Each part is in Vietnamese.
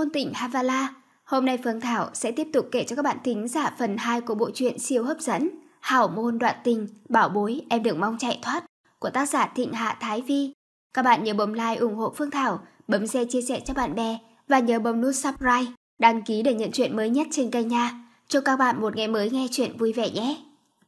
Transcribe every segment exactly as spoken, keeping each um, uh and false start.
ngôn tình Havala. Hôm nay Phương Thảo sẽ tiếp tục kể cho các bạn thính giả phần hai của bộ truyện siêu hấp dẫn Hảo môn đoạn tình, bảo bối em đừng mong chạy thoát của tác giả Thịnh Hạ Thái Vi. Các bạn nhớ bấm like ủng hộ Phương Thảo, bấm share chia sẻ cho bạn bè và nhớ bấm nút subscribe, đăng ký để nhận chuyện mới nhất trên kênh nha. Chúc các bạn một ngày mới nghe chuyện vui vẻ nhé.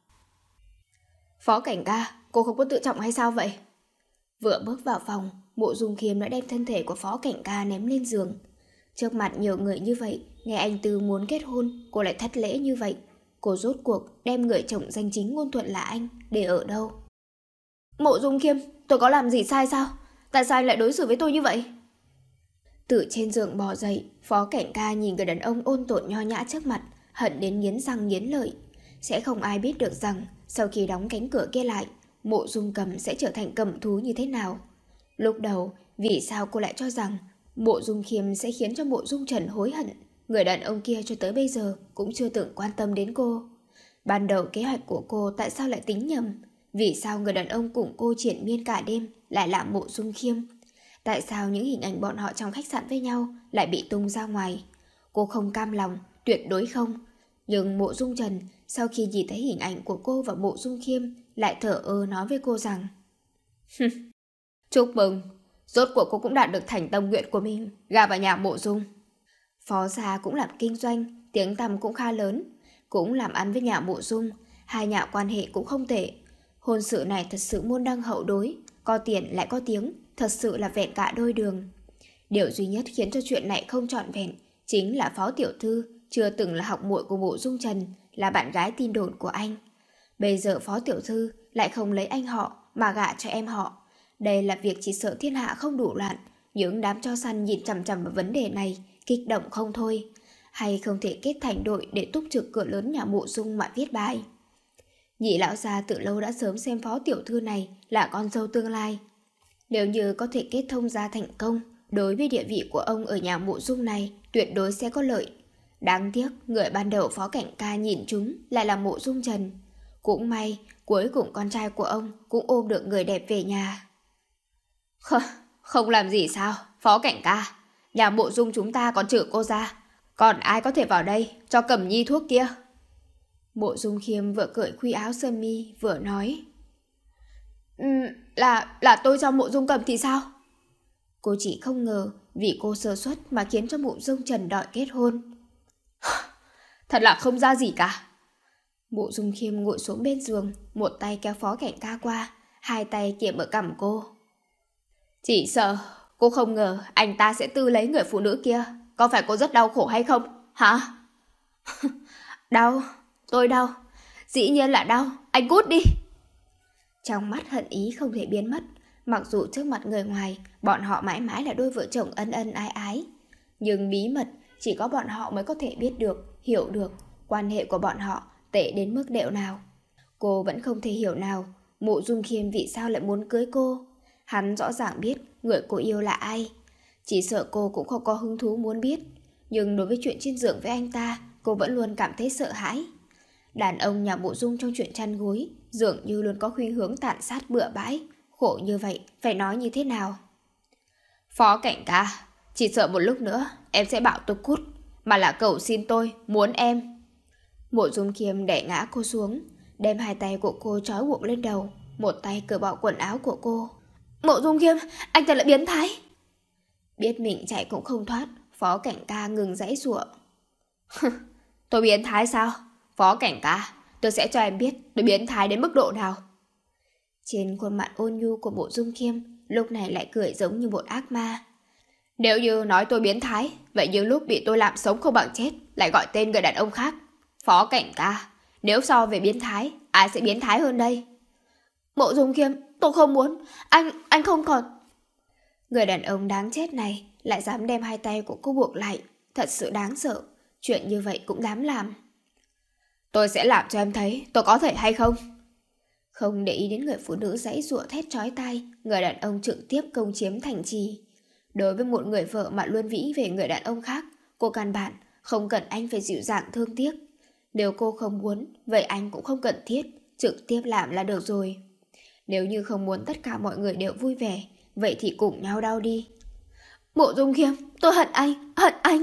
Phó Cảnh ca, cô không có tự trọng hay sao vậy? Vừa bước vào phòng, Mộ Dung Khiêm đã đem thân thể của Phó Cảnh ca ném lên giường. Trước mặt nhiều người như vậy, nghe anh Tư muốn kết hôn, cô lại thất lễ như vậy. Cô rốt cuộc đem người chồng danh chính ngôn thuận là anh để ở đâu? Mộ Dung Khiêm, tôi có làm gì sai sao? Tại sao anh lại đối xử với tôi như vậy? Từ trên giường bò dậy, Phó Cảnh ca nhìn người đàn ông ôn tồn nho nhã trước mặt, hận đến nghiến răng nghiến lợi. Sẽ không ai biết được rằng sau khi đóng cánh cửa kia lại, Mộ Dung Cầm sẽ trở thành cầm thú như thế nào. Lúc đầu, vì sao cô lại cho rằng Mộ Dung Khiêm sẽ khiến cho Mộ Dung Trần hối hận? Người đàn ông kia cho tới bây giờ cũng chưa từng quan tâm đến cô. Ban đầu kế hoạch của cô tại sao lại tính nhầm? Vì sao người đàn ông cùng cô triển miên cả đêm lại là Mộ Dung Khiêm? Tại sao những hình ảnh bọn họ trong khách sạn với nhau lại bị tung ra ngoài? Cô không cam lòng, tuyệt đối không. Nhưng Mộ Dung Trần sau khi nhìn thấy hình ảnh của cô và Mộ Dung Khiêm lại thở ơ nói với cô rằng: Chúc mừng, rốt cuộc cô cũng đạt được thành tâm nguyện của mình, gả vào nhà Mộ Dung. Phó gia cũng làm kinh doanh, tiếng tăm cũng khá lớn, cũng làm ăn với nhà Mộ Dung, hai nhà quan hệ cũng không tệ. Hôn sự này thật sự môn đăng hậu đối, có tiền lại có tiếng, thật sự là vẹn cả đôi đường. Điều duy nhất khiến cho chuyện này không trọn vẹn chính là Phó tiểu thư chưa từng là học muội của Mộ Dung Trần, là bạn gái tin đồn của anh. Bây giờ Phó tiểu thư lại không lấy anh họ mà gả cho em họ. Đây là việc chỉ sợ thiên hạ không đủ loạn. Những đám cho săn nhìn chằm chằm vào vấn đề này, kích động không thôi. Hay không thể kết thành đội để túc trực cửa lớn nhà Mộ Dung mà viết bài. Nhị lão gia từ lâu đã sớm xem Phó tiểu thư này là con dâu tương lai. Nếu như có thể kết thông gia thành công, đối với địa vị của ông ở nhà Mộ Dung này tuyệt đối sẽ có lợi. Đáng tiếc người ban đầu Phó Cảnh ca nhìn chúng lại là Mộ Dung Trần. Cũng may cuối cùng con trai của ông cũng ôm được người đẹp về nhà. Không, không làm gì sao Phó Cảnh ca, nhà Mộ Dung chúng ta còn trừ cô ra, còn ai có thể vào đây cho Cẩm Nhi thuốc kia? Mộ Dung Khiêm vừa cởi khuy áo sơ mi vừa nói: um, Là là tôi cho Mộ Dung Cẩm thì sao? Cô chỉ không ngờ vì cô sơ suất mà khiến cho Mộ Dung Trần đòi kết hôn. Thật là không ra gì cả. Mộ Dung Khiêm ngồi xuống bên giường, một tay kéo Phó Cảnh ca qua, hai tay kiềm ở cằm cô. Chỉ sợ cô không ngờ anh ta sẽ tư lấy người phụ nữ kia. Có phải cô rất đau khổ hay không? Hả? Đau, tôi đau. Dĩ nhiên là đau, anh cút đi. Trong mắt hận ý không thể biến mất. Mặc dù trước mặt người ngoài bọn họ mãi mãi là đôi vợ chồng ân ân ái ái, nhưng bí mật chỉ có bọn họ mới có thể biết được, hiểu được quan hệ của bọn họ tệ đến mức độ nào. Cô vẫn không thể hiểu nào Mộ Dung Khiêm vì sao lại muốn cưới cô. Hắn rõ ràng biết người cô yêu là ai. Chỉ sợ cô cũng không có hứng thú muốn biết. Nhưng đối với chuyện trên giường với anh ta, cô vẫn luôn cảm thấy sợ hãi. Đàn ông nhà Mộ Dung trong chuyện chăn gối dường như luôn có khuynh hướng tàn sát bừa bãi. Khổ như vậy phải nói như thế nào? Phó Cảnh ca, chỉ sợ một lúc nữa em sẽ bảo tôi cút, mà là cầu xin tôi, muốn em. Mộ Dung Khiêm đè ngã cô xuống, đem hai tay của cô trói buộc lên đầu, một tay cởi bỏ quần áo của cô. Mộ Dung Khiêm, anh thật là biến thái. Biết mình chạy cũng không thoát, Phó Cảnh ca ngừng giãy giụa. Tôi biến thái sao? Phó Cảnh ca, tôi sẽ cho em biết tôi biến thái đến mức độ nào. Trên khuôn mặt ôn nhu của Mộ Dung Khiêm lúc này lại cười giống như một ác ma. Nếu như nói tôi biến thái, vậy nhưng lúc bị tôi làm sống không bằng chết lại gọi tên người đàn ông khác. Phó Cảnh ca, nếu so về biến thái, ai sẽ biến thái hơn đây? Mộ Dung Khiêm, tôi không muốn. Anh, anh không còn. Người đàn ông đáng chết này lại dám đem hai tay của cô buộc lại. Thật sự đáng sợ. Chuyện như vậy cũng dám làm. Tôi sẽ làm cho em thấy tôi có thể hay không. Không để ý đến người phụ nữ giãy giụa thét chói tai, người đàn ông trực tiếp công chiếm thành trì. Đối với một người vợ mà luôn vĩ về người đàn ông khác, cô căn bản không cần anh phải dịu dàng thương tiếc. Nếu cô không muốn, vậy anh cũng không cần thiết, trực tiếp làm là được rồi. Nếu như không muốn tất cả mọi người đều vui vẻ, vậy thì cùng nhau đau đi. Mộ Dung Khiêm, tôi hận anh, hận anh.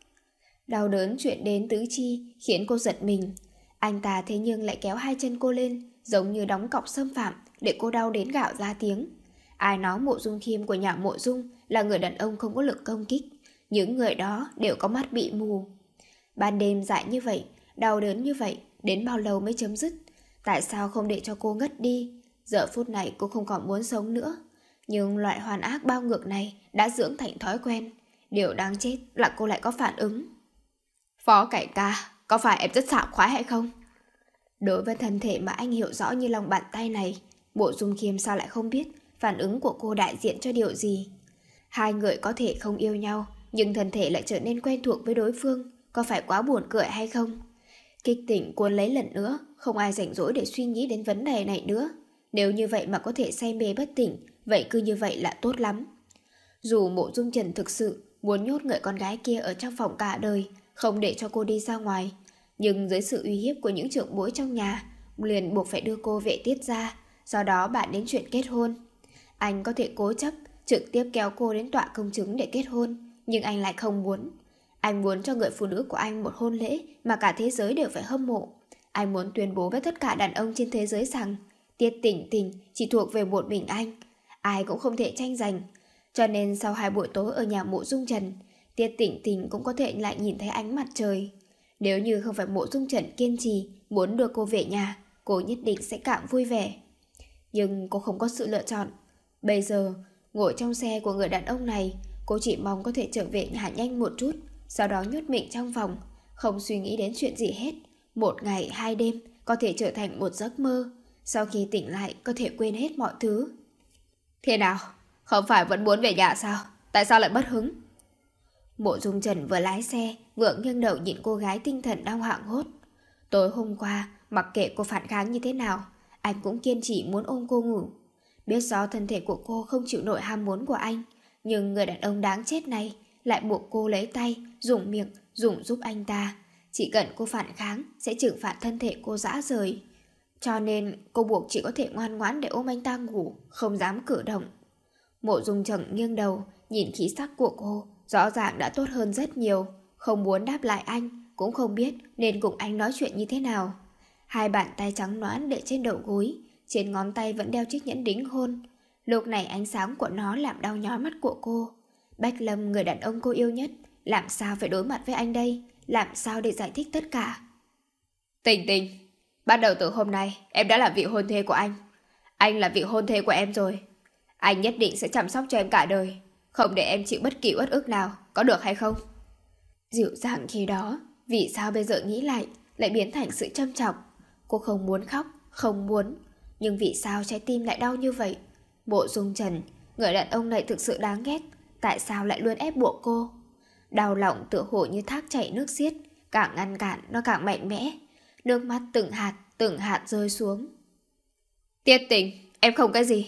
Đau đớn chuyện đến tứ chi khiến cô giật mình. Anh ta thế nhưng lại kéo hai chân cô lên, giống như đóng cọc xâm phạm, để cô đau đến gạo ra tiếng. Ai nói Mộ Dung Khiêm của nhà Mộ Dung là người đàn ông không có lực công kích. Những người đó đều có mắt bị mù. Ban đêm dại như vậy, đau đớn như vậy, đến bao lâu mới chấm dứt? Tại sao không để cho cô ngất đi? Giờ phút này cô không còn muốn sống nữa. Nhưng loại hoàn ác bao ngược này đã dưỡng thành thói quen. Điều đáng chết là cô lại có phản ứng. Phó Cảnh ca, có phải em rất sảng khoái hay không? Đối với thân thể mà anh hiểu rõ như lòng bàn tay này, Mộ Dung Khiêm sao lại không biết phản ứng của cô đại diện cho điều gì? Hai người có thể không yêu nhau, nhưng thân thể lại trở nên quen thuộc với đối phương. Có phải quá buồn cười hay không? Kích tỉnh cuốn lấy lần nữa, không ai rảnh rỗi để suy nghĩ đến vấn đề này nữa. Nếu như vậy mà có thể say mê bất tỉnh, vậy cứ như vậy là tốt lắm. Dù Mộ Dung Trần thực sự muốn nhốt người con gái kia ở trong phòng cả đời, không để cho cô đi ra ngoài, nhưng dưới sự uy hiếp của những trưởng bối trong nhà, liền buộc phải đưa cô về Tiết gia, do đó bàn đến chuyện kết hôn. Anh có thể cố chấp, trực tiếp kéo cô đến tọa công chứng để kết hôn, nhưng anh lại không muốn. Anh muốn cho người phụ nữ của anh một hôn lễ mà cả thế giới đều phải hâm mộ. Anh muốn tuyên bố với tất cả đàn ông trên thế giới rằng Tiết Tỉnh Tỉnh chỉ thuộc về một mình anh, ai cũng không thể tranh giành. Cho nên sau hai buổi tối ở nhà Mộ Dung Trần, Tiết Tỉnh Tỉnh cũng có thể lại nhìn thấy ánh mặt trời. Nếu như không phải Mộ Dung Trần kiên trì muốn đưa cô về nhà, cô nhất định sẽ cảm vui vẻ. Nhưng cô không có sự lựa chọn. Bây giờ, ngồi trong xe của người đàn ông này, cô chỉ mong có thể trở về nhà nhanh một chút, sau đó nhốt mình trong phòng, không suy nghĩ đến chuyện gì hết. Một ngày hai đêm có thể trở thành một giấc mơ, sau khi tỉnh lại có thể quên hết mọi thứ. Thế nào? Không phải vẫn muốn về nhà sao? Tại sao lại bất hứng? Mộ Dung Trần vừa lái xe, vừa nghiêng đầu nhìn cô gái tinh thần đang hoảng hốt. Tối hôm qua, mặc kệ cô phản kháng như thế nào, anh cũng kiên trì muốn ôm cô ngủ. Biết rõ thân thể của cô không chịu nổi ham muốn của anh, nhưng người đàn ông đáng chết này lại buộc cô lấy tay, dùng miệng, dùng giúp anh ta. Chỉ cần cô phản kháng sẽ trừng phạt thân thể cô rã rời. Cho nên cô buộc chỉ có thể ngoan ngoãn để ôm anh ta ngủ, không dám cử động. Mộ Dung Trần nghiêng đầu, nhìn khí sắc của cô, rõ ràng đã tốt hơn rất nhiều. Không muốn đáp lại anh, cũng không biết nên cùng anh nói chuyện như thế nào. Hai bàn tay trắng nõn để trên đầu gối, trên ngón tay vẫn đeo chiếc nhẫn đính hôn. Lúc này ánh sáng của nó làm đau nhói mắt của cô. Bách Lâm, người đàn ông cô yêu nhất, làm sao phải đối mặt với anh đây? Làm sao để giải thích tất cả? Tình Tình, bắt đầu từ hôm nay em đã là vị hôn thê của anh. Anh là vị hôn thê của em rồi. Anh nhất định sẽ chăm sóc cho em cả đời, không để em chịu bất kỳ uất ức nào, có được hay không? Dịu dàng khi đó, vì sao bây giờ nghĩ lại lại biến thành sự châm chọc? Cô không muốn khóc, không muốn, nhưng vì sao trái tim lại đau như vậy? Mộ Dung Trần, người đàn ông này thực sự đáng ghét. Tại sao lại luôn ép buộc cô? Đau lòng tựa hồ như thác chảy nước xiết, càng ngăn cản nó càng mạnh mẽ. Nước mắt từng hạt, từng hạt rơi xuống. Tiết Tình, em không cái gì.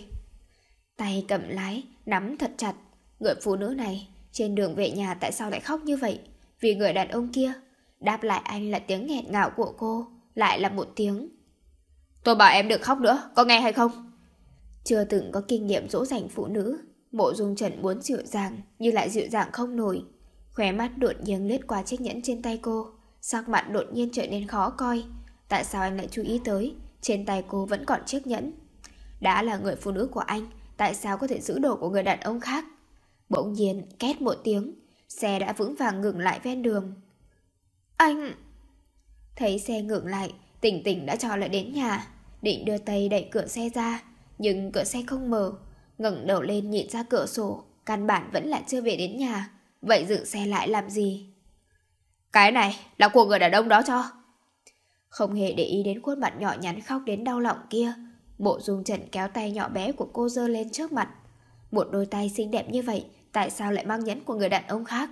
Tay cầm lái, nắm thật chặt. Người phụ nữ này, trên đường về nhà tại sao lại khóc như vậy? Vì người đàn ông kia. Đáp lại anh là tiếng nghẹn ngào của cô, lại là một tiếng. Tôi bảo em đừng khóc nữa, có nghe hay không? Chưa từng có kinh nghiệm dỗ dành phụ nữ, Mộ Dung Trần muốn dịu dàng, nhưng lại dịu dàng không nổi. Khóe mắt đột nhiên lướt qua chiếc nhẫn trên tay cô, sắc mặt đột nhiên trở nên khó coi. Tại sao anh lại chú ý tới trên tay cô vẫn còn chiếc nhẫn? Đã là người phụ nữ của anh, tại sao có thể giữ đồ của người đàn ông khác? Bỗng nhiên két một tiếng, xe đã vững vàng ngừng lại ven đường. Anh... Thấy xe ngừng lại, Tỉnh Tỉnh đã cho lại đến nhà, định đưa tay đẩy cửa xe ra, nhưng cửa xe không mở. Ngẩng đầu lên nhìn ra cửa sổ, căn bản vẫn là chưa về đến nhà. Vậy dựng xe lại làm gì? Cái này là của người đàn ông đó cho. Không hề để ý đến khuôn mặt nhỏ nhắn khóc đến đau lòng kia, Mộ Dung Trần kéo tay nhỏ bé của cô giơ lên trước mặt. Một đôi tay xinh đẹp như vậy, tại sao lại mang nhẫn của người đàn ông khác?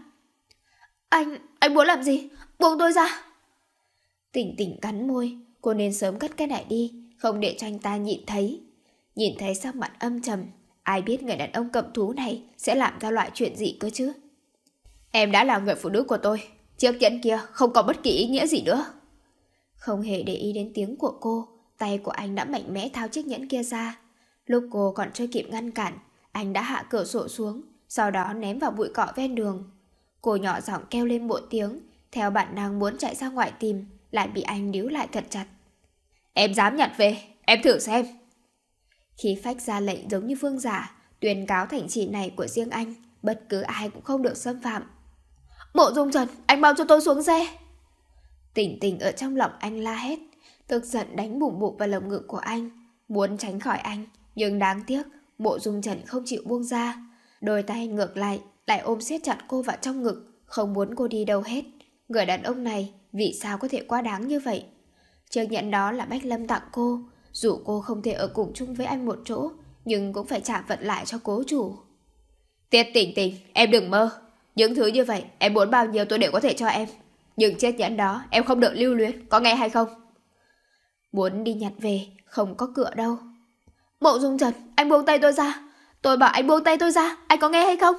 Anh, anh muốn làm gì? Buông tôi ra. Tỉnh Tỉnh cắn môi, cô nên sớm cất cái này đi, không để cho anh ta nhìn thấy. Nhìn thấy sắc mặt âm trầm, ai biết người đàn ông cầm thú này sẽ làm ra loại chuyện gì cơ chứ? Em đã là người phụ nữ của tôi, chiếc nhẫn kia không có bất kỳ ý nghĩa gì nữa. Không hề để ý đến tiếng của cô, tay của anh đã mạnh mẽ tháo chiếc nhẫn kia ra. Lúc cô còn chưa kịp ngăn cản, anh đã hạ cửa sổ xuống, sau đó ném vào bụi cỏ ven đường. Cô nhỏ giọng kêu lên một tiếng, theo bản năng muốn chạy ra ngoài tìm, lại bị anh níu lại thật chặt. Em dám nhặt về, em thử xem. Khí phách ra lệnh giống như vương giả, tuyên cáo thành trì này của riêng anh, bất cứ ai cũng không được xâm phạm. Mộ Dung Trần, anh mau cho tôi xuống xe. Tỉnh tỉnh ở trong lòng anh la hét, tức giận đánh bùm bụm vào lồng ngực của anh, muốn tránh khỏi anh, nhưng đáng tiếc Mộ Dung Trần không chịu buông ra, đôi tay ngược lại lại ôm siết chặt cô vào trong ngực, không muốn cô đi đâu hết. Người đàn ông này vì sao có thể quá đáng như vậy? Chiếc nhẫn đó là Bách Lâm tặng cô, dù cô không thể ở cùng chung với anh một chỗ, nhưng cũng phải trả vận lại cho cố chủ. Tiết Tỉnh Tỉnh, em đừng mơ. Những thứ như vậy em muốn bao nhiêu tôi đều có thể cho em, nhưng chiếc nhẫn đó em không được lưu luyến, có nghe hay không? Muốn đi nhặt về, không có cửa đâu. Mộ Dung Trần, anh buông tay tôi ra. Tôi bảo anh buông tay tôi ra, anh có nghe hay không?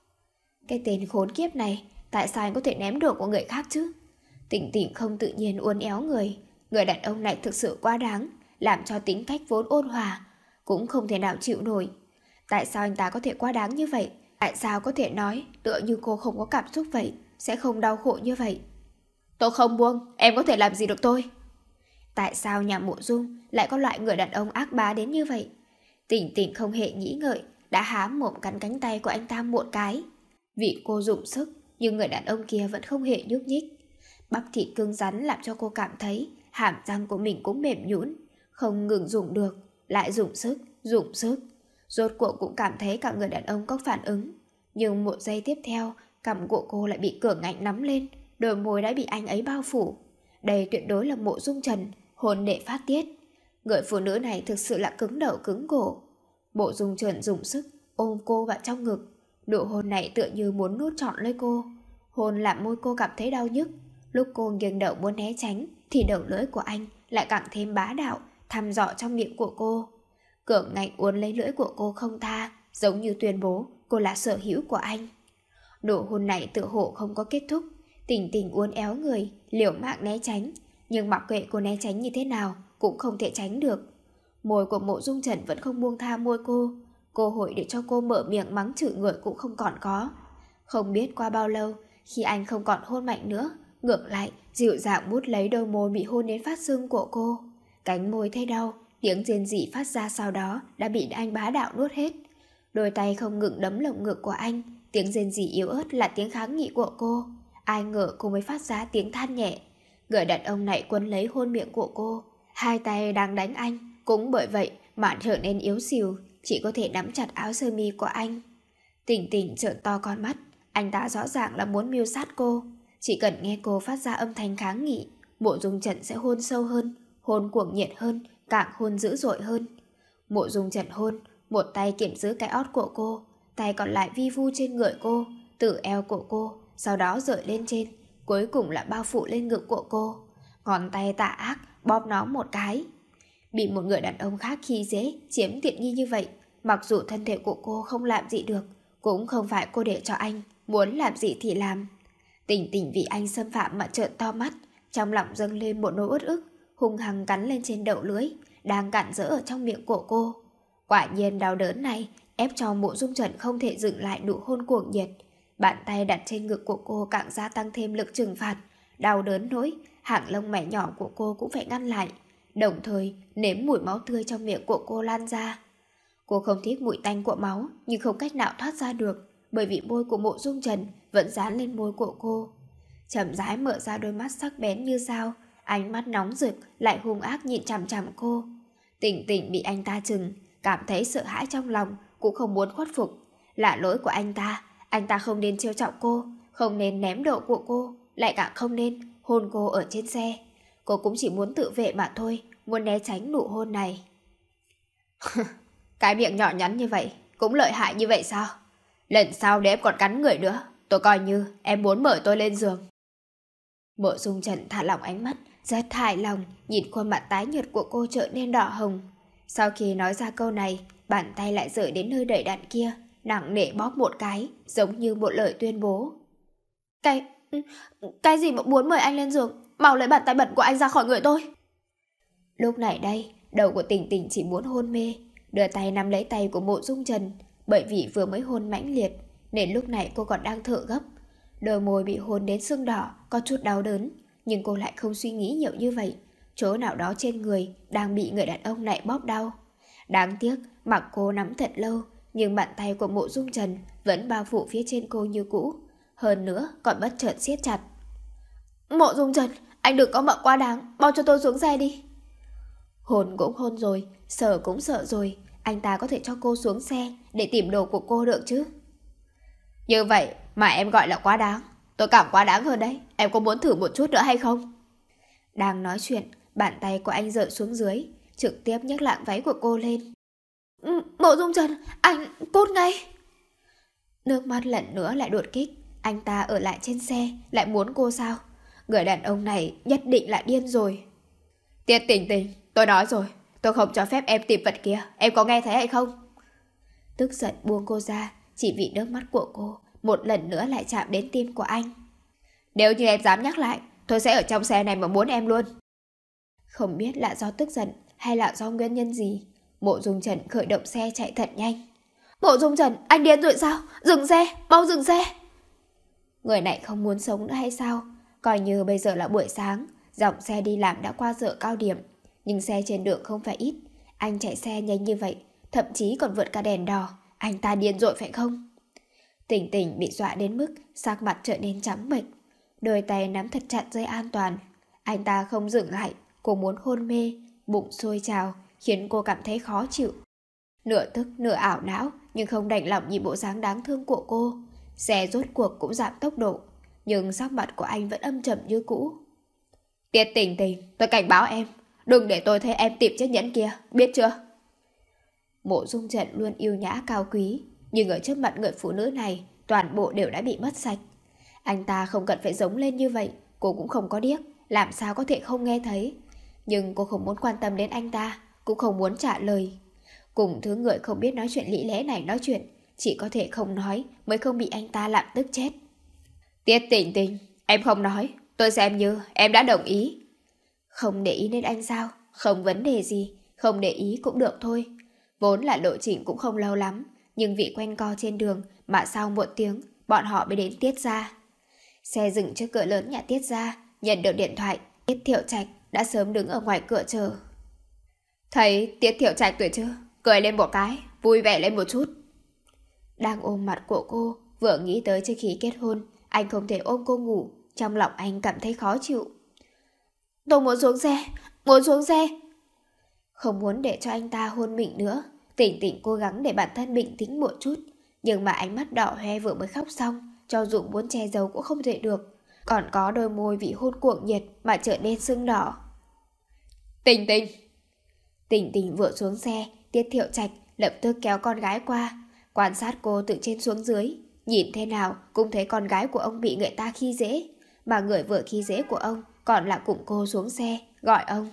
Cái tên khốn kiếp này, tại sao anh có thể ném đồ của người khác chứ? Tỉnh Tỉnh không tự nhiên uốn éo người. Người đàn ông này thực sự quá đáng, làm cho tính cách vốn ôn hòa cũng không thể nào chịu nổi. Tại sao anh ta có thể quá đáng như vậy? Tại sao có thể nói tựa như cô không có cảm xúc vậy, sẽ không đau khổ như vậy? Tôi không buông, em có thể làm gì được tôi? Tại sao nhà Mộ Dung lại có loại người đàn ông ác bá đến như vậy? Tỉnh Tỉnh không hề nghĩ ngợi, đã há mồm cắn cánh tay của anh ta một cái. Vì cô dùng sức, nhưng người đàn ông kia vẫn không hề nhúc nhích. Bắp thịt cứng rắn làm cho cô cảm thấy hàm răng của mình cũng mềm nhũn, không ngừng dùng được, lại dùng sức, dùng sức. Rốt cuộc cũng cảm thấy cả người đàn ông có phản ứng. Nhưng một giây tiếp theo, cằm của cô lại bị cường ngạnh nắm lên, đôi môi đã bị anh ấy bao phủ. Đây tuyệt đối là Mộ Dung Trần, hồn đệ phát tiết. Người phụ nữ này thực sự là cứng đầu cứng cổ. Mộ Dung Trần dùng sức ôm cô vào trong ngực. Nụ hôn này tựa như muốn nuốt trọn lấy cô. Hôn làm môi cô cảm thấy đau nhức. Lúc cô nghiêng đầu muốn né tránh, thì đầu lưỡi của anh lại càng thêm bá đạo, thăm dò trong miệng của cô. Cường ngạnh uốn lấy lưỡi của cô không tha, giống như tuyên bố cô là sở hữu của anh. Nụ hôn này tự hộ không có kết thúc. Tỉnh Tỉnh uốn éo người, liều mạng né tránh, nhưng mặc kệ cô né tránh như thế nào cũng không thể tránh được. Môi của Mộ Dung Trần vẫn không buông tha môi cô, cơ hội để cho cô mở miệng mắng chửi người cũng không còn có. Không biết qua bao lâu, khi anh không còn hôn mạnh nữa, ngược lại dịu dàng mút lấy đôi môi bị hôn đến phát sưng của cô. Cánh môi thấy đau, tiếng rên rỉ phát ra sau đó đã bị anh bá đạo nuốt hết. Đôi tay không ngừng đấm lồng ngực của anh, tiếng rên rỉ yếu ớt là tiếng kháng nghị của cô. Ai ngờ cô mới phát ra tiếng than nhẹ. Người đàn ông này quấn lấy hôn miệng của cô, hai tay đang đánh anh, cũng bởi vậy mà trở nên yếu xìu, chỉ có thể nắm chặt áo sơ mi của anh. Tỉnh Tỉnh trợn to con mắt, anh ta rõ ràng là muốn mưu sát cô. Chỉ cần nghe cô phát ra âm thanh kháng nghị, Mộ Dung Trần sẽ hôn sâu hơn, hôn cuồng nhiệt hơn, càng hôn dữ dội hơn. Mộ Dung Trần hôn, một tay kiểm giữ cái ót của cô, tay còn lại vi vu trên người cô, từ eo của cô, sau đó rời lên trên, cuối cùng là bao phủ lên ngực của cô. Ngón tay tà ác bóp nó một cái. Bị một người đàn ông khác khi dễ chiếm tiện nghi như vậy, mặc dù thân thể của cô không làm gì được, cũng không phải cô để cho anh muốn làm gì thì làm. Tỉnh Tỉnh vì anh xâm phạm mà trợn to mắt, trong lòng dâng lên một nỗi uất ức, hung hăng cắn lên trên đầu lưỡi đang cản rỡ ở trong miệng của cô. Quả nhiên đau đớn này ép cho Mộ Dung Trần không thể dừng lại nụ hôn cuồng nhiệt. Bàn tay đặt trên ngực của cô càng gia tăng thêm lực trừng phạt, đau đớn nỗi hàng lông mày nhỏ của cô cũng phải ngăn lại, đồng thời nếm mùi máu tươi trong miệng của cô lan ra. Cô không thích mùi tanh của máu, nhưng không cách nào thoát ra được, bởi vì môi của Mộ Dung Trần vẫn dán lên môi của cô. Chậm rãi mở ra đôi mắt sắc bén như dao, ánh mắt nóng rực lại hung ác nhìn chằm chằm cô. Tỉnh Tỉnh bị anh ta chừng, cảm thấy sợ hãi trong lòng, cũng không muốn khuất phục. Là lỗi của anh ta, anh ta không nên trêu chọc cô, không nên ném đồ của cô, lại càng không nên hôn cô ở trên xe. Cô cũng chỉ muốn tự vệ mà thôi, muốn né tránh nụ hôn này. Cái miệng nhỏ nhắn như vậy, cũng lợi hại như vậy sao? Lần sau để em còn cắn người nữa, tôi coi như em muốn mời tôi lên giường. Mộ Dung Trần thả lỏng ánh mắt, rất hài lòng, nhìn khuôn mặt tái nhợt của cô trở nên đỏ hồng. Sau khi nói ra câu này, bàn tay lại rời đến nơi đẩy đạn kia, nặng nề bóp một cái, giống như một lời tuyên bố. Cái... cái gì mà muốn mời anh lên giường? Mau lấy bàn tay bẩn của anh ra khỏi người tôi. Lúc này đây, đầu của Tỉnh Tỉnh chỉ muốn hôn mê, đưa tay nắm lấy tay của Mộ Dung Trần, bởi vì vừa mới hôn mãnh liệt, nên lúc này cô còn đang thở gấp. Đôi môi bị hôn đến sưng đỏ, có chút đau đớn, nhưng cô lại không suy nghĩ nhiều như vậy. Chỗ nào đó trên người đang bị người đàn ông này bóp đau. Đáng tiếc, mặc cô nắm thật lâu, nhưng bàn tay của Mộ Dung Trần vẫn bao phủ phía trên cô như cũ. Hơn nữa còn bất chợt siết chặt. Mộ Dung Trần, anh đừng có mộng quá đáng, bao cho tôi xuống xe đi. Hôn cũng hôn rồi, sợ cũng sợ rồi, anh ta có thể cho cô xuống xe để tìm đồ của cô được chứ. Như vậy mà em gọi là quá đáng. Tôi cảm quá đáng hơn đấy. Em có muốn thử một chút nữa hay không? Đang nói chuyện, bàn tay của anh rơi xuống dưới, trực tiếp nhấc lạng váy của cô lên. Mộ Dung Trần, anh cút ngay. Nước mắt lần nữa lại đột kích. Anh ta ở lại trên xe, lại muốn cô sao? Người đàn ông này nhất định là điên rồi. Tiết Tình Tình, tôi nói rồi, tôi không cho phép em tìm vật kia. Em có nghe thấy hay không? Tức giận buông cô ra, chỉ vì nước mắt của cô một lần nữa lại chạm đến tim của anh. Nếu như em dám nhắc lại, tôi sẽ ở trong xe này mà muốn em luôn. Không biết là do tức giận hay là do nguyên nhân gì, Mộ Dung Trần khởi động xe chạy thật nhanh. Mộ Dung Trần, anh điên rồi sao? Dừng xe, mau dừng xe. Người này không muốn sống nữa hay sao? Coi như bây giờ là buổi sáng, dòng xe đi làm đã qua giờ cao điểm, nhưng xe trên đường không phải ít. Anh chạy xe nhanh như vậy, thậm chí còn vượt cả đèn đỏ. Anh ta điên rồi phải không? Tình Tình bị dọa đến mức sắc mặt trở nên trắng bệch, đôi tay nắm thật chặt dây an toàn. Anh ta không dừng lại, cô muốn hôn mê, bụng sôi trào khiến cô cảm thấy khó chịu. Nửa tức nửa ảo não, nhưng không đành lòng nhìn bộ dáng đáng thương của cô. Xe rốt cuộc cũng giảm tốc độ, nhưng sắc mặt của anh vẫn âm trầm như cũ. Tiết Tình Tình, tôi cảnh báo em, đừng để tôi thấy em tìm chiếc nhẫn kia, biết chưa? Mộ Dung Trần luôn yêu nhã cao quý, nhưng ở trước mặt người phụ nữ này, toàn bộ đều đã bị mất sạch. Anh ta không cần phải giống lên như vậy, cô cũng không có điếc, làm sao có thể không nghe thấy. Nhưng cô không muốn quan tâm đến anh ta, cũng không muốn trả lời. Cùng thứ người không biết nói chuyện lý lẽ này nói chuyện, chỉ có thể không nói mới không bị anh ta làm tức chết. Tiết Tình Tình, em không nói, tôi xem như em đã đồng ý. Không để ý đến anh sao? Không vấn đề gì, không để ý cũng được thôi. Vốn là lộ trình cũng không lâu lắm, nhưng vì quanh co trên đường mà sau một tiếng bọn họ mới đến Tiết gia. Xe dừng trước cửa lớn nhà Tiết gia, nhận được điện thoại, Tiết Thiệu Trạch đã sớm đứng ở ngoài cửa chờ. Thấy Tiết Thiệu Trạch rồi chứ? Cười lên một cái, vui vẻ lên một chút. Đang ôm mặt của cô, vừa nghĩ tới trước khi kết hôn, anh không thể ôm cô ngủ, trong lòng anh cảm thấy khó chịu. Tôi muốn xuống xe, muốn xuống xe. Không muốn để cho anh ta hôn mình nữa, Tình Tình cố gắng để bản thân bình tĩnh một chút, nhưng mà ánh mắt đỏ hoe vừa mới khóc xong, cho dù muốn che giấu cũng không thể được, còn có đôi môi vì hôn cuồng nhiệt mà trở nên sưng đỏ. Tình Tình. Tình Tình vừa xuống xe, Tiết Thiệu Trạch lập tức kéo con gái qua, quan sát cô từ trên xuống dưới, nhìn thế nào cũng thấy con gái của ông bị người ta khi dễ, mà người vừa khi dễ của ông còn là cùng cô xuống xe, gọi ông.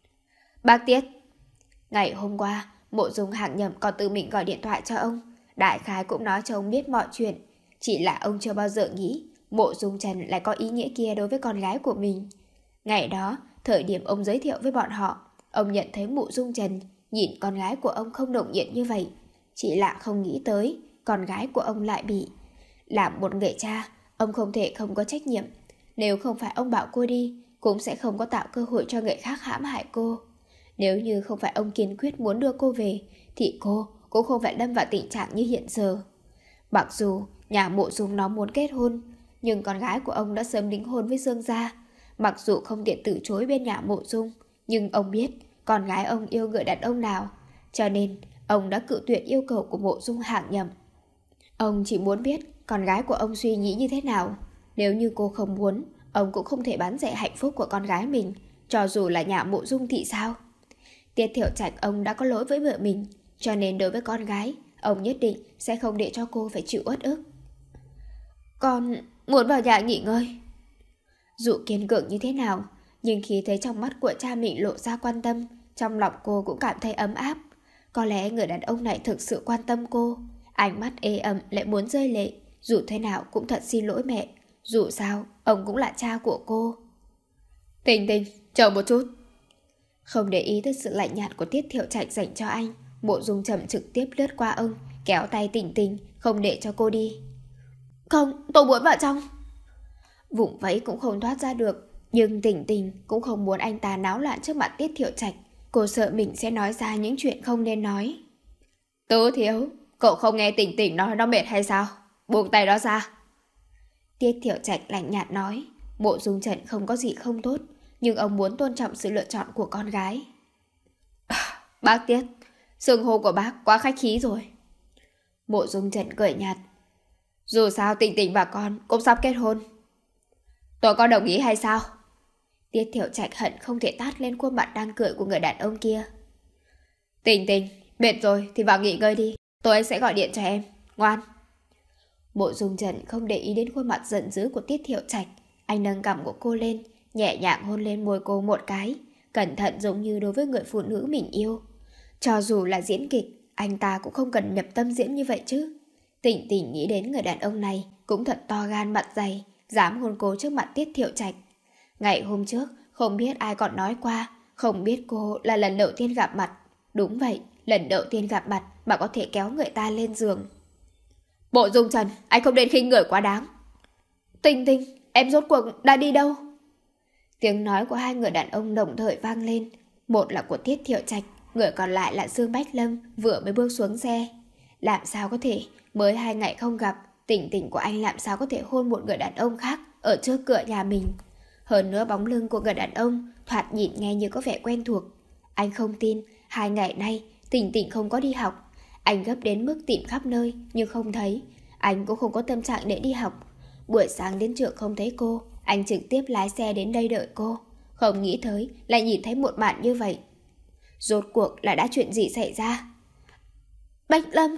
Bác Tiết. Ngày hôm qua, Mộ Dung Hạng Nhậm còn tự mình gọi điện thoại cho ông, đại khái cũng nói cho ông biết mọi chuyện. Chỉ là ông chưa bao giờ nghĩ Mộ Dung Trần lại có ý nghĩa kia đối với con gái của mình. Ngày đó, thời điểm ông giới thiệu với bọn họ, ông nhận thấy Mộ Dung Trần nhìn con gái của ông không nồng nhiệt như vậy. Chỉ là không nghĩ tới con gái của ông lại bị. Làm một người cha, ông không thể không có trách nhiệm. Nếu không phải ông bảo cô đi, cũng sẽ không có tạo cơ hội cho người khác hãm hại cô. Nếu như không phải ông kiên quyết muốn đưa cô về, thì cô cũng không phải lâm vào tình trạng như hiện giờ. Mặc dù nhà Mộ Dung nó muốn kết hôn, nhưng con gái của ông đã sớm đính hôn với Dương gia. Mặc dù không tiện từ chối bên nhà Mộ Dung, nhưng ông biết con gái ông yêu người đàn ông nào, cho nên ông đã cự tuyệt yêu cầu của Mộ Dung Hạng Nhậm. Ông chỉ muốn biết con gái của ông suy nghĩ như thế nào. Nếu như cô không muốn, ông cũng không thể bán rẻ hạnh phúc của con gái mình, cho dù là nhà Mộ Dung thì sao. Tiết Thiệu Trạch ông đã có lỗi với vợ mình, cho nên đối với con gái, ông nhất định sẽ không để cho cô phải chịu uất ức. Con muốn vào nhà nghỉ ngơi. Dù kiên cường như thế nào, nhưng khi thấy trong mắt của cha mình lộ ra quan tâm, trong lòng cô cũng cảm thấy ấm áp. Có lẽ người đàn ông này thực sự quan tâm cô. Ánh mắt ê ẩm lại muốn rơi lệ. Dù thế nào cũng thật xin lỗi mẹ. Dù sao, ông cũng là cha của cô. Tình Tình, chờ một chút. Không để ý tới sự lạnh nhạt của Tiết Thiệu Trạch dành cho anh, Mộ Dung Trầm trực tiếp lướt qua ông, kéo tay Tình Tình, không để cho cô đi. Không, tôi muốn vào trong. Vùng vẫy cũng không thoát ra được. Nhưng Tình Tình cũng không muốn anh ta náo loạn trước mặt Tiết Thiệu Trạch. Cô sợ mình sẽ nói ra những chuyện không nên nói. Tứ Thiếu, cậu không nghe Tình Tình nói nó mệt hay sao? Buông tay đó ra. Tiết Thiệu Trạch lạnh nhạt nói. Mộ Dung Trần không có gì không tốt, nhưng ông muốn tôn trọng sự lựa chọn của con gái. À, bác Tiết, xưng hô của bác quá khách khí rồi. Mộ Dung Trần cười nhạt. Dù sao Tình Tình và con cũng sắp kết hôn. Tôi có đồng ý hay sao? Tiết Thiệu Trạch hận không thể tát lên khuôn mặt đang cười của người đàn ông kia. Tình Tình, mệt rồi thì vào nghỉ ngơi đi. Tôi sẽ gọi điện cho em, ngoan. Mộ Dung Trần không để ý đến khuôn mặt giận dữ của Tiết Thiệu Trạch. Anh nâng cằm của cô lên, nhẹ nhàng hôn lên môi cô một cái, cẩn thận giống như đối với người phụ nữ mình yêu. Cho dù là diễn kịch, anh ta cũng không cần nhập tâm diễn như vậy chứ. Tình Tình nghĩ đến người đàn ông này cũng thật to gan mặt dày, dám hôn cô trước mặt Tiết Thiệu Trạch. Ngày hôm trước, không biết ai còn nói qua, không biết cô là lần đầu tiên gặp mặt. Đúng vậy, lần đầu tiên gặp mặt mà có thể kéo người ta lên giường. Mộ Dung Trần, anh không nên khinh người quá đáng. Tình Tình, em rốt cuộc đã đi đâu? Tiếng nói của hai người đàn ông đồng thời vang lên. Một là của Tiết Thiệu Trạch, người còn lại là Dương Bách Lâm vừa mới bước xuống xe. Làm sao có thể, mới hai ngày không gặp, Tình Tình của anh làm sao có thể hôn một người đàn ông khác ở trước cửa nhà mình. Hơn nữa bóng lưng của người đàn ông thoạt nhìn nghe như có vẻ quen thuộc. Anh không tin, hai ngày nay Tình Tình không có đi học. Anh gấp đến mức tìm khắp nơi nhưng không thấy. Anh cũng không có tâm trạng để đi học. Buổi sáng đến trường không thấy cô, anh trực tiếp lái xe đến đây đợi cô. Không nghĩ tới lại nhìn thấy một màn như vậy. Rốt cuộc là đã chuyện gì xảy ra? Bách Lâm!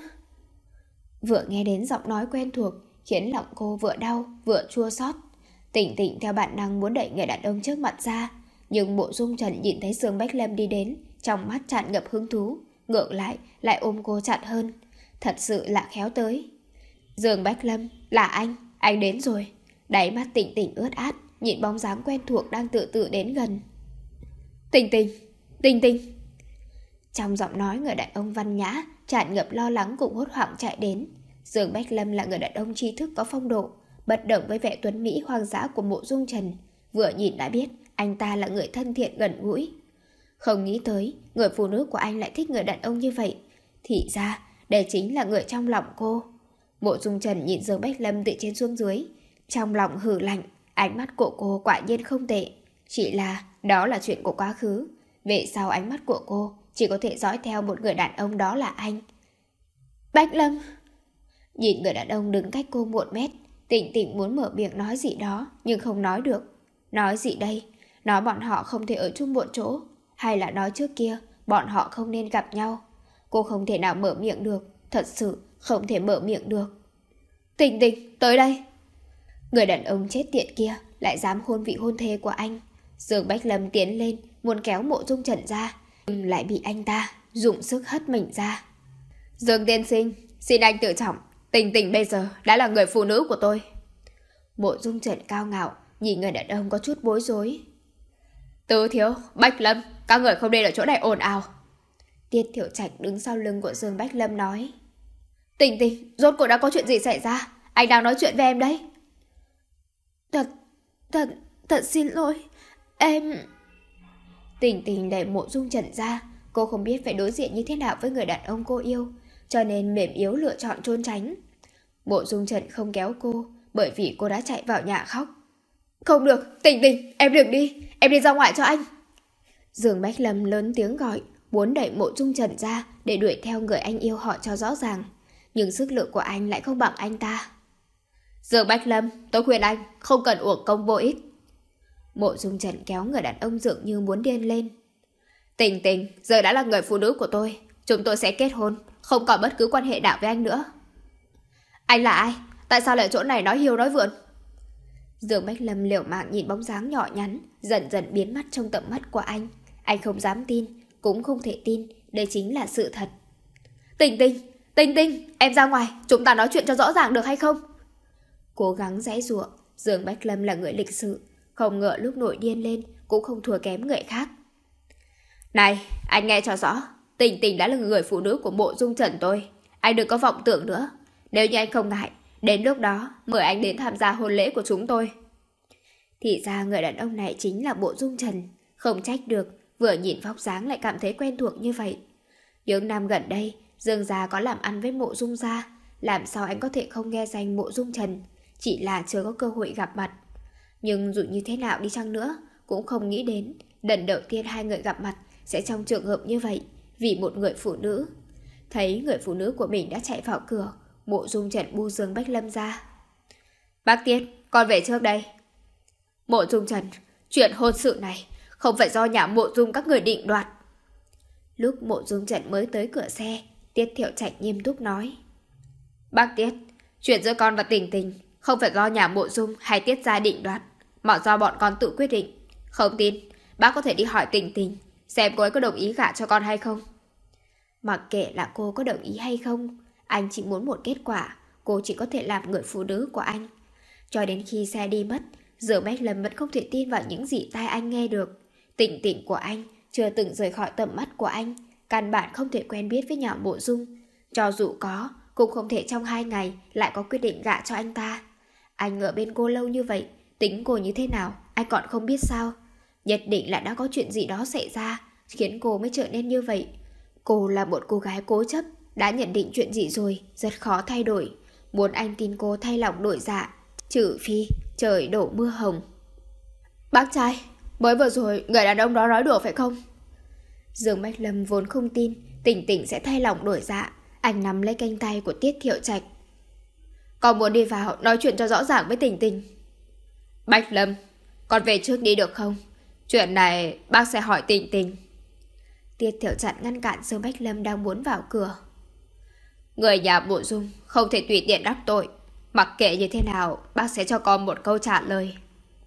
Vừa nghe đến giọng nói quen thuộc khiến lòng cô vừa đau vừa chua xót. Tình Tình theo bản năng muốn đẩy người đàn ông trước mặt ra, nhưng Mộ Dung Trần nhìn thấy Dương Bách Lâm đi đến, trong mắt tràn ngập hứng thú, ngược lại lại ôm cô chặt hơn. Thật sự là khéo tới. Dương Bách Lâm, là anh, anh đến rồi. Đáy mắt Tình Tình ướt át, nhìn bóng dáng quen thuộc đang tự tự đến gần. Tình Tình, Tình Tình. Trong giọng nói người đàn ông văn nhã tràn ngập lo lắng cùng hốt hoảng chạy đến. Dương Bách Lâm là người đàn ông tri thức có phong độ, bất đồng với vẻ tuấn mỹ hoang dã của Mộ Dung Trần. Vừa nhìn đã biết anh ta là người thân thiện gần gũi. Không nghĩ tới người phụ nữ của anh lại thích người đàn ông như vậy. Thì ra đây chính là người trong lòng cô. Mộ Dung Trần nhìn Dương Bách Lâm từ trên xuống dưới, trong lòng hừ lạnh. Ánh mắt của cô quả nhiên không tệ, chỉ là đó là chuyện của quá khứ. Về sau ánh mắt của cô chỉ có thể dõi theo một người đàn ông, đó là anh. Bách Lâm! Nhìn người đàn ông đứng cách cô một mét, Tình Tình muốn mở miệng nói gì đó nhưng không nói được. Nói gì đây? Nói bọn họ không thể ở chung một chỗ, hay là nói trước kia bọn họ không nên gặp nhau? Cô không thể nào mở miệng được, thật sự không thể mở miệng được. Tình Tình, tới đây! Người đàn ông chết tiệt kia lại dám hôn vị hôn thê của anh. Dương Bách Lâm tiến lên muốn kéo Mộ Dung Trần ra, nhưng lại bị anh ta dùng sức hất mình ra. Dương tiên sinh, xin anh tự trọng, Tình Tình bây giờ đã là người phụ nữ của tôi. Mộ Dung Trần cao ngạo nhìn người đàn ông có chút bối rối. Tứ Thiếu, Bách Lâm, các người không nên ở chỗ này ồn ào. Tiết Thiệu Trạch đứng sau lưng của Dương Bách Lâm nói. Tình Tình, rốt cuộc đã có chuyện gì xảy ra? Anh đang nói chuyện với em đấy. Thật, thật, thật xin lỗi, em... Tình Tình đẩy Mộ Dung Trần ra. Cô không biết phải đối diện như thế nào với người đàn ông cô yêu, cho nên mềm yếu lựa chọn trốn tránh. Mộ Dung Trần không kéo cô, bởi vì cô đã chạy vào nhà khóc. Không được, Tình Tình, em đừng đi, em đi ra ngoài cho anh. Dương Bách Lâm lớn tiếng gọi, muốn đẩy Mộ Dung Trần ra để đuổi theo người anh yêu họ cho rõ ràng. Nhưng sức lực của anh lại không bằng anh ta. Dương Bách Lâm, tôi khuyên anh không cần uổng công vô ích. Mộ Dung Trần kéo người đàn ông dường như muốn điên lên. Tình Tình, giờ đã là người phụ nữ của tôi, chúng tôi sẽ kết hôn, không còn bất cứ quan hệ nào với anh nữa. Anh là ai? Tại sao lại chỗ này nói hiêu nói vượn? Dương Bách Lâm liều mạng nhìn bóng dáng nhỏ nhắn dần dần biến mất trong tầm mắt của anh. Anh không dám tin, cũng không thể tin đây chính là sự thật. Tình Tình, Tình Tình, em ra ngoài, chúng ta nói chuyện cho rõ ràng được hay không? Cố gắng giãy giụa. Dương Bách Lâm là người lịch sự, không ngờ lúc nổi điên lên cũng không thua kém người khác. Này, anh nghe cho rõ, Tình Tình đã là người phụ nữ của Mộ Dung Trần tôi. Anh đừng có vọng tưởng nữa. Nếu như anh không ngại, đến lúc đó mời anh đến tham gia hôn lễ của chúng tôi. Thì ra người đàn ông này chính là Mộ Dung Trần. Không trách được, vừa nhìn vóc dáng lại cảm thấy quen thuộc như vậy. Những năm gần đây, Dương gia có làm ăn với Mộ Dung gia, làm sao anh có thể không nghe danh Mộ Dung Trần, chỉ là chưa có cơ hội gặp mặt. Nhưng dù như thế nào đi chăng nữa, cũng không nghĩ đến lần đầu tiên hai người gặp mặt sẽ trong trường hợp như vậy, vì một người phụ nữ. Thấy người phụ nữ của mình đã chạy vào cửa, Mộ Dung Trần bu Dương Bách Lâm ra. Bác Tiết, con về trước đây. Mộ Dung Trần, chuyện hôn sự này không phải do nhà Mộ Dung các người định đoạt. Lúc Mộ Dung Trần mới tới cửa xe, Tiết Thiệu Trạch nghiêm túc nói. Bác Tiết, chuyện giữa con và Tình Tình không phải do nhà Mộ Dung hay Tiết gia định đoạt, mà do bọn con tự quyết định. Không tin, bác có thể đi hỏi Tình Tình xem cô ấy có đồng ý gả cho con hay không. Mặc kệ là cô có đồng ý hay không, anh chỉ muốn một kết quả, cô chỉ có thể làm người phụ nữ của anh. Cho đến khi xe đi mất, Dương Bách Lâm vẫn không thể tin vào những gì tai anh nghe được. Tình Tình của anh chưa từng rời khỏi tầm mắt của anh, căn bản không thể quen biết với nhà Mộ Dung. Cho dù có, cũng không thể trong hai ngày lại có quyết định gả cho anh ta. Anh ở bên cô lâu như vậy, tính cô như thế nào, anh còn không biết sao. Nhất định là đã có chuyện gì đó xảy ra, khiến cô mới trở nên như vậy. Cô là một cô gái cố chấp, đã nhận định chuyện gì rồi, rất khó thay đổi. Muốn anh tin cô thay lòng đổi dạ, trừ phi trời đổ mưa hồng. Bác trai, mới vừa rồi người đàn ông đó nói đùa phải không? Dương Bách Lâm vốn không tin Tình Tình sẽ thay lòng đổi dạ. Anh nắm lấy cánh tay của Tiết Thiệu Trạch. Con muốn đi vào nói chuyện cho rõ ràng với Tình Tình. Bách Lâm, con về trước đi được không? Chuyện này bác sẽ hỏi Tình Tình. Tiết Thiệu Trạch ngăn cản Dương Bách Lâm đang muốn vào cửa. Người nhà Mộ Dung không thể tùy tiện đắc tội. Mặc kệ như thế nào, bác sẽ cho con một câu trả lời.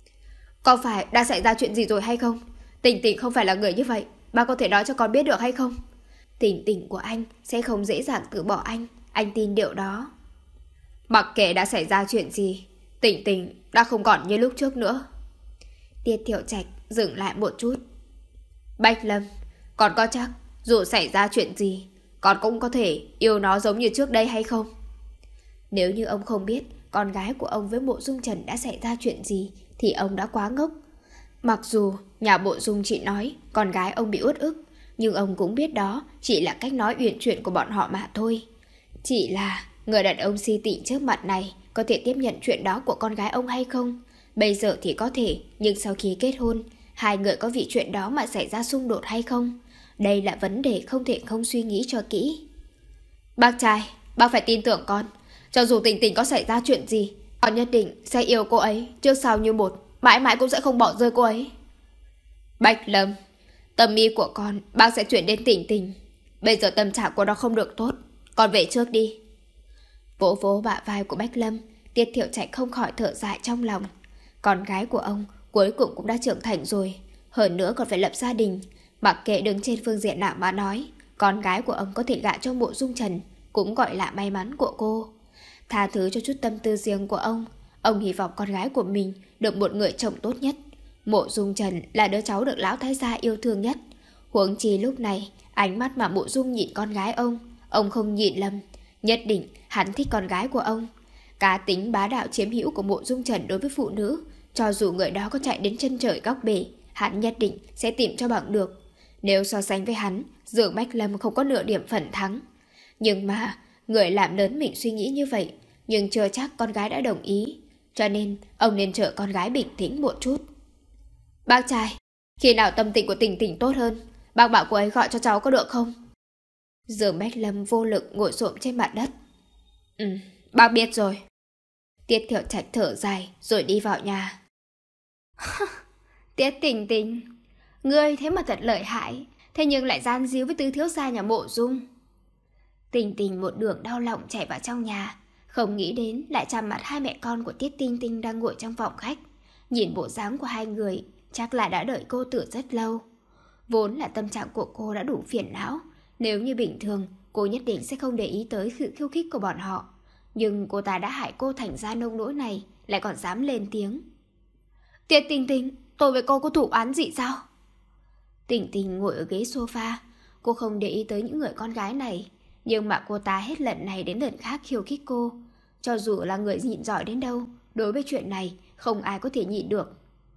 Có phải đã xảy ra chuyện gì rồi hay không? Tình Tình không phải là người như vậy, bác có thể nói cho con biết được hay không? Tình Tình của anh sẽ không dễ dàng từ bỏ anh, anh tin điều đó. Mặc kệ đã xảy ra chuyện gì, Tình Tình đã không còn như lúc trước nữa. Tiết Thiệu Trạch dừng lại một chút. Bách Lâm, con có chắc dù xảy ra chuyện gì, con cũng có thể yêu nó giống như trước đây hay không? Nếu như ông không biết con gái của ông với Mộ Dung Trần đã xảy ra chuyện gì, thì ông đã quá ngốc. Mặc dù nhà Mộ Dung chỉ nói con gái ông bị uất ức, nhưng ông cũng biết đó chỉ là cách nói uyển chuyển của bọn họ mà thôi. Chỉ là người đàn ông si tị trước mặt này có thể tiếp nhận chuyện đó của con gái ông hay không? Bây giờ thì có thể, nhưng sau khi kết hôn, hai người có vì chuyện đó mà xảy ra xung đột hay không? Đây là vấn đề không thể không suy nghĩ cho kỹ. Bác trai, bác phải tin tưởng con. Cho dù Tình Tình có xảy ra chuyện gì, con nhất định sẽ yêu cô ấy trước sau như một, mãi mãi cũng sẽ không bỏ rơi cô ấy. Bách Lâm, tâm ý của con bác sẽ chuyển đến Tình Tình. Bây giờ tâm trạng của nó không được tốt, con về trước đi. Vỗ vỗ bả vai của Bách Lâm, Tiết Thiệu Trạch không khỏi thở dài trong lòng. Con gái của ông cuối cùng cũng đã trưởng thành rồi, hơn nữa còn phải lập gia đình. Mặc kệ đứng trên phương diện nào mà nói, con gái của ông có thể gả cho Mộ Dung Trần cũng gọi là may mắn của cô. Tha thứ cho chút tâm tư riêng của ông, ông hy vọng con gái của mình được một người chồng tốt nhất. Mộ Dung Trần là đứa cháu được lão thái gia yêu thương nhất. Huống chi lúc này, ánh mắt mà Mộ Dung nhìn con gái ông, ông không nhìn lầm, nhất định hắn thích con gái của ông. Cá tính bá đạo chiếm hữu của Mộ Dung Trần đối với phụ nữ, cho dù người đó có chạy đến chân trời góc bể, hắn nhất định sẽ tìm cho bằng được. Nếu so sánh với hắn, Dương Bách Lâm không có nửa điểm phần thắng. Nhưng mà người làm lớn mình suy nghĩ như vậy, nhưng chưa chắc con gái đã đồng ý. Cho nên ông nên chờ con gái bình tĩnh một chút. Bác trai, khi nào tâm tình của Tình Tình tốt hơn, bác bảo cô ấy gọi cho cháu có được không? Dương Bách Lâm vô lực ngồi xổm trên mặt đất. Ừ, bác biết rồi. Tiết Thiệu Trạch thở dài rồi đi vào nhà. Tiết Tình Tình, ngươi thế mà thật lợi hại, thế nhưng lại gian díu với tứ thiếu gia nhà Mộ Dung. Tình Tình một đường đau lòng chạy vào trong nhà, không nghĩ đến lại chạm mặt hai mẹ con của Tiết Tinh Tinh đang ngồi trong phòng khách. Nhìn bộ dáng của hai người, chắc là đã đợi cô từ rất lâu. Vốn là tâm trạng của cô đã đủ phiền não, nếu như bình thường cô nhất định sẽ không để ý tới sự khiêu khích của bọn họ. Nhưng cô ta đã hại cô thành ra nông nỗi này, lại còn dám lên tiếng. Tiết Tinh Tinh, tôi với cô có thủ án gì sao? Tình Tình ngồi ở ghế sofa, cô không để ý tới những người con gái này, nhưng mà cô ta hết lần này đến lần khác khiêu khích cô. Cho dù là người nhịn giỏi đến đâu, đối với chuyện này không ai có thể nhịn được.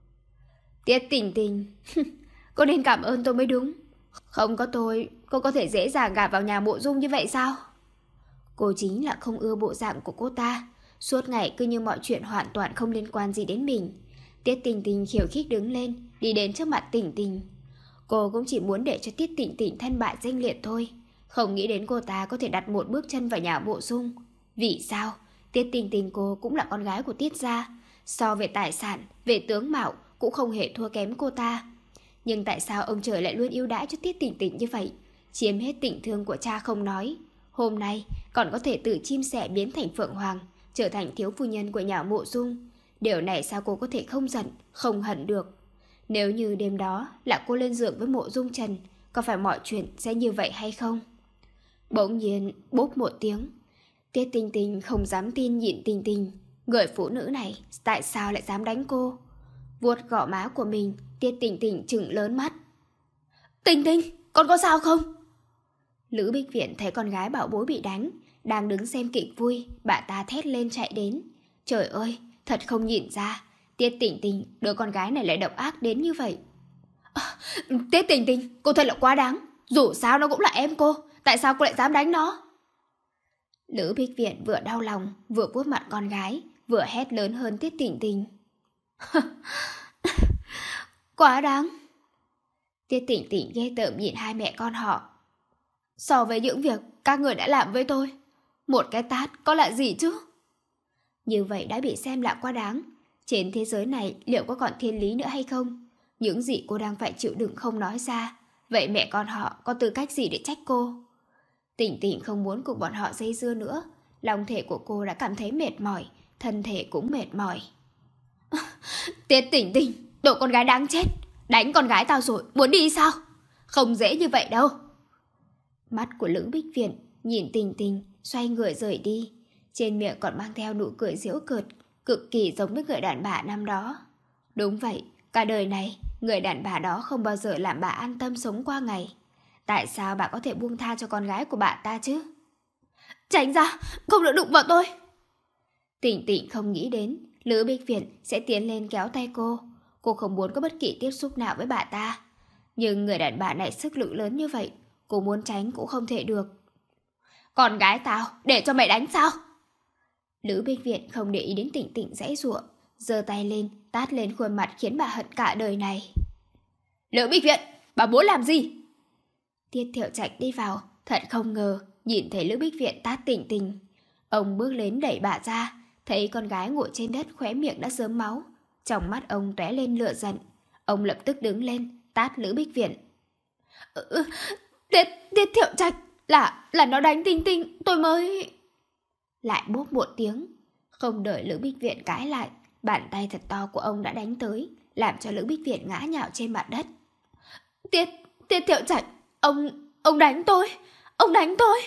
Tiết Tình Tình, cô nên cảm ơn tôi mới đúng. Không có tôi, cô có thể dễ dàng gả vào nhà Mộ Dung như vậy sao? Cô chính là không ưa bộ dạng của cô ta, suốt ngày cứ như mọi chuyện hoàn toàn không liên quan gì đến mình. Tiết Tình Tình khiêu khích đứng lên, đi đến trước mặt Tình Tình. Cô cũng chỉ muốn để cho Tiết Tình Tình thân bại danh liệt thôi, không nghĩ đến cô ta có thể đặt một bước chân vào nhà Mộ Dung. Vì sao? Tiết Tình Tình cô cũng là con gái của Tiết gia, so về tài sản, về tướng mạo cũng không hề thua kém cô ta. Nhưng tại sao ông trời lại luôn ưu đãi cho Tiết Tình Tình như vậy, chiếm hết tình thương của cha không nói, hôm nay còn có thể từ chim sẻ biến thành phượng hoàng, trở thành thiếu phu nhân của nhà Mộ Dung. Điều này sao cô có thể không giận, không hận được? Nếu như đêm đó là cô lên giường với Mộ Dung Trần, có phải mọi chuyện sẽ như vậy hay không? Bỗng nhiên bốp một tiếng. Tiết Tình Tình không dám tin nhìn Tình Tình, người phụ nữ này tại sao lại dám đánh cô? Vuốt gò má của mình, Tiết Tình Tình trừng lớn mắt. Tình Tình, con có sao không? Lữ Bích Viện thấy con gái bảo bối bị đánh, đang đứng xem kịch vui, bà ta thét lên chạy đến. Trời ơi, thật không nhìn ra, Tiết Tình Tình, đứa con gái này lại độc ác đến như vậy. À, Tiết Tình Tình, cô thật là quá đáng. Dù sao nó cũng là em cô, tại sao cô lại dám đánh nó? Lữ Bích Viện vừa đau lòng, vừa vuốt mặt con gái, vừa hét lớn hơn Tiết Tình Tình. Quá đáng. Tiết Tình Tình ghê tởm nhìn hai mẹ con họ. So với những việc các người đã làm với tôi, một cái tát có là gì chứ? Như vậy đã bị xem là quá đáng. Trên thế giới này liệu có còn thiên lý nữa hay không? Những gì cô đang phải chịu đựng không nói ra, vậy mẹ con họ có tư cách gì để trách cô? Tình Tình không muốn cùng bọn họ dây dưa nữa. Lòng thể của cô đã cảm thấy mệt mỏi, thân thể cũng mệt mỏi. Tiết Tình Tình, đồ con gái đáng chết, đánh con gái tao rồi, muốn đi sao? Không dễ như vậy đâu. Mắt của Lữ Bích Viện nhìn Tình Tình, xoay người rời đi. Trên miệng còn mang theo nụ cười giễu cợt, cực kỳ giống với người đàn bà năm đó. Đúng vậy, cả đời này, người đàn bà đó không bao giờ làm bà an tâm sống qua ngày. Tại sao bà có thể buông tha cho con gái của bà ta chứ? Tránh ra, không được đụng vào tôi. Tình Tình không nghĩ đến Lữ Bích Viện sẽ tiến lên kéo tay cô. Cô không muốn có bất kỳ tiếp xúc nào với bà ta. Nhưng người đàn bà này sức lực lớn như vậy, cô muốn tránh cũng không thể được. Con gái tao, để cho mày đánh sao? Lữ Bích Viện không để ý đến Tình Tình giãy giụa, giơ tay lên, tát lên khuôn mặt khiến bà hận cả đời này. Lữ Bích Viện, bà muốn làm gì? Tiết Thiệu Trạch đi vào, thật không ngờ nhìn thấy Lữ Bích Viện tát Tình Tình. Ông bước đến đẩy bà ra, thấy con gái ngồi trên đất khóe miệng đã rớm máu, trong mắt ông tóe lên lửa giận. Ông lập tức đứng lên tát Lữ Bích Viện. Ừ, Tiết, Tiết Thiệu Trạch, là là nó đánh Tình Tình, tôi mới... Lại bốp một tiếng. Không đợi Lữ Bích Viện cãi lại, bàn tay thật to của ông đã đánh tới, làm cho Lữ Bích Viện ngã nhào trên mặt đất. Tiết, Tiết Thiệu Trạch, ông, ông đánh tôi, ông đánh tôi.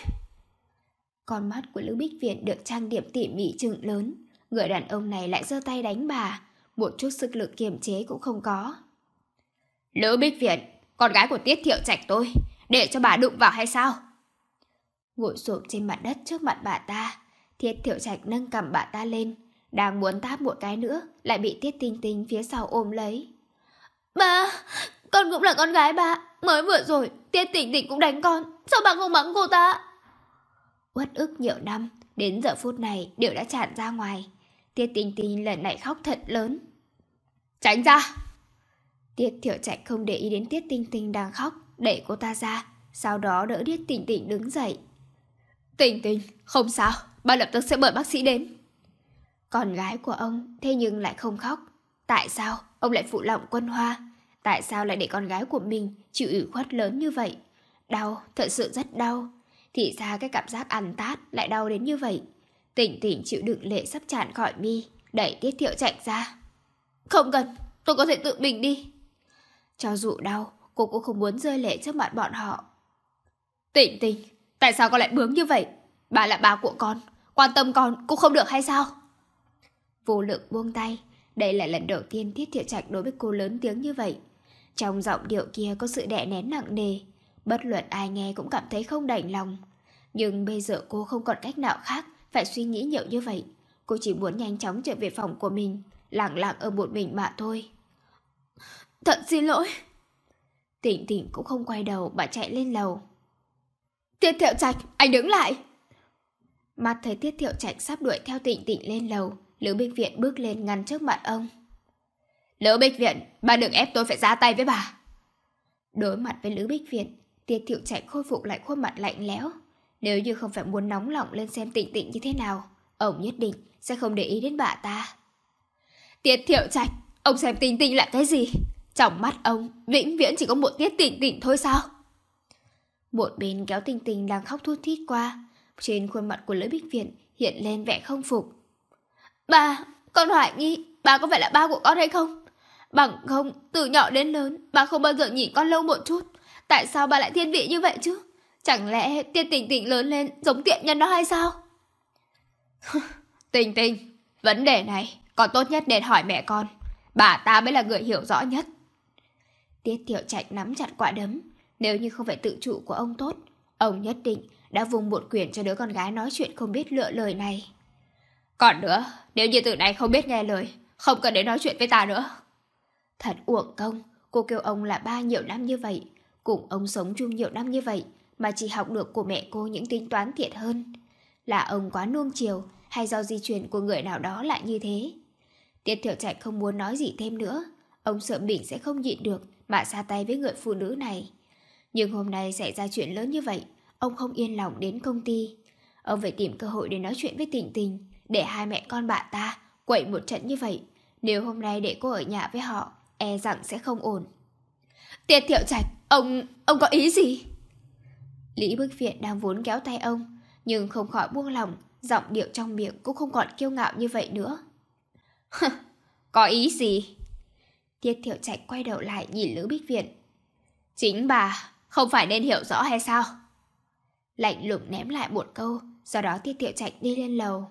Con mắt của Lữ Bích Viện được trang điểm tỉ mỉ trừng lớn. Người đàn ông này lại giơ tay đánh bà, một chút sức lực kiềm chế cũng không có. Lữ Bích Viện, con gái của Tiết Thiệu Trạch tôi, để cho bà đụng vào hay sao? Ngồi xổm trên mặt đất trước mặt bà ta, Tiết Thiệu Trạch nâng cầm bà ta lên, đang muốn tát một cái nữa, lại bị Tiết Tình Tình phía sau ôm lấy. Ba, con cũng là con gái ba, mới vừa rồi Tiết Tình Tình cũng đánh con, sao bà không mắng cô ta? Uất ức nhiều năm, đến giờ phút này đều đã tràn ra ngoài. Tiết Tình Tình lần này khóc thật lớn. Tránh ra! Tiết Thiệu Trạch không để ý đến Tiết Tình Tình đang khóc, đẩy cô ta ra, sau đó đỡ Tiết Tình Tình đứng dậy. Tình Tình, không sao, ba lập tức sẽ mời bác sĩ đến. Con gái của ông thế nhưng lại không khóc. Tại sao ông lại phụ lòng Quân Hoa? Tại sao lại để con gái của mình chịu ủy khuất lớn như vậy? Đau, thật sự rất đau. Thì ra cái cảm giác ăn tát lại đau đến như vậy. Tình Tình chịu đựng lệ sắp tràn khỏi mi, đẩy Tiết Thiệu Trạch ra. Không cần, tôi có thể tự mình đi. Cho dù đau, cô cũng không muốn rơi lệ trước mặt bọn họ. Tình Tình, tại sao con lại bướng như vậy? Bà là bà của con, quan tâm con cũng không được hay sao? Vô lực buông tay. Đây là lần đầu tiên Tiết Thiệu Trạch đối với cô lớn tiếng như vậy. Trong giọng điệu kia có sự đè nén nặng nề, bất luận ai nghe cũng cảm thấy không đành lòng. Nhưng bây giờ cô không còn cách nào khác phải suy nghĩ nhiều như vậy. Cô chỉ muốn nhanh chóng trở về phòng của mình, lặng lặng ở một mình mà thôi. Thật xin lỗi. Tịnh Tịnh cũng không quay đầu mà chạy lên lầu. Tiết Thiệu Trạch, anh đứng lại. Mắt thấy Tiết Thiệu Trạch sắp đuổi theo Tịnh Tịnh lên lầu, Lữ Bích Viện bước lên ngăn trước mặt ông. Lữ Bích Viện, bà đừng ép tôi phải ra tay với bà. Đối mặt với Lữ Bích Viện, Tiết Thiệu Trạch khôi phục lại khuôn mặt lạnh lẽo. Nếu như không phải muốn nóng lòng lên xem Tịnh Tịnh như thế nào, ông nhất định sẽ không để ý đến bà ta. Tiết Thiệu Trạch, ông xem Tịnh Tịnh là cái gì? Trong mắt ông, vĩnh viễn chỉ có một Tiết Tịnh Tịnh thôi sao? Một bên kéo Tịnh Tịnh đang khóc thút thít qua, trên khuôn mặt của Lữ Bích Viện hiện lên vẻ không phục. Bà, con hoài nghi bà có phải là ba của con hay không? Bằng không, từ nhỏ đến lớn, bà không bao giờ nhìn con lâu một chút. Tại sao bà lại thiên vị như vậy chứ? Chẳng lẽ Tiết Tịnh Tịnh lớn lên giống tiện nhân đó hay sao? Tịnh Tịnh, vấn đề này con tốt nhất nên hỏi mẹ con. Bà ta mới là người hiểu rõ nhất. Tiết Thiệu Trạch nắm chặt quả đấm. Nếu như không phải tự chủ của ông tốt, ông nhất định đã vùng một quyền cho đứa con gái nói chuyện không biết lựa lời này. Còn nữa, nếu như từ này không biết nghe lời, không cần đến nói chuyện với ta nữa. Thật uổng công, cô kêu ông là ba nhiều năm như vậy, cùng ông sống chung nhiều năm như vậy, mà chỉ học được của mẹ cô những tính toán thiệt hơn. Là ông quá nuông chiều, hay do di truyền của người nào đó lại như thế? Tiết Thiệu Trạch không muốn nói gì thêm nữa. Ông sợ mình sẽ không nhịn được mà ra tay với người phụ nữ này. Nhưng hôm nay xảy ra chuyện lớn như vậy, ông không yên lòng đến công ty. Ông phải tìm cơ hội để nói chuyện với Tịnh Tịnh, để hai mẹ con bà ta quậy một trận như vậy. Nếu hôm nay để cô ở nhà với họ, e rằng sẽ không ổn. Tiết Thiệu Trạch, ông... ông có ý gì? Lý Bích Viện đang vốn kéo tay ông, nhưng không khỏi buông lòng, giọng điệu trong miệng cũng không còn kiêu ngạo như vậy nữa. Có ý gì? Tiết Thiệu Trạch quay đầu lại nhìn Lữ Bích Viện. Chính bà không phải nên hiểu rõ hay sao? Lạnh lùng ném lại một câu, sau đó Tiết Thiệu Trạch đi lên lầu.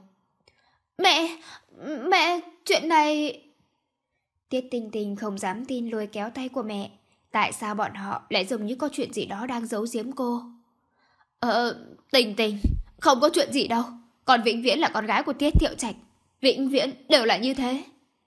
Mẹ, mẹ, chuyện này... Tiết Tinh Tinh không dám tin lôi kéo tay của mẹ. Tại sao bọn họ lại giống như có chuyện gì đó đang giấu giếm cô? Ờ, Tình Tình, không có chuyện gì đâu. Con vĩnh viễn là con gái của Tiết Thiệu Trạch. Vĩnh viễn đều là như thế.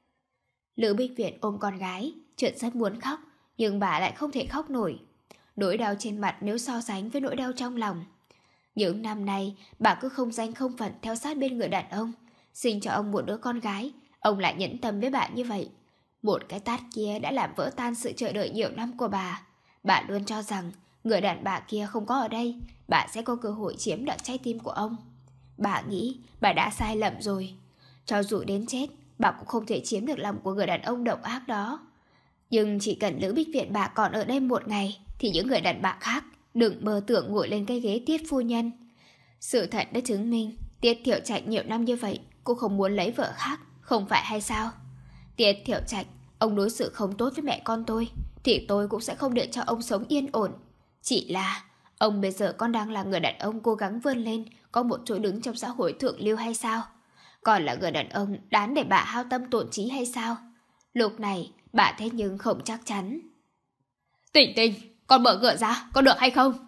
Lữ Bích Viện ôm con gái, chợt rất muốn khóc, nhưng bà lại không thể khóc nổi. Nỗi đau trên mặt nếu so sánh với nỗi đau trong lòng. Những năm nay, bà cứ không danh không phận theo sát bên người đàn ông. Sinh cho ông một đứa con gái, ông lại nhẫn tâm với bà như vậy. Một cái tát kia đã làm vỡ tan sự chờ đợi nhiều năm của bà. Bà luôn cho rằng người đàn bà kia không có ở đây, bà sẽ có cơ hội chiếm đoạt trái tim của ông. Bà nghĩ bà đã sai lầm rồi. Cho dù đến chết, bà cũng không thể chiếm được lòng của người đàn ông độc ác đó. Nhưng chỉ cần Lữ Bích Viện bà còn ở đây một ngày, thì những người đàn bà khác đừng mơ tưởng ngồi lên cái ghế Tiết phu nhân. Sự thật đã chứng minh Tiết Thiệu Trạch nhiều năm như vậy cũng không muốn lấy vợ khác, không phải hay sao? Tiết Thiệu Trạch, ông đối xử không tốt với mẹ con tôi, thì tôi cũng sẽ không để cho ông sống yên ổn. Chỉ là ông bây giờ con đang là người đàn ông cố gắng vươn lên, có một chỗ đứng trong xã hội thượng lưu hay sao? Còn là người đàn ông đáng để bà hao tâm tổn trí hay sao? Lúc này bà thế nhưng không chắc chắn. Tỉnh Tỉnh, con mở cửa ra, có được hay không?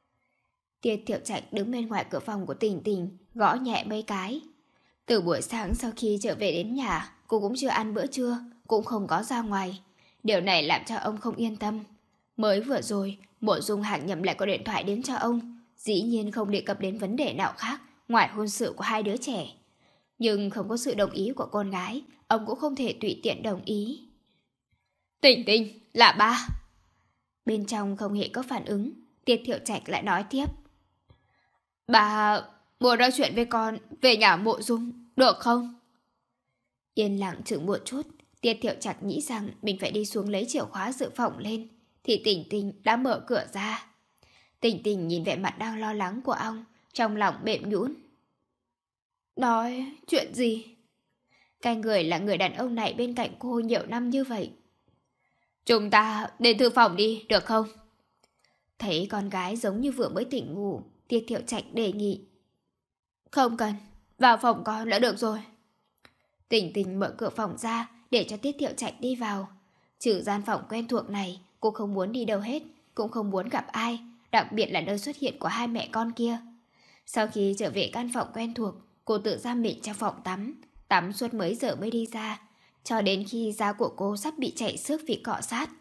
Tiết Thiệu Trạch đứng bên ngoài cửa phòng của Tỉnh Tỉnh, gõ nhẹ mấy cái. Từ buổi sáng sau khi trở về đến nhà, cô cũng chưa ăn bữa trưa, cũng không có ra ngoài. Điều này làm cho ông không yên tâm. Mới vừa rồi, Mộ Dung Hạc Nhậm lại có điện thoại đến cho ông. Dĩ nhiên không đề cập đến vấn đề nào khác ngoài hôn sự của hai đứa trẻ. Nhưng không có sự đồng ý của con gái, ông cũng không thể tùy tiện đồng ý. Tỉnh Tỉnh, là ba. Bên trong không hề có phản ứng, Tiết Thiệu Trạch lại nói tiếp. Bà muốn nói chuyện với con về nhà Mộ Dung, được không? Yên lặng chừng một chút, Tiết Thiệu Trạch nghĩ rằng mình phải đi xuống lấy chìa khóa dự phòng lên, thì Tỉnh Tỉnh đã mở cửa ra. Tỉnh Tỉnh nhìn vẻ mặt đang lo lắng của ông, trong lòng mềm nhũn. Nói chuyện gì? Cái người là người đàn ông này bên cạnh cô nhiều năm như vậy. Chúng ta đến thư phòng đi, được không? Thấy con gái giống như vừa mới tỉnh ngủ, Tiết Thiệu Trạch đề nghị. Không cần, vào phòng con là được rồi. Tỉnh Tỉnh mở cửa phòng ra để cho Tiết Thiệu Trạch đi vào. Trừ gian phòng quen thuộc này, cô không muốn đi đâu hết, cũng không muốn gặp ai, đặc biệt là nơi xuất hiện của hai mẹ con kia. Sau khi trở về căn phòng quen thuộc, cô tự giam mình trong phòng tắm, tắm suốt mấy giờ mới đi ra, cho đến khi da của cô sắp bị chảy xước vì cọ sát.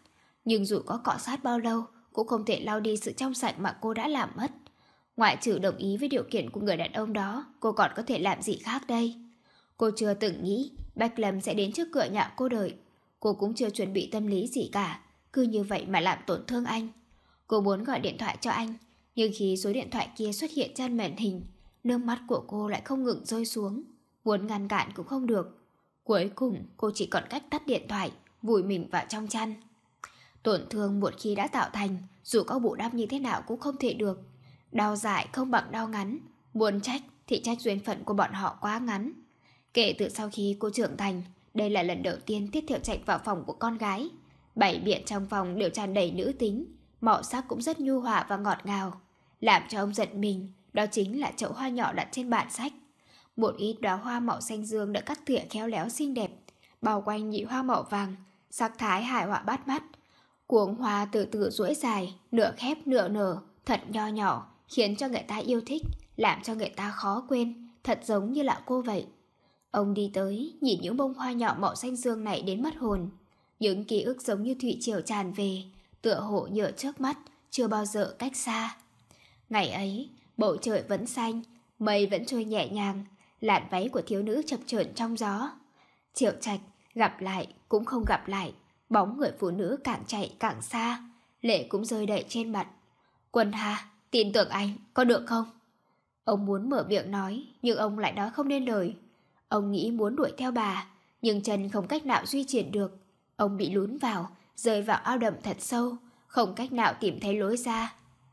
Nhưng dù có cọ sát bao lâu, cũng không thể lau đi sự trong sạch mà cô đã làm mất. Ngoại trừ đồng ý với điều kiện của người đàn ông đó, cô còn có thể làm gì khác đây? Cô chưa từng nghĩ Bách Lâm sẽ đến trước cửa nhà cô đợi. Cô cũng chưa chuẩn bị tâm lý gì cả, cứ như vậy mà làm tổn thương anh. Cô muốn gọi điện thoại cho anh, nhưng khi số điện thoại kia xuất hiện trên màn hình, nước mắt của cô lại không ngừng rơi xuống. Muốn ngăn cản cũng không được. Cuối cùng cô chỉ còn cách tắt điện thoại, vùi mình vào trong chăn. Tổn thương một khi đã tạo thành, dù có bù đắp như thế nào cũng không thể được. Đau dại không bằng đau ngắn. Muốn trách thì trách duyên phận của bọn họ quá ngắn. Kể từ sau khi cô trưởng thành, đây là lần đầu tiên Tiết Thiệu Trạch vào phòng của con gái. Bảy biện trong phòng đều tràn đầy nữ tính, màu sắc cũng rất nhu hòa và ngọt ngào. Làm cho ông giận mình, đó chính là chậu hoa nhỏ đặt trên bàn sách. Một ít đóa hoa màu xanh dương đã cắt tỉa khéo léo xinh đẹp, bao quanh nhị hoa màu vàng, sắc thái hài hòa bắt mắt. Cuống hoa từ từ duỗi dài, nửa khép nửa nở, thật nho nhỏ, khiến cho người ta yêu thích, làm cho người ta khó quên, thật giống như là cô vậy. Ông đi tới, nhìn những bông hoa nhỏ màu xanh dương này đến mất hồn. Những ký ức giống như thủy triều tràn về, tựa hồ nhựa trước mắt, chưa bao giờ cách xa. Ngày ấy, bầu trời vẫn xanh, mây vẫn trôi nhẹ nhàng, làn váy của thiếu nữ chập chờn trong gió. Triệu Trạch gặp lại cũng không gặp lại, bóng người phụ nữ càng chạy càng xa, lệ cũng rơi đầy trên mặt. Quân Hà, tin tưởng anh, có được không? Ông muốn mở miệng nói, nhưng ông lại nói không nên lời. Ông nghĩ muốn đuổi theo bà, nhưng chân không cách nào duy trì được. Ông bị lún vào, rơi vào ao đầm thật sâu, không cách nào tìm thấy lối ra.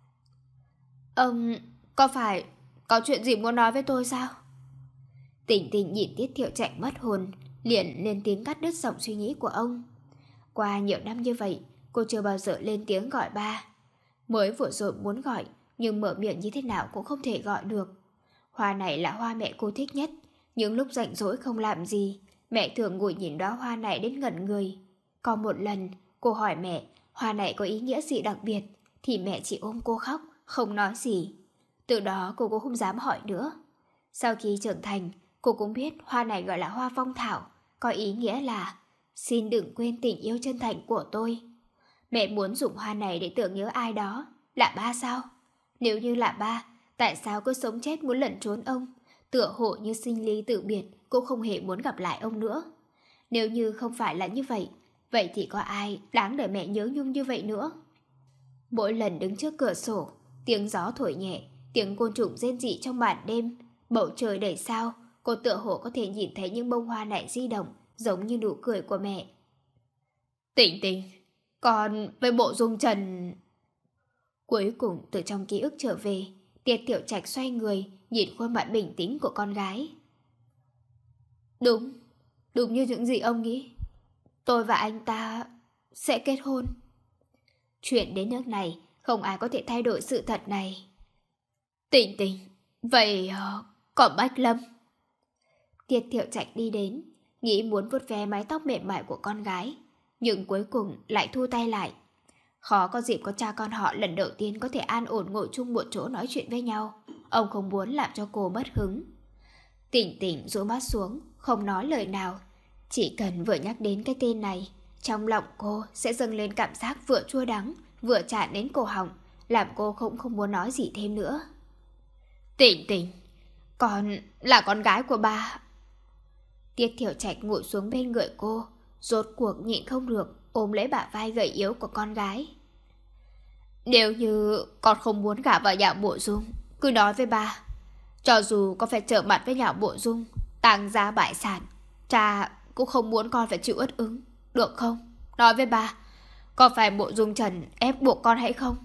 Ông, có phải có chuyện gì muốn nói với tôi sao? Tỉnh Tỉnh nhìn Tiết Thiệu Trạch mất hồn, liền lên tiếng cắt đứt dòng suy nghĩ của ông. Qua nhiều năm như vậy, cô chưa bao giờ lên tiếng gọi ba. Mới vừa rồi muốn gọi, nhưng mở miệng như thế nào cũng không thể gọi được. Hoa này là hoa mẹ cô thích nhất. Những lúc rảnh rỗi không làm gì, mẹ thường ngồi nhìn đóa hoa này đến ngẩn người. Có một lần, cô hỏi mẹ hoa này có ý nghĩa gì đặc biệt, thì mẹ chỉ ôm cô khóc, không nói gì. Từ đó cô cũng không dám hỏi nữa. Sau khi trưởng thành, cô cũng biết hoa này gọi là hoa phong thảo, có ý nghĩa là xin đừng quên tình yêu chân thành của tôi. Mẹ muốn dùng hoa này để tưởng nhớ ai đó. Là ba sao? Nếu như là ba, tại sao cứ sống chết muốn lẩn trốn ông? Tựa hồ như sinh ly tử biệt, cũng không hề muốn gặp lại ông nữa. Nếu như không phải là như vậy, vậy thì có ai đáng để mẹ nhớ nhung như vậy nữa? Mỗi lần đứng trước cửa sổ, tiếng gió thổi nhẹ, tiếng côn trùng rên rỉ trong màn đêm, bầu trời đầy sao, cô tựa hồ có thể nhìn thấy những bông hoa này di động, giống như nụ cười của mẹ. Tỉnh Tỉnh, còn với bộ dung trần... Cuối cùng từ trong ký ức trở về, Tiết Thiệu Trạch xoay người, nhìn khuôn mặt bình tĩnh của con gái. Đúng, đúng như những gì ông nghĩ. Tôi và anh ta sẽ kết hôn. Chuyện đến nước này, không ai có thể thay đổi sự thật này. Tỉnh Tỉnh, vậy còn Bách Lâm? Tiết Thiệu Trạch đi đến, nghĩ muốn vuốt ve mái tóc mềm mại của con gái, nhưng cuối cùng lại thu tay lại. Khó có dịp có cha con họ lần đầu tiên có thể an ổn ngồi chung một chỗ nói chuyện với nhau. Ông không muốn làm cho cô mất hứng. Tỉnh Tỉnh rũ mắt xuống, không nói lời nào. Chỉ cần vừa nhắc đến cái tên này, trong lòng cô sẽ dâng lên cảm giác vừa chua đắng, vừa chạm đến cổ họng, làm cô cũng không muốn nói gì thêm nữa. Tỉnh Tỉnh, con là con gái của ba. Tiết Thiệu Trạch ngồi xuống bên người cô, rốt cuộc nhịn không được, ôm lấy bả vai gầy yếu của con gái. Nếu như con không muốn gả vào nhà Mộ Dung, cứ nói với ba. Cho dù có phải trở mặt với nhà Mộ Dung, tang gia bại sản, cha cũng không muốn con phải chịu ớt ứng, được không? Nói với ba, có phải Mộ Dung Trần ép buộc con hay không?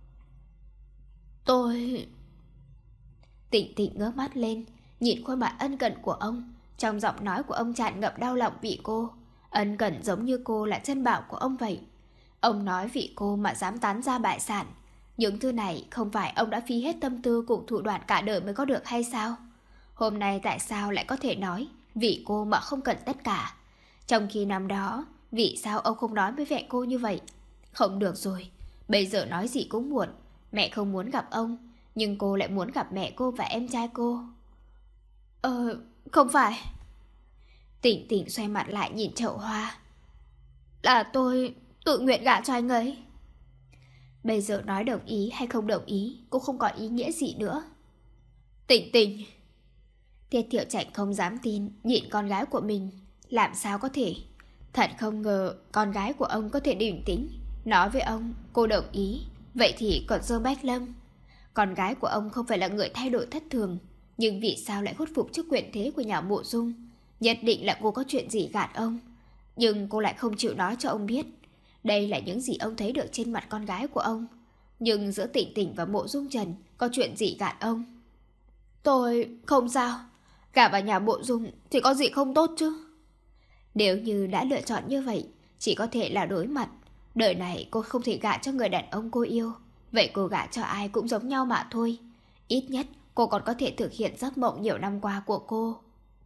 Tôi... Tỉnh Tỉnh ngước mắt lên, nhìn khuôn mặt ân cần của ông. Trong giọng nói của ông tràn ngập đau lòng vì cô. Ân cần giống như cô là chân bảo của ông vậy. Ông nói vì cô mà dám tán ra bại sản. Những thứ này không phải ông đã phí hết tâm tư cùng thủ đoạn cả đời mới có được hay sao? Hôm nay tại sao lại có thể nói vì cô mà không cần tất cả? Trong khi năm đó, vì sao ông không nói với mẹ cô như vậy? Không được rồi, bây giờ nói gì cũng muộn. Mẹ không muốn gặp ông, nhưng cô lại muốn gặp mẹ cô và em trai cô. Ờ, không phải. Tỉnh Tỉnh xoay mặt lại nhìn chậu hoa. Là tôi, tự nguyện gả cho anh ấy. Bây giờ nói đồng ý hay không đồng ý cũng không có ý nghĩa gì nữa. Tỉnh tỉnh. Tiết Thiệu Trạch không dám tin, nhịn con gái của mình. Làm sao có thể? Thật không ngờ con gái của ông có thể bình tĩnh nói với ông cô đồng ý. Vậy thì còn Dương Bách Lâm, con gái của ông không phải là người thay đổi thất thường, nhưng vì sao lại khuất phục trước quyền thế của nhà Mộ Dung? Nhất định là cô có chuyện gì gạt ông, nhưng cô lại không chịu nói cho ông biết. Đây là những gì ông thấy được trên mặt con gái của ông. Nhưng giữa Tỉnh Tỉnh và Mộ Dung Trần có chuyện gì gạt ông? Tôi không sao, gả vào nhà Mộ Dung thì có gì không tốt chứ? Nếu như đã lựa chọn như vậy, chỉ có thể là đối mặt. Đời này cô không thể gả cho người đàn ông cô yêu, vậy cô gả cho ai cũng giống nhau mà thôi. Ít nhất cô còn có thể thực hiện giấc mộng nhiều năm qua của cô.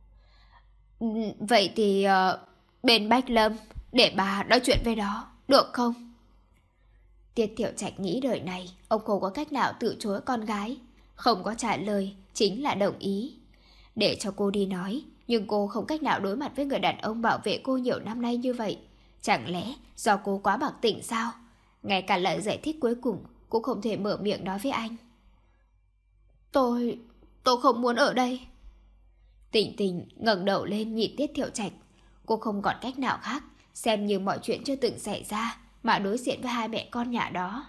Vậy thì uh, bên Bách Lâm để bà nói chuyện với đó, được không? Tiết Thiệu Trạch nghĩ đời này ông không có cách nào từ chối con gái. Không có trả lời chính là đồng ý. Để cho cô đi nói, nhưng cô không cách nào đối mặt với người đàn ông bảo vệ cô nhiều năm nay như vậy. Chẳng lẽ do cô quá bạc tỉnh sao? Ngay cả lời giải thích cuối cùng cũng không thể mở miệng nói với anh. Tôi... tôi không muốn ở đây. Tỉnh Tỉnh ngẩng đầu lên nhìn Tiết Thiệu Trạch. Cô không còn cách nào khác, xem như mọi chuyện chưa từng xảy ra mà đối diện với hai mẹ con nhà đó.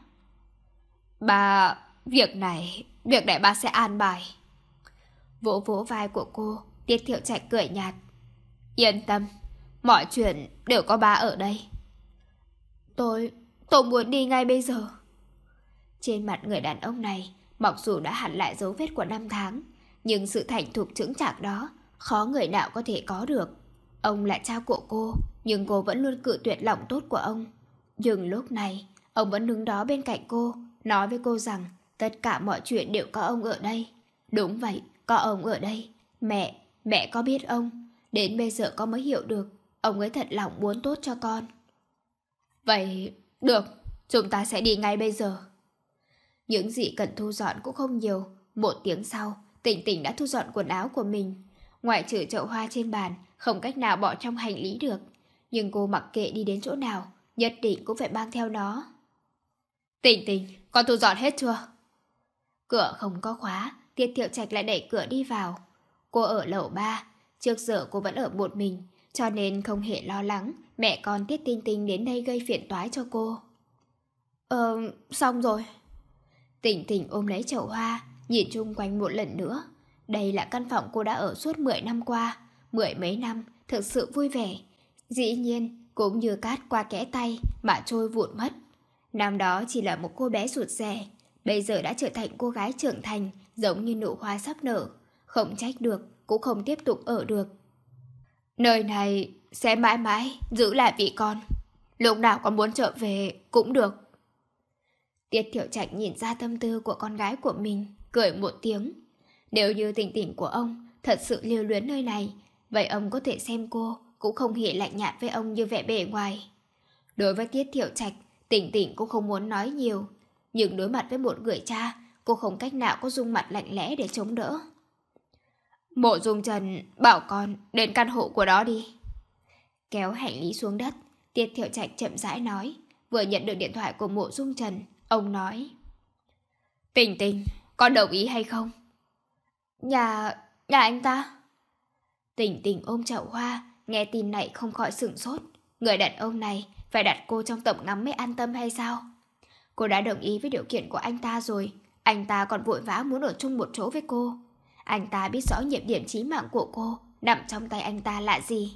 Bà... việc này... việc này bà sẽ an bài. Vỗ vỗ vai của cô, Tiết Thiệu Trạch cười nhạt. Yên tâm, mọi chuyện đều có bà ở đây. Tôi... tôi muốn đi ngay bây giờ. Trên mặt người đàn ông này, mặc dù đã hẳn lại dấu vết của năm tháng, nhưng sự thành thục chững chạc đó khó người nào có thể có được. Ông là cha của cô, nhưng cô vẫn luôn cự tuyệt lòng tốt của ông. Nhưng lúc này, ông vẫn đứng đó bên cạnh cô, nói với cô rằng tất cả mọi chuyện đều có ông ở đây. Đúng vậy, có ông ở đây. Mẹ, mẹ có biết ông, đến bây giờ con mới hiểu được ông ấy thật lòng muốn tốt cho con. Vậy, được, chúng ta sẽ đi ngay bây giờ. Những gì cần thu dọn cũng không nhiều. Một tiếng sau, Tỉnh Tỉnh đã thu dọn quần áo của mình. Ngoại trừ chậu hoa trên bàn, không cách nào bỏ trong hành lý được. Nhưng cô mặc kệ đi đến chỗ nào, nhất định cũng phải mang theo nó. Tỉnh Tỉnh, con thu dọn hết chưa? Cửa không có khóa, Tiết Thiệu Trạch lại đẩy cửa đi vào. Cô ở lầu ba, trước giờ cô vẫn ở một mình, cho nên không hề lo lắng mẹ con Tiết Tinh Tinh đến đây gây phiền toái cho cô. Ờ, xong rồi. Tỉnh Tỉnh ôm lấy chậu hoa, nhìn chung quanh một lần nữa. Đây là căn phòng cô đã ở suốt mười năm qua. Mười mấy năm, thực sự vui vẻ. Dĩ nhiên, cũng như cát qua kẽ tay mà trôi vụn mất. Năm đó chỉ là một cô bé rụt rè, bây giờ đã trở thành cô gái trưởng thành, giống như nụ hoa sắp nở. Không trách được, cũng không tiếp tục ở được. Nơi này sẽ mãi mãi giữ lại vị con. Lúc nào con muốn trở về cũng được. Tiết Thiệu Trạch nhìn ra tâm tư của con gái của mình, cười một tiếng. Nếu như Tỉnh Tỉnh của ông thật sự lưu luyến nơi này, vậy ông có thể xem cô cũng không hề lạnh nhạt với ông như vẻ bề ngoài. Đối với Tiết Thiệu Trạch, Tỉnh Tỉnh cũng không muốn nói nhiều, nhưng đối mặt với một người cha, cô không cách nào có dung mặt lạnh lẽ để chống đỡ. Mộ Dung Trần bảo con đến căn hộ của đó đi. Kéo hành lý xuống đất, Tiết Thiệu Trạch chậm rãi nói. Vừa nhận được điện thoại của Mộ Dung Trần, ông nói: Tỉnh Tỉnh, con đồng ý hay không? Nhà... nhà anh ta. Tỉnh Tỉnh ôm chậu hoa, nghe tin này không khỏi sửng sốt. Người đàn ông này phải đặt cô trong tầm ngắm mới an tâm hay sao? Cô đã đồng ý với điều kiện của anh ta rồi, anh ta còn vội vã muốn ở chung một chỗ với cô. Anh ta biết rõ nhược điểm chí mạng của cô nằm trong tay anh ta là gì.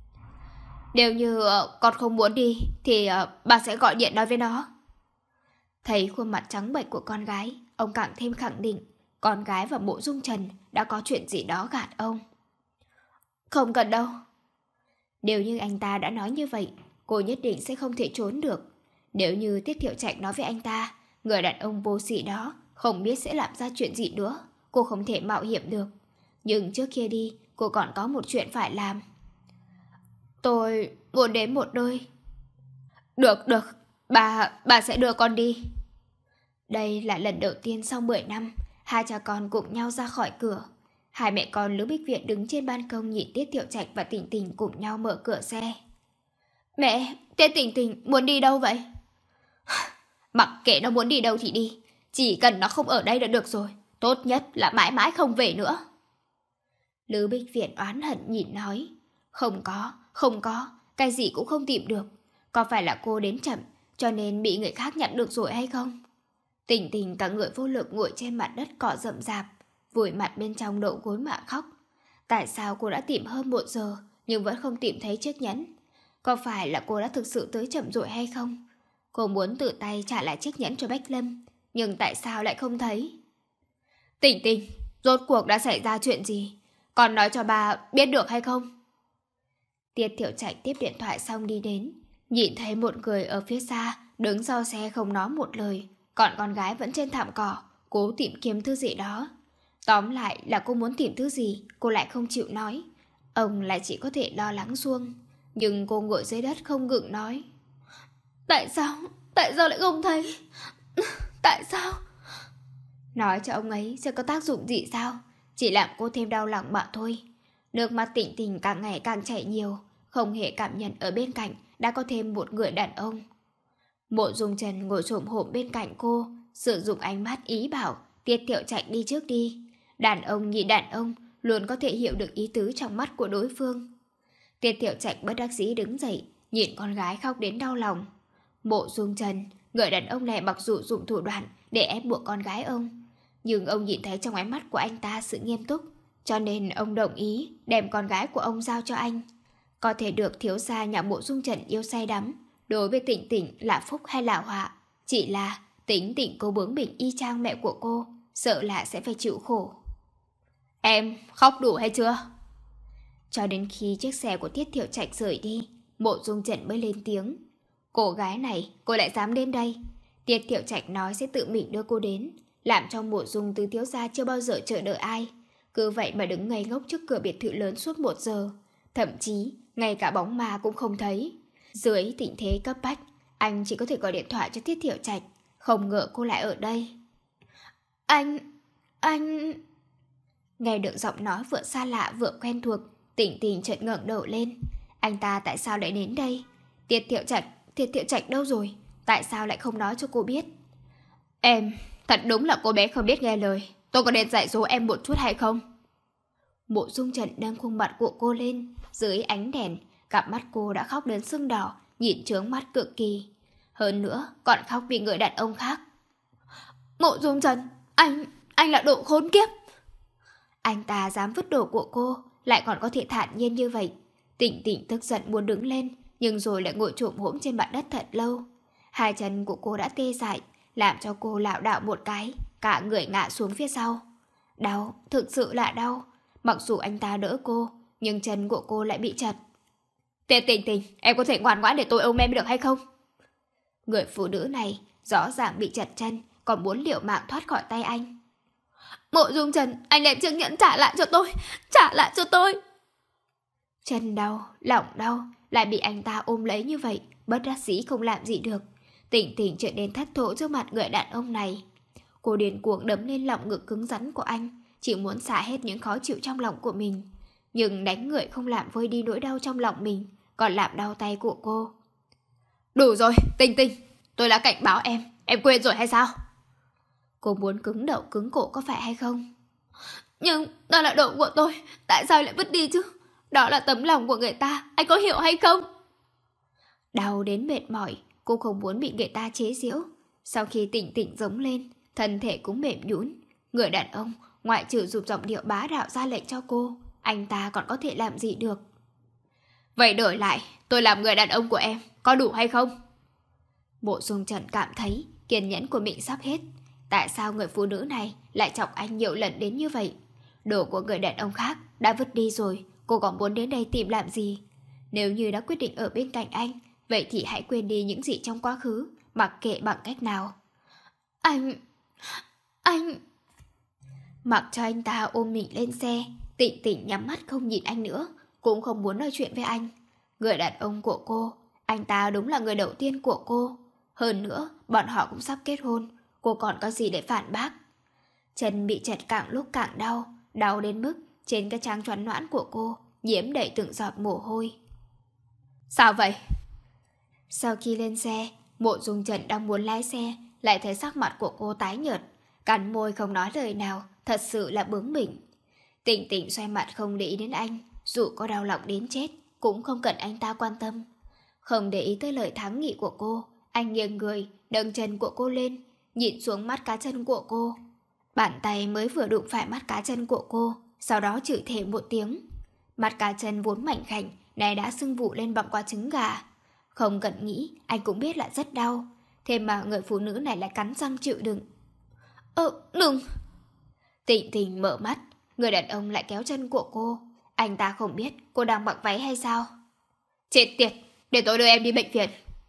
Nếu như uh, con không muốn đi thì uh, bà sẽ gọi điện nói với nó. Thấy khuôn mặt trắng bệch của con gái, ông càng thêm khẳng định con gái và Mộ Dung Trần đã có chuyện gì đó gạt ông. Không cần đâu. Nếu như anh ta đã nói như vậy, cô nhất định sẽ không thể trốn được. Nếu như Tiết Thiệu Trạch nói với anh ta, người đàn ông vô sỉ đó không biết sẽ làm ra chuyện gì nữa, cô không thể mạo hiểm được. Nhưng trước khi đi, cô còn có một chuyện phải làm. Tôi muốn đến một nơi. Được, được, bà, bà sẽ đưa con đi. Đây là lần đầu tiên sau mười năm, hai cha con cùng nhau ra khỏi cửa. Hai mẹ con Lữ Bích Viện đứng trên ban công nhìn Tiết Thiệu Trạch và Tỉnh Tỉnh cùng nhau mở cửa xe. Mẹ, Tiết Tình Tình muốn đi đâu vậy? Mặc kệ nó muốn đi đâu thì đi, chỉ cần nó không ở đây là được rồi. Tốt nhất là mãi mãi không về nữa. Lữ Bích Viện oán hận nhìn nói. Không có, không có, cái gì cũng không tìm được. Có phải là cô đến chậm cho nên bị người khác nhặt được rồi hay không? Tình Tình cả người vô lực ngồi trên mặt đất cỏ rậm rạp, vùi mặt bên trong đầu gối mà khóc. Tại sao cô đã tìm hơn một giờ nhưng vẫn không tìm thấy chiếc nhẫn? Có phải là cô đã thực sự tới chậm rồi hay không? Cô muốn tự tay trả lại chiếc nhẫn cho Bách Lâm, nhưng tại sao lại không thấy? Tình Tình, rốt cuộc đã xảy ra chuyện gì? Còn nói cho bà biết được hay không? Tiết Thiệu Trạch tiếp điện thoại xong đi đến, nhìn thấy một người ở phía xa đứng sau xe không nói một lời, còn con gái vẫn trên thảm cỏ cố tìm kiếm thứ gì đó. Tóm lại là cô muốn tìm thứ gì cô lại không chịu nói. Ông lại chỉ có thể lo lắng xuông. Nhưng cô ngồi dưới đất không ngừng nói. Tại sao? Tại sao lại không thấy? Tại sao? Nói cho ông ấy sẽ có tác dụng gì sao? Chỉ làm cô thêm đau lòng mà thôi. Nước mắt Tình Tình càng ngày càng chảy nhiều, không hề cảm nhận ở bên cạnh đã có thêm một người đàn ông. Mộ Dung Trần ngồi xổm hổm bên cạnh cô, sử dụng ánh mắt ý bảo Tiết Thiệu Trạch đi trước đi. Đàn ông nhìn đàn ông luôn có thể hiểu được ý tứ trong mắt của đối phương. Tiết Thiệu Trạch bất đắc dĩ đứng dậy, nhìn con gái khóc đến đau lòng. Mộ Dung Trần, người đàn ông này mặc dù dùng thủ đoạn để ép buộc con gái ông, nhưng ông nhìn thấy trong ánh mắt của anh ta sự nghiêm túc, cho nên ông đồng ý đem con gái của ông giao cho anh. Có thể được thiếu gia nhà Mộ Dung Trần yêu say đắm, đối với Tình Tình là phúc hay là họa, chỉ là tính tình cô bướng bỉnh y chang mẹ của cô, sợ là sẽ phải chịu khổ. Em khóc đủ hay chưa? Cho đến khi chiếc xe của Tiết Thiệu Trạch rời đi, Mộ Dung Trần mới lên tiếng. Cô gái này, cô lại dám đến đây? Tiết Thiệu Trạch nói sẽ tự mình đưa cô đến, làm cho Mộ Dung từ thiếu gia chưa bao giờ chờ đợi ai. Cứ vậy mà đứng ngây ngốc trước cửa biệt thự lớn suốt một giờ, thậm chí ngay cả bóng ma cũng không thấy. Dưới tình thế cấp bách, anh chỉ có thể gọi điện thoại cho Tiết Thiệu Trạch. Không ngờ cô lại ở đây. Anh... anh... Nghe được giọng nói vừa xa lạ vừa quen thuộc, Tình Tình chợt ngẩng đầu lên. Anh ta tại sao lại đến đây? Tiết Thiệu Trạch, Tiết Thiệu Trạch đâu rồi? Tại sao lại không nói cho cô biết? Em, thật đúng là cô bé không biết nghe lời. Tôi có nên dạy dỗ em một chút hay không? Mộ Dung Trần nâng khuôn mặt của cô lên. Dưới ánh đèn, cặp mắt cô đã khóc đến sưng đỏ, nhìn trướng mắt cực kỳ. Hơn nữa, còn khóc vì người đàn ông khác. Mộ Dung Trần, anh, anh là đồ khốn kiếp. Anh ta dám vứt đồ của cô, lại còn có thể thản nhiên như vậy. Tình Tình tức giận muốn đứng lên, nhưng rồi lại ngồi trồm hổm trên mặt đất thật lâu. Hai chân của cô đã tê dại, làm cho cô lảo đảo một cái, cả người ngã xuống phía sau. Đau, thực sự là đau. Mặc dù anh ta đỡ cô, nhưng chân của cô lại bị chật. Tiết Tình Tình, em có thể ngoan ngoãn để tôi ôm em được hay không? Người phụ nữ này rõ ràng bị chật chân, còn muốn liều mạng thoát khỏi tay anh. Mộ Dung Trần, anh đem chiếc nhẫn trả lại cho tôi, trả lại cho tôi. Chân đau, lòng đau, lại bị anh ta ôm lấy như vậy, bất đắc dĩ không làm gì được. Tình Tình trở nên thất thố trước mặt người đàn ông này. Cô điên cuồng đấm lên lòng ngực cứng rắn của anh, chỉ muốn xả hết những khó chịu trong lòng của mình. Nhưng đánh người không làm vơi đi nỗi đau trong lòng mình, còn làm đau tay của cô. Đủ rồi, Tình Tình, tôi đã cảnh báo em, em quên rồi hay sao? Cô muốn cứng đầu cứng cổ có phải hay không? Nhưng đó là đồ của tôi, tại sao lại vứt đi chứ? Đó là tấm lòng của người ta, anh có hiểu hay không? Đau đến mệt mỏi, cô không muốn bị người ta chế giễu. Sau khi Tình Tình giống lên, thân thể cũng mềm nhũn. Người đàn ông, ngoại trừ dùng giọng điệu bá đạo ra lệnh cho cô, anh ta còn có thể làm gì được? Vậy đổi lại, tôi làm người đàn ông của em, có đủ hay không? Mộ Dung Trần cảm thấy kiên nhẫn của mình sắp hết. Tại sao người phụ nữ này lại chọc anh nhiều lần đến như vậy? Đồ của người đàn ông khác đã vứt đi rồi, cô còn muốn đến đây tìm làm gì? Nếu như đã quyết định ở bên cạnh anh, vậy thì hãy quên đi những gì trong quá khứ, mặc kệ bằng cách nào. Anh... anh... Mặc cho anh ta ôm mình lên xe, Tình Tình nhắm mắt không nhìn anh nữa, cũng không muốn nói chuyện với anh. Người đàn ông của cô, anh ta đúng là người đầu tiên của cô. Hơn nữa, bọn họ cũng sắp kết hôn, cô còn có gì để phản bác? Chân bị chật càng lúc càng đau, đau đến mức trên cái trán choáng noãn của cô nhiễm đầy từng giọt mồ hôi. Sao vậy? Sau khi lên xe, Mộ Dung Trần đang muốn lái xe, lại thấy sắc mặt của cô tái nhợt, cắn môi không nói lời nào, thật sự là bướng bỉnh. Tỉnh tỉnh xoay mặt không để ý đến anh, dù có đau lòng đến chết, cũng không cần anh ta quan tâm. Không để ý tới lời thắng nghị của cô, anh nghiêng người, nâng chân của cô lên, nhìn xuống mắt cá chân của cô. Bàn tay mới vừa đụng phải mắt cá chân của cô, sau đó chửi thề một tiếng. Mắt cá chân vốn mảnh khảnh, này đã sưng vụ lên bằng quả trứng gà. Không cần nghĩ, anh cũng biết là rất đau. Thêm mà người phụ nữ này lại cắn răng chịu đựng. Ơ, đừng! Tịnh Tình mở mắt, người đàn ông lại kéo chân của cô. Anh ta không biết cô đang mặc váy hay sao. Chết tiệt, để tôi đưa em đi bệnh viện.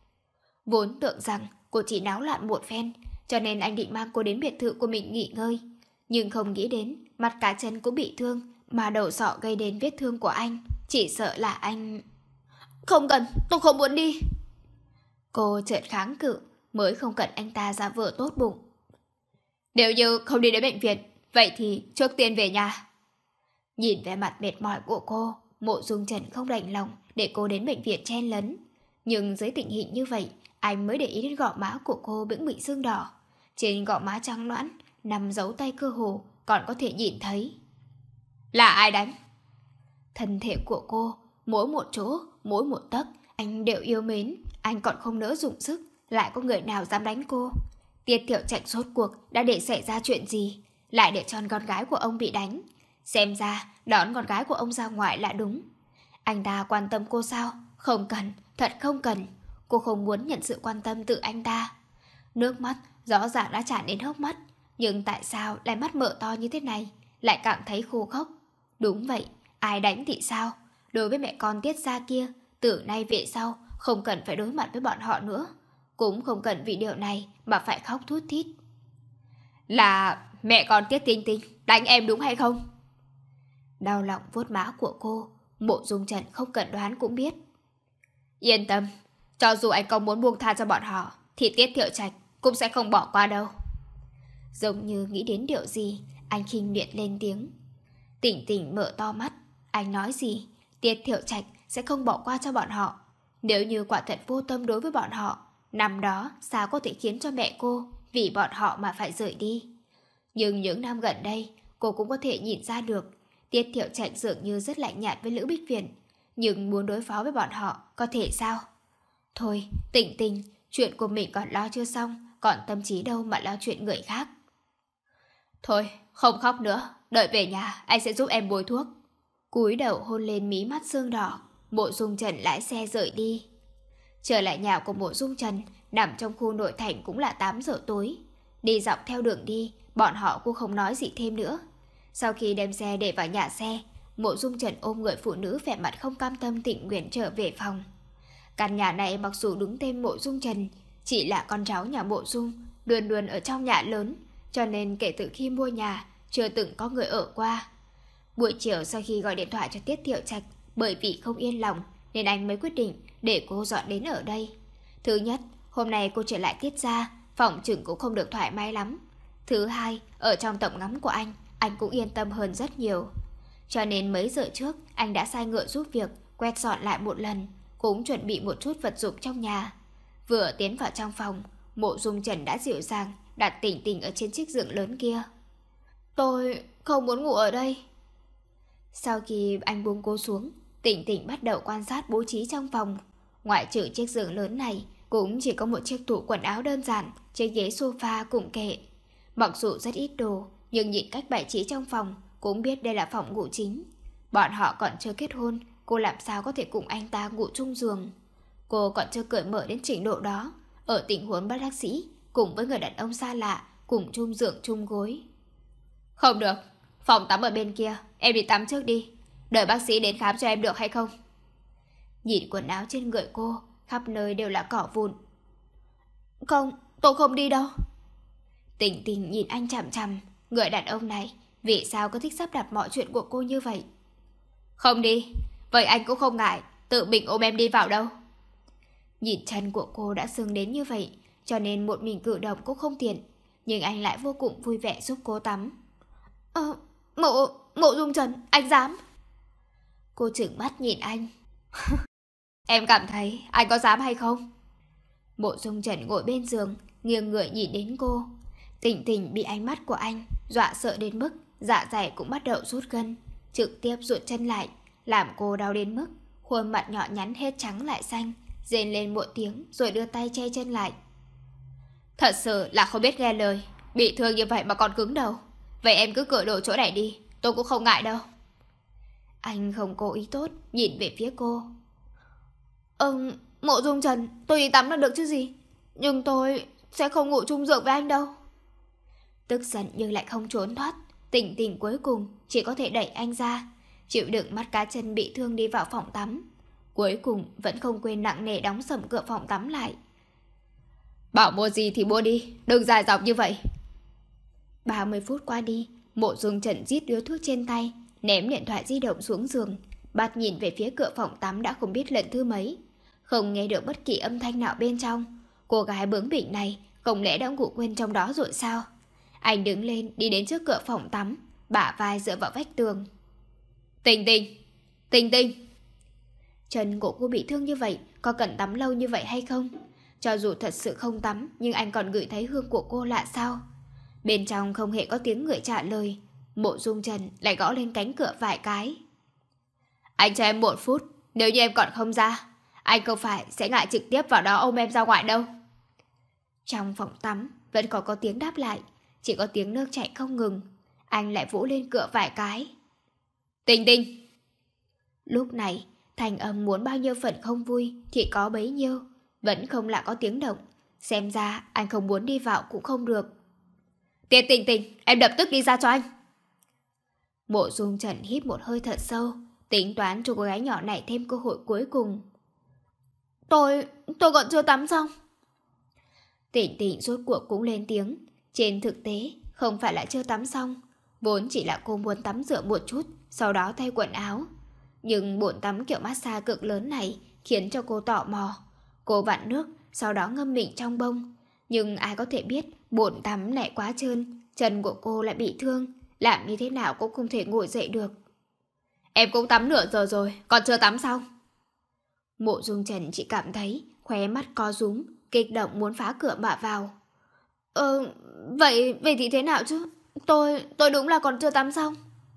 Vốn tưởng rằng cô chỉ náo loạn một phen, cho nên anh định mang cô đến biệt thự của mình nghỉ ngơi. Nhưng không nghĩ đến mặt cá chân cũng bị thương, mà đầu sọ gây đến vết thương của anh. Chỉ sợ là anh... Không cần, tôi không muốn đi. Cô chợt kháng cự, mới không cần anh ta giả vờ tốt bụng. Nếu như không đi đến bệnh viện, vậy thì trước tiên về nhà. Nhìn vẻ mặt mệt mỏi của cô, Mộ Dung Trần không đành lòng để cô đến bệnh viện chen lấn. Nhưng dưới tình hình như vậy, anh mới để ý đến gò má của cô bỗng bị sưng đỏ. Trên gò má trắng nõn, nằm dấu tay cơ hồ, còn có thể nhìn thấy. Là ai đánh? Thân thể của cô, mỗi một chỗ, mỗi một tấc, anh đều yêu mến. Anh còn không nỡ dùng sức, lại có người nào dám đánh cô? Tiết Thiệu Trạch rốt cuộc đã để xảy ra chuyện gì, lại để cho con gái của ông bị đánh? Xem ra đón con gái của ông ra ngoài là đúng. Anh ta quan tâm cô sao? Không cần, thật không cần. Cô không muốn nhận sự quan tâm từ anh ta. Nước mắt rõ ràng đã tràn đến hốc mắt, nhưng tại sao lại mắt mở to như thế này, lại cảm thấy khô khốc? Đúng vậy, ai đánh thì sao? Đối với mẹ con Tiết gia kia, từ nay về sau không cần phải đối mặt với bọn họ nữa, cũng không cần vì điều này mà phải khóc thút thít. Là mẹ con Tiết Tinh Tinh đánh em đúng hay không? Đau lòng vuốt má của cô, Mộ Dung Trần không cần đoán cũng biết. Yên tâm, cho dù anh có muốn buông tha cho bọn họ, thì Tiết Thiệu Trạch cũng sẽ không bỏ qua đâu. Giống như nghĩ đến điều gì, anh khinh miệt lên tiếng. Tỉnh Tỉnh mở to mắt, anh nói gì? Tiết Thiệu Trạch sẽ không bỏ qua cho bọn họ. Nếu như quả thật vô tâm đối với bọn họ, năm đó sao có thể khiến cho mẹ cô vì bọn họ mà phải rời đi? Nhưng những năm gần đây, cô cũng có thể nhìn ra được Tiết Thiệu Trạch dường như rất lạnh nhạt với Lữ Bích Viễn, nhưng muốn đối phó với bọn họ có thể sao? Thôi, Tỉnh Tỉnh, chuyện của mình còn lo chưa xong, còn tâm trí đâu mà lo chuyện người khác. Thôi, không khóc nữa, đợi về nhà anh sẽ giúp em bôi thuốc. Cúi đầu hôn lên mí mắt sương đỏ, Mộ Dung Trần lái xe rời đi. Trở lại nhà của Mộ Dung Trần, nằm trong khu nội thành cũng là tám giờ tối. Đi dọc theo đường đi, bọn họ cũng không nói gì thêm nữa. Sau khi đem xe để vào nhà xe, Mộ Dung Trần ôm người phụ nữ vẻ mặt không cam tâm tình nguyện trở về phòng. Căn nhà này mặc dù đứng tên Mộ Dung Trần, chỉ là con cháu nhà Mộ Dung, luôn luôn ở trong nhà lớn, cho nên kể từ khi mua nhà, chưa từng có người ở qua. Buổi chiều sau khi gọi điện thoại cho Tiết Thiệu Trạch, bởi vì không yên lòng nên anh mới quyết định để cô dọn đến ở đây. Thứ nhất, hôm nay cô trở lại Tiết gia, phòng chừng cũng không được thoải mái lắm. Thứ hai, ở trong tầm ngắm của anh, anh cũng yên tâm hơn rất nhiều. Cho nên mấy giờ trước, anh đã sai ngựa giúp việc, quét dọn lại một lần, cũng chuẩn bị một chút vật dụng trong nhà. Vừa tiến vào trong phòng, Mộ Dung Trần đã dịu dàng đặt Tỉnh Tỉnh ở trên chiếc giường lớn kia. Tôi không muốn ngủ ở đây. Sau khi anh buông cô xuống, Tỉnh Tỉnh bắt đầu quan sát bố trí trong phòng. Ngoại trừ chiếc giường lớn này, cũng chỉ có một chiếc tủ quần áo đơn giản, chiếc ghế sofa cùng kệ. Mặc dù rất ít đồ, nhưng nhìn cách bày trí trong phòng, cũng biết đây là phòng ngủ chính. Bọn họ còn chưa kết hôn, cô làm sao có thể cùng anh ta ngủ chung giường? Cô còn chưa cởi mở đến trình độ đó, ở tình huống bất đắc dĩ, cùng với người đàn ông xa lạ, cùng chung giường chung gối. Không được, phòng tắm ở bên kia, em đi tắm trước đi, đợi bác sĩ đến khám cho em được hay không? Nhìn quần áo trên người cô, khắp nơi đều là cỏ vụn. Không, tôi không đi đâu. Tỉnh Tỉnh nhìn anh chằm chằm, người đàn ông này vì sao có thích sắp đặt mọi chuyện của cô như vậy? Không đi, vậy anh cũng không ngại tự mình ôm em đi vào đâu. Nhìn chân của cô đã sưng đến như vậy, cho nên một mình cử động cũng không tiện, nhưng anh lại vô cùng vui vẻ giúp cô tắm. Ờ, Mộ, Mộ Dung Trần, anh dám? Cô trừng mắt nhìn anh. Em cảm thấy anh có dám hay không? Mộ Dung Trần ngồi bên giường, nghiêng người nhìn đến cô. Tình Tình bị ánh mắt của anh dọa sợ đến mức dạ dày cũng bắt đầu rút gân, trực tiếp ruột chân lại, làm cô đau đến mức khuôn mặt nhỏ nhắn hết trắng lại xanh, rên lên một tiếng rồi đưa tay che chân lại. Thật sự là không biết nghe lời, bị thương như vậy mà còn cứng đầu. Vậy em cứ cởi đồ chỗ này đi, tôi cũng không ngại đâu. Anh không cố ý tốt, nhìn về phía cô. Ừm, Mộ Dung Trần, tôi đi tắm là được chứ gì. Nhưng tôi sẽ không ngủ chung giường với anh đâu. Tức giận nhưng lại không trốn thoát, Tình Tình cuối cùng chỉ có thể đẩy anh ra, chịu đựng mắt cá chân bị thương đi vào phòng tắm. Cuối cùng vẫn không quên nặng nề đóng sầm cửa phòng tắm lại. Bảo mua gì thì mua đi, đừng dài dòng như vậy. ba mươi phút qua đi, Mộ Dung Trần rít điếu thuốc trên tay, ném điện thoại di động xuống giường, bắt nhìn về phía cửa phòng tắm đã không biết lần thứ mấy. Không nghe được bất kỳ âm thanh nào bên trong. Cô gái bướng bỉnh này không lẽ đã ngủ quên trong đó rồi sao? Anh đứng lên đi đến trước cửa phòng tắm, bả vai dựa vào vách tường. Tình Tình, Tình Tình. Chân của cô bị thương như vậy, có cần tắm lâu như vậy hay không? Cho dù thật sự không tắm, nhưng anh còn ngửi thấy hương của cô lạ sao? Bên trong không hề có tiếng người trả lời. Mộ Dung Trần lại gõ lên cánh cửa vài cái. Anh cho em một phút, nếu như em còn không ra, anh không phải sẽ ngại trực tiếp vào đó ôm em ra ngoài đâu. Trong phòng tắm vẫn còn có tiếng đáp lại, chỉ có tiếng nước chảy không ngừng. Anh lại vỗ lên cửa vài cái. Tình Tình. Lúc này thành âm muốn bao nhiêu phần không vui thì có bấy nhiêu, vẫn không lại có tiếng động. Xem ra anh không muốn đi vào cũng không được. Tiết Tình Tình, em lập tức đi ra cho anh. Mộ Dung Trần hít một hơi thật sâu, tính toán cho cô gái nhỏ này thêm cơ hội cuối cùng. Tôi, tôi còn chưa tắm xong. Tình Tình rốt cuộc cũng lên tiếng. Trên thực tế không phải là chưa tắm xong, vốn chỉ là cô muốn tắm rửa một chút, sau đó thay quần áo. Nhưng bồn tắm kiểu massage cực lớn này khiến cho cô tò mò. Cô vặn nước, sau đó ngâm mình trong bông. Nhưng ai có thể biết bồn tắm lại quá trơn, chân của cô lại bị thương, làm như thế nào cũng không thể ngồi dậy được. Em cũng tắm nửa giờ rồi, còn chưa tắm xong. Mộ Dung Trần chỉ cảm thấy khóe mắt co rúm, kích động muốn phá cửa mà vào. Ờ, vậy, vậy thì thế nào chứ? Tôi, tôi đúng là còn chưa tắm xong.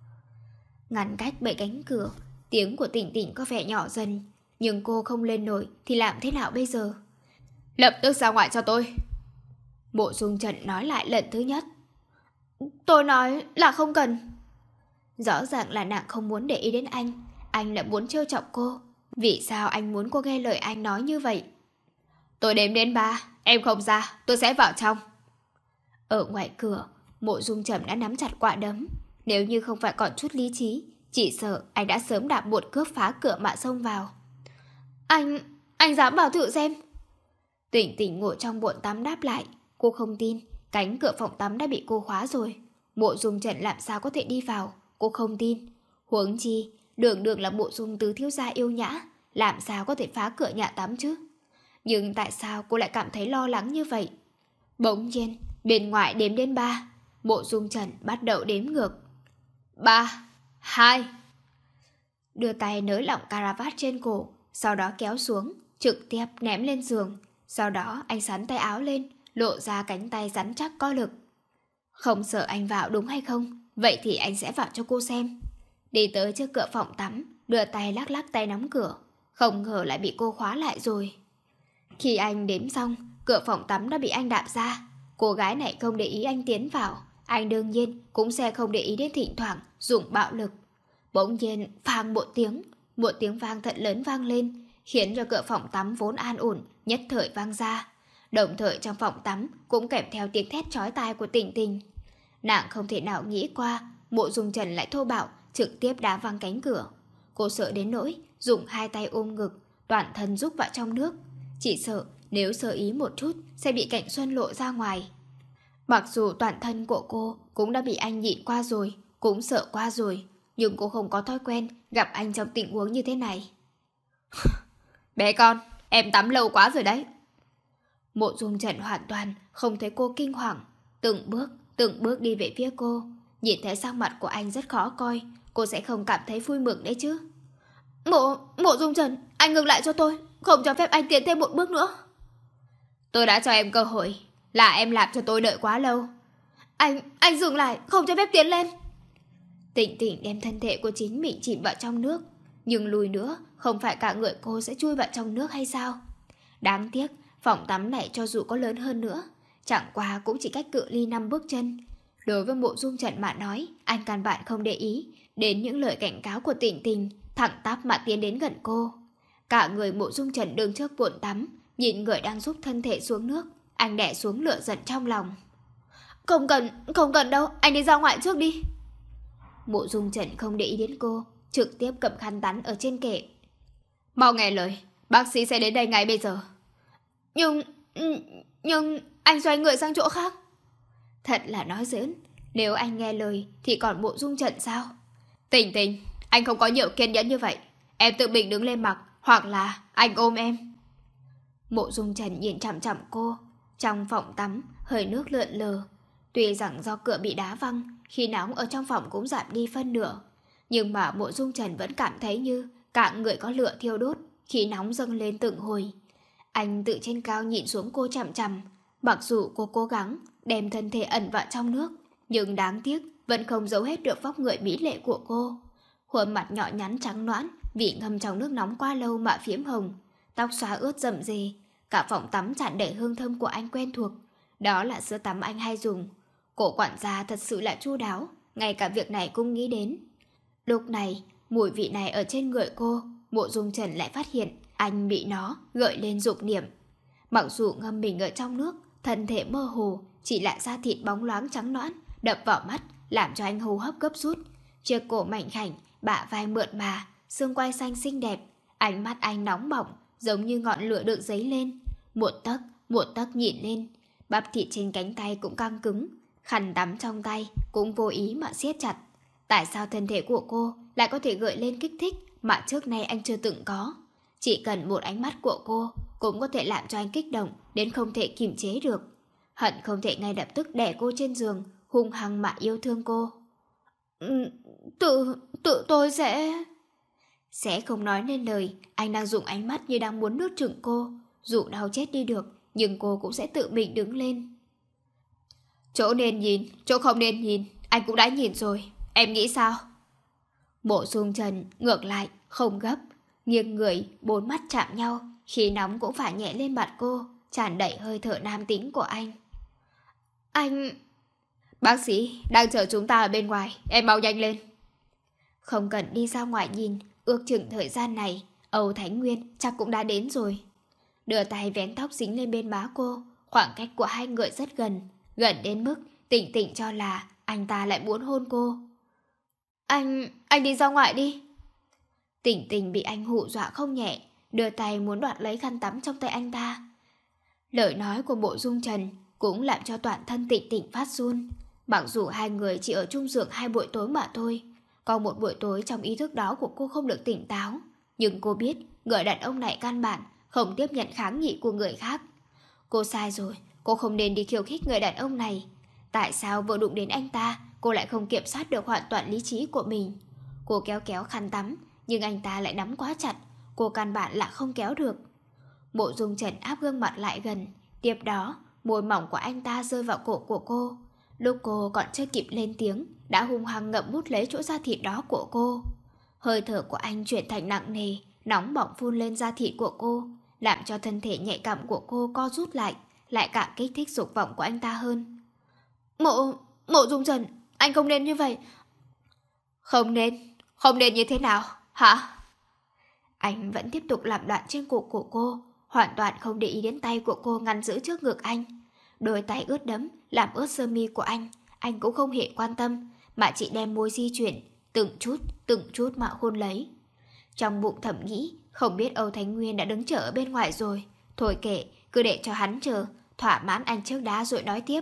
Ngăn cách bởi cánh cửa, tiếng của Tình Tình có vẻ nhỏ dần, nhưng cô không lên nổi thì làm thế nào bây giờ? Lập tức ra ngoài cho tôi. Mộ Dung Trần nói lại lần thứ nhất. Tôi nói là không cần. Rõ ràng là nàng không muốn để ý đến anh, anh lại muốn trêu chọc cô. Vì sao anh muốn cô nghe lời anh nói như vậy? Tôi đếm đến ba, em không ra, tôi sẽ vào trong. Ở ngoài cửa, Mộ Dung Trần đã nắm chặt quả đấm. Nếu như không phải còn chút lý trí, chỉ sợ anh đã sớm đạp một cước phá cửa mà xông vào. Anh, anh dám vào thử xem. Tình Tình ngồi trong bồn tắm đáp lại. Cô không tin, cánh cửa phòng tắm đã bị cô khóa rồi. Mộ Dung Trần làm sao có thể đi vào? Cô không tin. Huống chi, đường đường là Mộ Dung tứ thiếu gia yêu nhã, làm sao có thể phá cửa nhà tắm chứ? Nhưng tại sao cô lại cảm thấy lo lắng như vậy? Bỗng nhiên, bên ngoài đếm đến ba, Mộ Dung Trần bắt đầu đếm ngược. Ba, hai. Đưa tay nới lỏng caravat trên cổ, sau đó kéo xuống, trực tiếp ném lên giường. Sau đó anh xắn tay áo lên, lộ ra cánh tay rắn chắc có lực. Không sợ anh vào đúng hay không? Vậy thì anh sẽ vào cho cô xem. Đi tới trước cửa phòng tắm, đưa tay lắc lắc tay nắm cửa. Không ngờ lại bị cô khóa lại rồi. Khi anh đếm xong, cửa phòng tắm đã bị anh đạp ra. Cô gái này không để ý anh tiến vào, anh đương nhiên cũng sẽ không để ý đến thỉnh thoảng dùng bạo lực. Bỗng nhiên phang một tiếng, một tiếng vang thật lớn vang lên, khiến cho cửa phòng tắm vốn an ổn nhất thời vang ra. Đồng thời trong phòng tắm cũng kèm theo tiếng thét chói tai của Tình Tình. Nàng không thể nào nghĩ qua Mộ Dung Trần lại thô bạo trực tiếp đá văng cánh cửa. Cô sợ đến nỗi dùng hai tay ôm ngực, toàn thân rúc vào trong nước. Chỉ sợ nếu sơ ý một chút sẽ bị cảnh xuân lộ ra ngoài. Mặc dù toàn thân của cô cũng đã bị anh nhịn qua rồi, cũng sợ qua rồi, nhưng cô không có thói quen gặp anh trong tình huống như thế này. Bé con, em tắm lâu quá rồi đấy. Mộ Dung Trần hoàn toàn không thấy cô kinh hoàng, từng bước, từng bước đi về phía cô. Nhìn thấy sắc mặt của anh rất khó coi, cô sẽ không cảm thấy vui mừng đấy chứ. Mộ, Mộ Dung Trần, anh ngừng lại cho tôi, không cho phép anh tiến thêm một bước nữa. Tôi đã cho em cơ hội, là em làm cho tôi đợi quá lâu. Anh, anh dừng lại, không cho phép tiến lên. Tịnh Tịnh đem thân thể của chính mình chìm vào trong nước. Nhưng lùi nữa, không phải cả người cô sẽ chui vào trong nước hay sao? Đáng tiếc, phòng tắm này cho dù có lớn hơn nữa, chẳng qua cũng chỉ cách cự ly năm bước chân. Đối với Mộ Dung Trần mà nói, anh căn bản không để ý đến những lời cảnh cáo của Tịnh Tịnh, thẳng tắp mà tiến đến gần cô. Cả người Mộ Dung Trần đứng trước bồn tắm, nhìn người đang giúp thân thể xuống nước, anh đè xuống lửa giận trong lòng. Không cần, không cần đâu, anh đi ra ngoài trước đi. Mộ Dung Trần không để ý đến cô, trực tiếp cầm khăn tắm ở trên kệ. Mau nghe lời, bác sĩ sẽ đến đây ngay bây giờ. Nhưng, nhưng anh xoay người sang chỗ khác. Thật là nói giỡn, nếu anh nghe lời thì còn Mộ Dung Trần sao? Tình Tình, anh không có nhiều kiên nhẫn như vậy. Em tự mình đứng lên mặc, hoặc là anh ôm em. Mộ Dung Trần nhìn chằm chằm cô. Trong phòng tắm, hơi nước lượn lờ. Tuy rằng do cửa bị đá văng, khi nóng ở trong phòng cũng giảm đi phân nửa, nhưng mà Mộ Dung Trần vẫn cảm thấy như cả người có lửa thiêu đốt, khí nóng dâng lên từng hồi. Anh tự trên cao nhìn xuống cô chằm chằm. Mặc dù cô cố gắng đem thân thể ẩn vào trong nước, nhưng đáng tiếc vẫn không giấu hết được vóc người mỹ lệ của cô. Khuôn mặt nhỏ nhắn trắng nõn vì ngâm trong nước nóng quá lâu mà phiếm hồng, tóc xóa ướt rậm rề. Cả phòng tắm tràn đầy hương thơm của anh quen thuộc. Đó là sữa tắm anh hay dùng. Cổ quản gia thật sự là chu đáo, ngay cả việc này cũng nghĩ đến. Lúc này, mùi vị này ở trên người cô, Mộ Dung Trần lại phát hiện anh bị nó gợi lên dục niệm. Mặc dù ngâm mình ở trong nước, thân thể mơ hồ, chỉ lại da thịt bóng loáng trắng nõn đập vào mắt, làm cho anh hô hấp gấp rút. Chiếc cổ mảnh khảnh, bả vai mượt mà, xương quai xanh xinh đẹp, ánh mắt anh nóng bỏng, giống như ngọn lửa được dấy lên. Một tấc, một tấc nhìn lên, bắp thịt trên cánh tay cũng căng cứng, khăn tắm trong tay cũng vô ý mà siết chặt. Tại sao thân thể của cô lại có thể gợi lên kích thích mà trước nay anh chưa từng có? Chỉ cần một ánh mắt của cô cũng có thể làm cho anh kích động đến không thể kiềm chế được. Hận không thể ngay lập tức đè cô trên giường, hung hăng mà yêu thương cô. Ừ, tự, tự tôi sẽ... Sẽ không nói nên lời, anh đang dùng ánh mắt như đang muốn nuốt chửng cô. Dù đau chết đi được, nhưng cô cũng sẽ tự mình đứng lên. Chỗ nên nhìn, chỗ không nên nhìn, anh cũng đã nhìn rồi. Em nghĩ sao? Mộ Dung Trần ngược lại, không gấp, nghiêng người, bốn mắt chạm nhau, khí nóng cũng phải nhẹ lên mặt cô, tràn đầy hơi thở nam tính của anh. Anh... Bác sĩ đang chờ chúng ta ở bên ngoài, em mau nhanh lên. Không cần đi ra ngoài nhìn, ước chừng thời gian này, Âu Thánh Nguyên chắc cũng đã đến rồi. Đưa tay vén tóc dính lên bên má cô, khoảng cách của hai người rất gần, gần đến mức Tịnh Tịnh cho là anh ta lại muốn hôn cô. Anh... anh đi ra ngoài đi. Tịnh Tịnh bị anh hù dọa không nhẹ, đưa tay muốn đoạt lấy khăn tắm trong tay anh ta. Lời nói của Mộ Dung Trần cũng làm cho toàn thân Tịnh Tịnh phát run. Mặc dù hai người chỉ ở chung giường hai buổi tối mà thôi, có một buổi tối trong ý thức đó của cô không được tỉnh táo, nhưng cô biết người đàn ông này căn bản không tiếp nhận kháng nghị của người khác. Cô sai rồi, cô không nên đi khiêu khích người đàn ông này. Tại sao vừa đụng đến anh ta, cô lại không kiểm soát được hoàn toàn lý trí của mình? Cô kéo kéo khăn tắm, nhưng anh ta lại nắm quá chặt, cô căn bản là không kéo được. Mộ Dung Trần áp gương mặt lại gần, tiếp đó môi mỏng của anh ta rơi vào cổ của cô. Lúc cô còn chưa kịp lên tiếng, đã hung hăng ngậm bút lấy chỗ da thịt đó của cô. Hơi thở của anh chuyển thành nặng nề, nóng bỏng phun lên da thịt của cô, làm cho thân thể nhạy cảm của cô co rút lại, lại càng kích thích dục vọng của anh ta hơn. Mộ... Mộ Dung Trần, anh không nên như vậy. Không nên? Không nên như thế nào, hả? Anh vẫn tiếp tục làm loạn trên cổ của cô, hoàn toàn không để ý đến tay của cô ngăn giữ trước ngực anh. Đôi tay ướt đẫm làm ướt sơ mi của anh, anh cũng không hề quan tâm, mà chỉ đem môi di chuyển, từng chút, từng chút mà hôn lấy. Trong bụng thầm nghĩ, không biết Âu Thánh Nguyên đã đứng chờ ở bên ngoài rồi. Thôi kệ, cứ để cho hắn chờ, thỏa mãn anh trước đã rồi nói tiếp.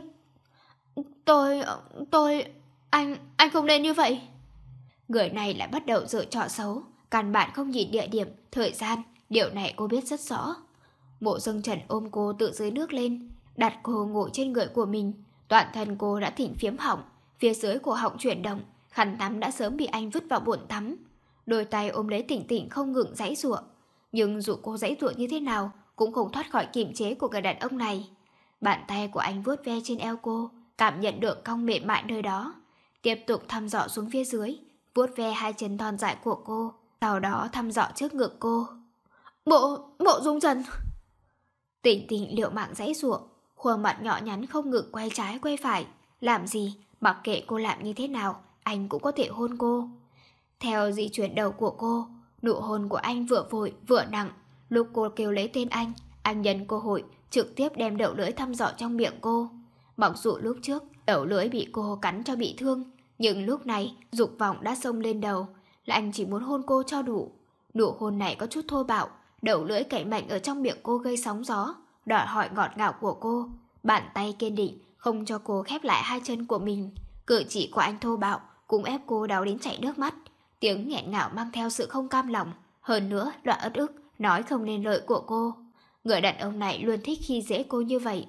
Tôi... tôi... anh... anh không nên như vậy. Người này lại bắt đầu giở trò xấu, căn bản không nhìn địa điểm, thời gian, điều này cô biết rất rõ. Mộ Dung Trần ôm cô tự dưới nước lên, đặt cô ngồi trên người của mình. Toàn thân cô đã thỉnh phiếm họng, phía dưới cổ họng chuyển động, khăn tắm đã sớm bị anh vứt vào bồn tắm. Đôi tay ôm lấy Tịnh Tịnh không ngừng giãy giụa, nhưng dù cô giãy giụa như thế nào, cũng không thoát khỏi kiềm chế của người đàn ông này. Bàn tay của anh vuốt ve trên eo cô, cảm nhận được cong mềm mại nơi đó. Tiếp tục thăm dò xuống phía dưới, vuốt ve hai chân thon dài của cô, sau đó thăm dò trước ngực cô. Bộ, bộ Dung Trần. Tỉnh Tỉnh liệu mạng giãy giụa, khuôn mặt nhỏ nhắn không ngừng quay trái quay phải. Làm gì, mặc kệ cô làm như thế nào, anh cũng có thể hôn cô. Theo di chuyển đầu của cô, nụ hôn của anh vừa vội vừa nặng. Lúc cô kêu lấy tên anh, anh nhân cơ hội trực tiếp đem đầu lưỡi thăm dò trong miệng cô. Mặc dù lúc trước đầu lưỡi bị cô cắn cho bị thương, nhưng lúc này dục vọng đã xông lên đầu, là anh chỉ muốn hôn cô cho đủ. Nụ hôn này có chút thô bạo, đầu lưỡi cậy mạnh ở trong miệng cô gây sóng gió, đòi hỏi ngọt ngào của cô. Bàn tay kiên định không cho cô khép lại hai chân của mình. Cử chỉ của anh thô bạo cũng ép cô đau đến chảy nước mắt. Tiếng nghẹn ngào mang theo sự không cam lòng, hơn nữa đoạn ất ức nói không nên lợi của cô. Người đàn ông này luôn thích khi dễ cô như vậy.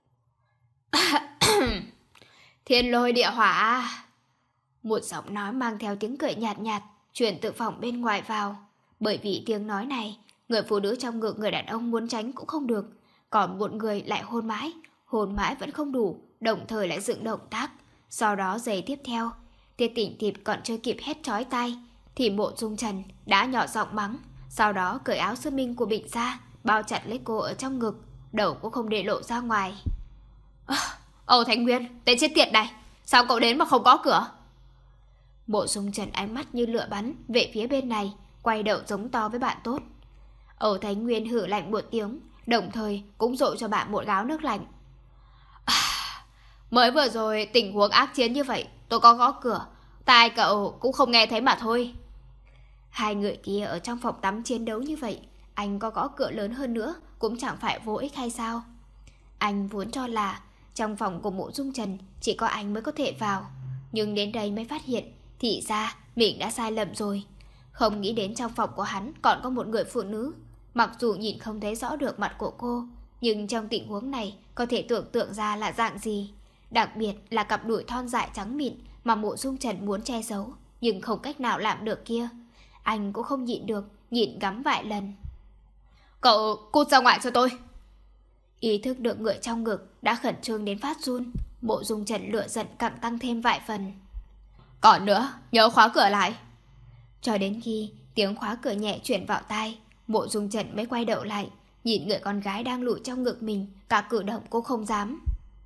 Thiên lôi địa hỏa. Một giọng nói mang theo tiếng cười nhạt nhạt truyền từ phòng bên ngoài vào. Bởi vì tiếng nói này, người phụ nữ trong ngực người đàn ông muốn tránh cũng không được, còn một người lại hôn mãi, hôn mãi vẫn không đủ, đồng thời lại dựng động tác. Sau đó giây tiếp theo, Tiết Tỉnh Tiệp còn chưa kịp hét chói tai thì Mộ Dung Trần đã nhỏ giọng mắng, sau đó cởi áo sơ mi của mình ra, bao chặt lấy cô ở trong ngực, đầu cũng không để lộ ra ngoài. Âu Thánh Nguyên, tên chết tiệt này, sao cậu đến mà không có cửa? Mộ Dung Trần ánh mắt như lửa bắn về phía bên này, quay đầu giống to với bạn tốt. Âu Thánh Nguyên hử lạnh một tiếng, đồng thời cũng dội cho bạn một gáo nước lạnh. À, mới vừa rồi tình huống ác chiến như vậy, tôi có gõ cửa, tai cậu cũng không nghe thấy mà thôi. Hai người kia ở trong phòng tắm chiến đấu như vậy, anh có gõ cửa lớn hơn nữa cũng chẳng phải vô ích hay sao? Anh vốn cho là trong phòng của Mộ Dung Trần chỉ có anh mới có thể vào, nhưng đến đây mới phát hiện thì ra mình đã sai lầm rồi. Không nghĩ đến trong phòng của hắn còn có một người phụ nữ. Mặc dù nhìn không thấy rõ được mặt của cô, nhưng trong tình huống này có thể tưởng tượng ra là dạng gì. Đặc biệt là cặp đùi thon dài trắng mịn mà Mộ Dung Trần muốn che giấu, nhưng không cách nào làm được kia. Anh cũng không nhịn được, nhìn ngắm vài lần. Cậu cút ra ngoài cho tôi. Ý thức được người trong ngực đã khẩn trương đến phát run. Mộ Dung Trần lửa giận càng tăng thêm vài phần. Còn nữa, nhớ khóa cửa lại. Cho đến khi tiếng khóa cửa nhẹ chuyển vào tai, Mộ Dung Trần mới quay đầu lại, nhìn người con gái đang lụi trong ngực mình, cả cử động cô không dám.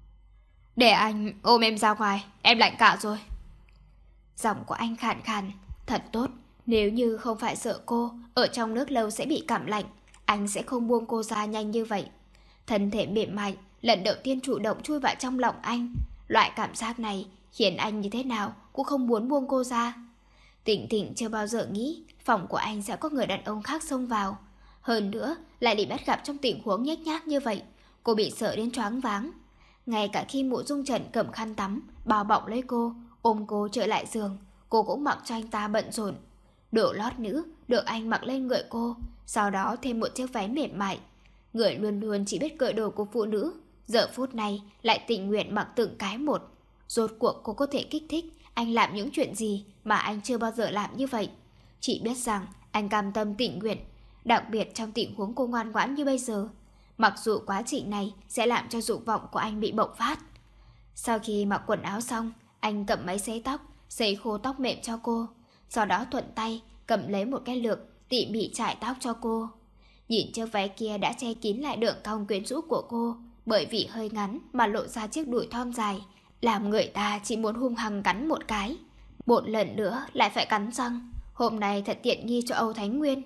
Để anh ôm em ra ngoài, em lạnh cả rồi. Giọng của anh khàn khàn. Thật tốt, nếu như không phải sợ cô ở trong nước lâu sẽ bị cảm lạnh, anh sẽ không buông cô ra nhanh như vậy. Thân thể mềm mại lần đầu tiên chủ động chui vào trong lòng anh. Loại cảm giác này khiến anh như thế nào cũng không muốn buông cô ra. Tỉnh Tỉnh chưa bao giờ nghĩ phòng của anh sẽ có người đàn ông khác xông vào. Hơn nữa lại bị bắt gặp trong tình huống nhếch nhác như vậy. Cô bị sợ đến choáng váng. Ngay cả khi Mộ Dung Trần cầm khăn tắm bao bọc lấy cô, ôm cô trở lại giường, cô cũng mặc cho anh ta bận rộn. Đồ lót nữ được anh mặc lên người cô, sau đó thêm một chiếc váy mềm mại. Người luôn luôn chỉ biết cởi đồ của phụ nữ, giờ phút này lại tình nguyện mặc từng cái một. Rốt cuộc cô có thể kích thích anh làm những chuyện gì mà anh chưa bao giờ làm như vậy. Chỉ biết rằng anh cam tâm tình nguyện, đặc biệt trong tình huống cô ngoan ngoãn như bây giờ. Mặc dù quá trình này sẽ làm cho dục vọng của anh bị bộc phát. Sau khi mặc quần áo xong, anh cầm máy sấy tóc, sấy khô tóc mềm cho cô. Sau đó thuận tay cầm lấy một cái lược tỉ mỉ chải tóc cho cô. Nhìn chiếc váy kia đã che kín lại đường cong quyến rũ của cô, bởi vì hơi ngắn mà lộ ra chiếc đùi thon dài, làm người ta chỉ muốn hung hăng cắn một cái. Một lần nữa lại phải cắn răng. Hôm nay thật tiện nghi cho Âu Thánh Nguyên.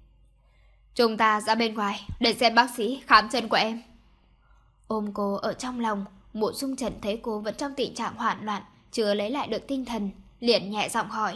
Chúng ta ra bên ngoài để xem bác sĩ khám chân của em. Ôm cô ở trong lòng, Mộ Dung Trần thấy cô vẫn trong tình trạng hoảng loạn, chưa lấy lại được tinh thần, liền nhẹ giọng hỏi.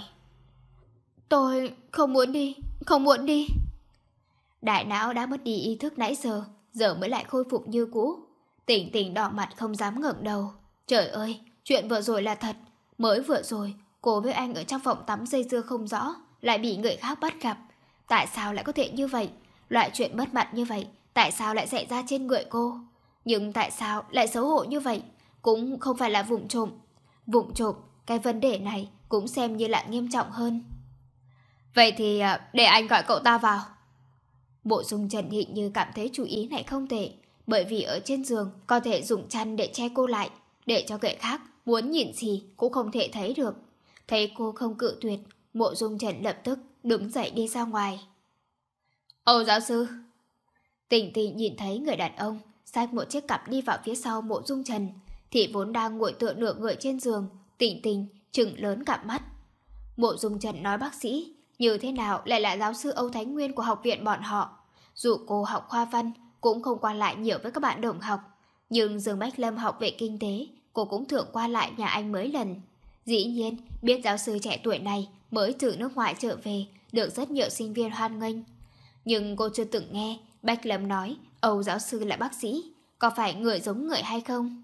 Tôi không muốn đi, không muốn đi. Đại não đã mất đi ý thức nãy giờ, giờ mới lại khôi phục như cũ. Tỉnh Tỉnh đỏ mặt không dám ngẩng đầu. Trời ơi, chuyện vừa rồi là thật. Mới vừa rồi, cô với anh ở trong phòng tắm dây dưa không rõ, lại bị người khác bắt gặp. Tại sao lại có thể như vậy? Loại chuyện mất mặt như vậy, tại sao lại xảy ra trên người cô? Nhưng tại sao lại xấu hổ như vậy? Cũng không phải là vụng trộm. Vụng trộm, cái vấn đề này cũng xem như là nghiêm trọng hơn. Vậy thì để anh gọi cậu ta vào. Mộ Dung Trần hình như cảm thấy chú ý này không tệ, bởi vì ở trên giường có thể dùng chăn để che cô lại, để cho người khác muốn nhìn gì cũng không thể thấy được. Thấy cô không cự tuyệt, Mộ Dung Trần lập tức đứng dậy đi ra ngoài. Âu giáo sư. Tình Tình nhìn thấy người đàn ông xách một chiếc cặp đi vào phía sau Mộ Dung Trần, thì vốn đang ngồi tựa nửa người trên giường. Tình Tình trừng lớn cặp mắt. Mộ Dung Trần nói bác sĩ, như thế nào lại là giáo sư Âu Thánh Nguyên của học viện bọn họ. Dù cô học khoa văn, cũng không qua lại nhiều với các bạn đồng học, nhưng Dương Bách Lâm học về kinh tế, cô cũng thường qua lại nhà anh mấy lần. Dĩ nhiên, biết giáo sư trẻ tuổi này mới từ nước ngoài trở về, được rất nhiều sinh viên hoan nghênh. Nhưng cô chưa từng nghe Bách Lâm nói Âu giáo sư là bác sĩ, có phải người giống người hay không?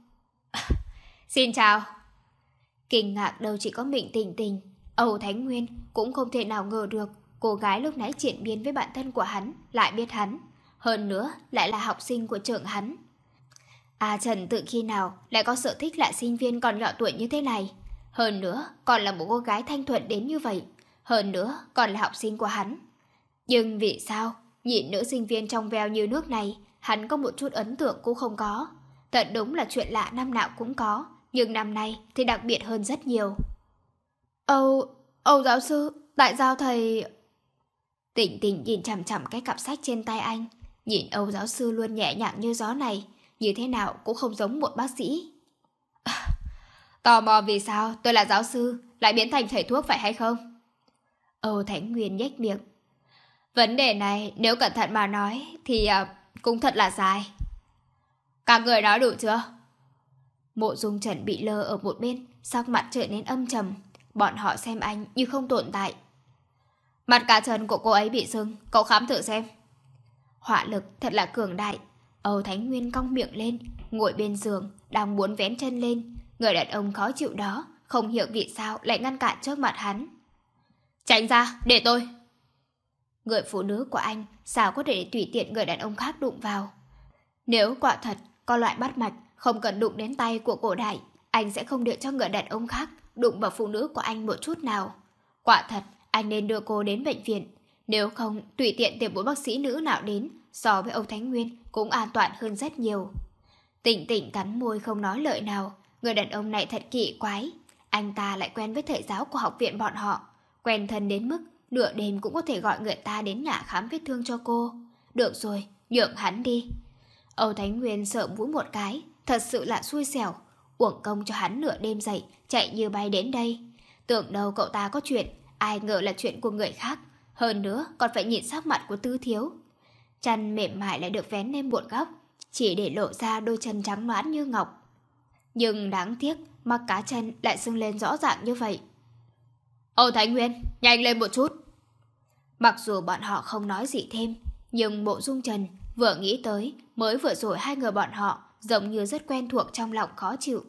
Xin chào. Kinh ngạc đâu chỉ có mình Tình Tình, Âu Thánh Nguyên cũng không thể nào ngờ được cô gái lúc nãy triển biến với bạn thân của hắn lại biết hắn, hơn nữa lại là học sinh của trường hắn. A Trần tự khi nào lại có sở thích lại sinh viên còn nhỏ tuổi như thế này, hơn nữa còn là một cô gái thanh thuần đến như vậy, hơn nữa còn là học sinh của hắn. Nhưng vì sao nhìn nữ sinh viên trong veo như nước này, hắn có một chút ấn tượng cũng không có. Thật đúng là chuyện lạ năm nào cũng có, nhưng năm nay thì đặc biệt hơn rất nhiều. Âu, Âu giáo sư, tại sao thầy... Tình Tình nhìn chằm chằm cái cặp sách trên tay anh, nhìn Âu giáo sư luôn nhẹ nhàng như gió này, như thế nào cũng không giống một bác sĩ. Tò mò vì sao tôi là giáo sư lại biến thành thầy thuốc phải hay không? Âu Thánh Nguyên nhếch miệng. Vấn đề này nếu cẩn thận mà nói thì à, cũng thật là dài. Các người nói đủ chưa? Mộ Dung Trần bị lơ ở một bên, sắc mặt trở nên âm trầm. Bọn họ xem anh như không tồn tại. Mặt cá chân của cô ấy bị sưng, cậu khám thử xem. Hỏa lực thật là cường đại. Âu Thánh Nguyên cong miệng lên, ngồi bên giường, đang muốn vén chân lên. Người đàn ông khó chịu đó, không hiểu vì sao lại ngăn cản trước mặt hắn. Tránh ra, để tôi. Người phụ nữ của anh sao có thể tùy tiện người đàn ông khác đụng vào. Nếu quả thật có loại bắt mạch không cần đụng đến tay của cổ đại, anh sẽ không để cho người đàn ông khác đụng vào phụ nữ của anh một chút nào. Quả thật, anh nên đưa cô đến bệnh viện. Nếu không, tùy tiện tìm một bác sĩ nữ nào đến, so với Âu Thánh Nguyên cũng an toàn hơn rất nhiều. Tỉnh tỉnh cắn môi không nói lời nào. Người đàn ông này thật kỳ quái. Anh ta lại quen với thầy giáo của học viện bọn họ, quen thân đến mức nửa đêm cũng có thể gọi người ta đến nhà khám vết thương cho cô. Được rồi, nhượng hắn đi. Âu Thánh Nguyên sợ mũi một cái, thật sự là xui xẻo. Uổng công cho hắn nửa đêm dậy, chạy như bay đến đây. Tưởng đâu cậu ta có chuyện, ai ngờ là chuyện của người khác. Hơn nữa còn phải nhìn sắc mặt của Tư Thiếu. Chăn mềm mại lại được vén lên một góc, chỉ để lộ ra đôi chân trắng nõn như ngọc. Nhưng đáng tiếc, mắt cá chân lại sưng lên rõ ràng như vậy. Âu Thánh Nguyên, nhanh lên một chút. Mặc dù bọn họ không nói gì thêm, nhưng Mộ Dung Trần vừa nghĩ tới mới vừa rồi hai người bọn họ giống như rất quen thuộc trong lòng khó chịu.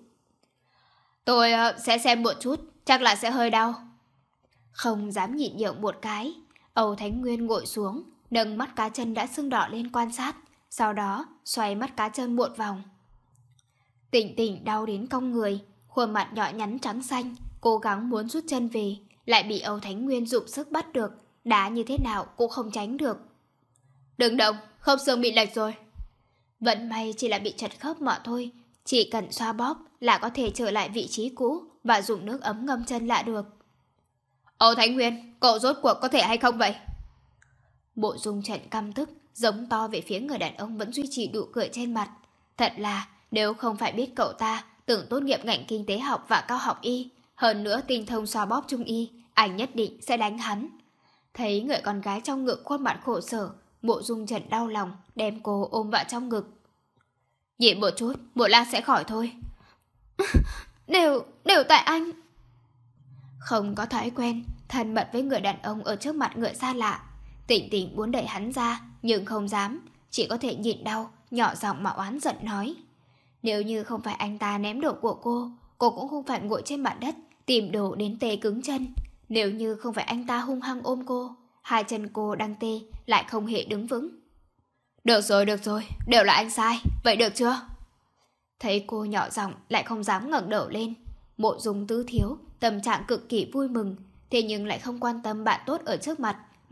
Tôi uh, sẽ xem một chút, chắc là sẽ hơi đau. Không dám nhịn nhượng một cái, Âu Thánh Nguyên ngồi xuống, nâng mắt cá chân đã sưng đỏ lên quan sát, sau đó xoay mắt cá chân một vòng. Tỉnh tỉnh đau đến cong người, khuôn mặt nhỏ nhắn trắng xanh, cố gắng muốn rút chân về, lại bị Âu Thánh Nguyên dụng sức bắt được, đá như thế nào cũng không tránh được. Đừng động, khớp xương bị lệch rồi. Vẫn may chỉ là bị chật khớp mà thôi, chỉ cần xoa bóp là có thể trở lại vị trí cũ và dùng nước ấm ngâm chân lại được. Âu Thánh Nguyên, cậu rốt cuộc có thể hay không vậy? Mộ Dung Trần căm tức, giống to về phía người đàn ông vẫn duy trì nụ cười trên mặt. Thật là, nếu không phải biết cậu ta từng tốt nghiệp ngành kinh tế học và cao học y, hơn nữa tinh thông xoa bóp trung y, anh nhất định sẽ đánh hắn. Thấy người con gái trong ngực khuôn mặt khổ sở, Mộ Dung Trần đau lòng, đem cô ôm vào trong ngực. Nhịn một chút, một lát sẽ khỏi thôi. Đều, đều tại anh. Không có thói quen thân mật với người đàn ông ở trước mặt người xa lạ, Tỉnh Tỉnh muốn đẩy hắn ra nhưng không dám, chỉ có thể nhịn đau, nhỏ giọng mà oán giận nói. Nếu như không phải anh ta ném đồ của cô, cô cũng không phải ngồi trên mặt đất tìm đồ đến tê cứng chân. Nếu như không phải anh ta hung hăng ôm cô, hai chân cô đang tê lại không hề đứng vững. Được rồi, được rồi, đều là anh sai, vậy được chưa? Thấy cô nhỏ giọng lại không dám ngẩng đầu lên, Mộ Dung Tứ Thiếu tâm trạng cực kỳ vui mừng, thế nhưng lại không quan tâm bạn tốt ở trước mặt,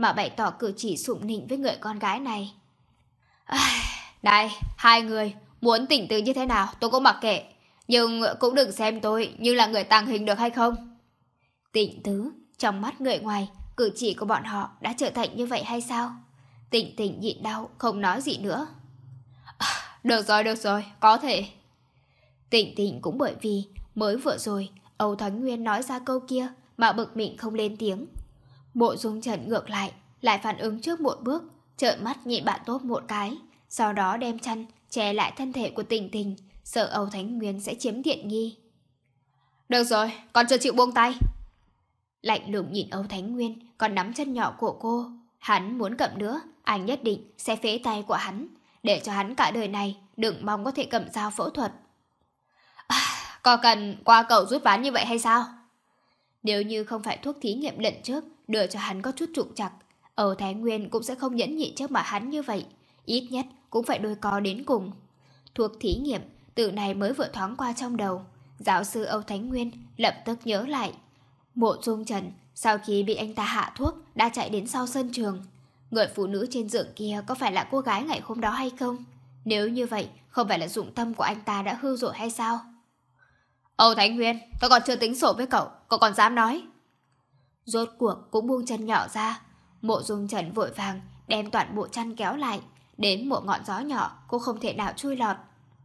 mà bày tỏ cử chỉ sủng nịnh với người con gái này. À, này, hai người muốn tỉnh táo như thế nào tôi cũng mặc kệ, nhưng cũng đừng xem tôi như là người tàng hình được hay không? Tịnh Tứ, trong mắt người ngoài, cử chỉ của bọn họ đã trở thành như vậy hay sao? Tịnh Tịnh nhịn đau, không nói gì nữa. À, được rồi, được rồi, có thể. Tịnh Tịnh cũng bởi vì mới vừa rồi Âu Thánh Nguyên nói ra câu kia mà bực mình không lên tiếng. Mộ Dung Trần ngược lại, lại phản ứng trước một bước, trợn mắt nhìn bạn tốt một cái, sau đó đem chăn che lại thân thể của Tịnh Tịnh, sợ Âu Thánh Nguyên sẽ chiếm tiện nghi. Được rồi, con chưa chịu buông tay. Lạnh lùng nhìn Âu Thánh Nguyên còn nắm chân nhỏ của cô, hắn muốn cầm nữa, anh nhất định sẽ phế tay của hắn, để cho hắn cả đời này đừng mong có thể cầm dao phẫu thuật. À, có cần qua cầu rút ván như vậy hay sao? Nếu như không phải thuốc thí nghiệm lần trước đưa cho hắn có chút trục trặc, Âu Thái Nguyên cũng sẽ không nhẫn nhịn trước mặt hắn như vậy, ít nhất cũng phải đôi co đến cùng. Thuốc thí nghiệm từ này mới vừa thoáng qua trong đầu, giáo sư Âu Thánh Nguyên lập tức nhớ lại. Mộ Dung Trần sau khi bị anh ta hạ thuốc đã chạy đến sau sân trường. Người phụ nữ trên giường kia có phải là cô gái ngày hôm đó hay không? Nếu như vậy, không phải là dụng tâm của anh ta đã hư rồi hay sao? Âu Thánh Nguyên, tôi còn chưa tính sổ với cậu, cậu còn dám nói? Rốt cuộc cũng buông chân nhỏ ra. Mộ Dung Trần vội vàng đem toàn bộ chăn kéo lại, đến một ngọn gió nhỏ cũng không thể nào chui lọt.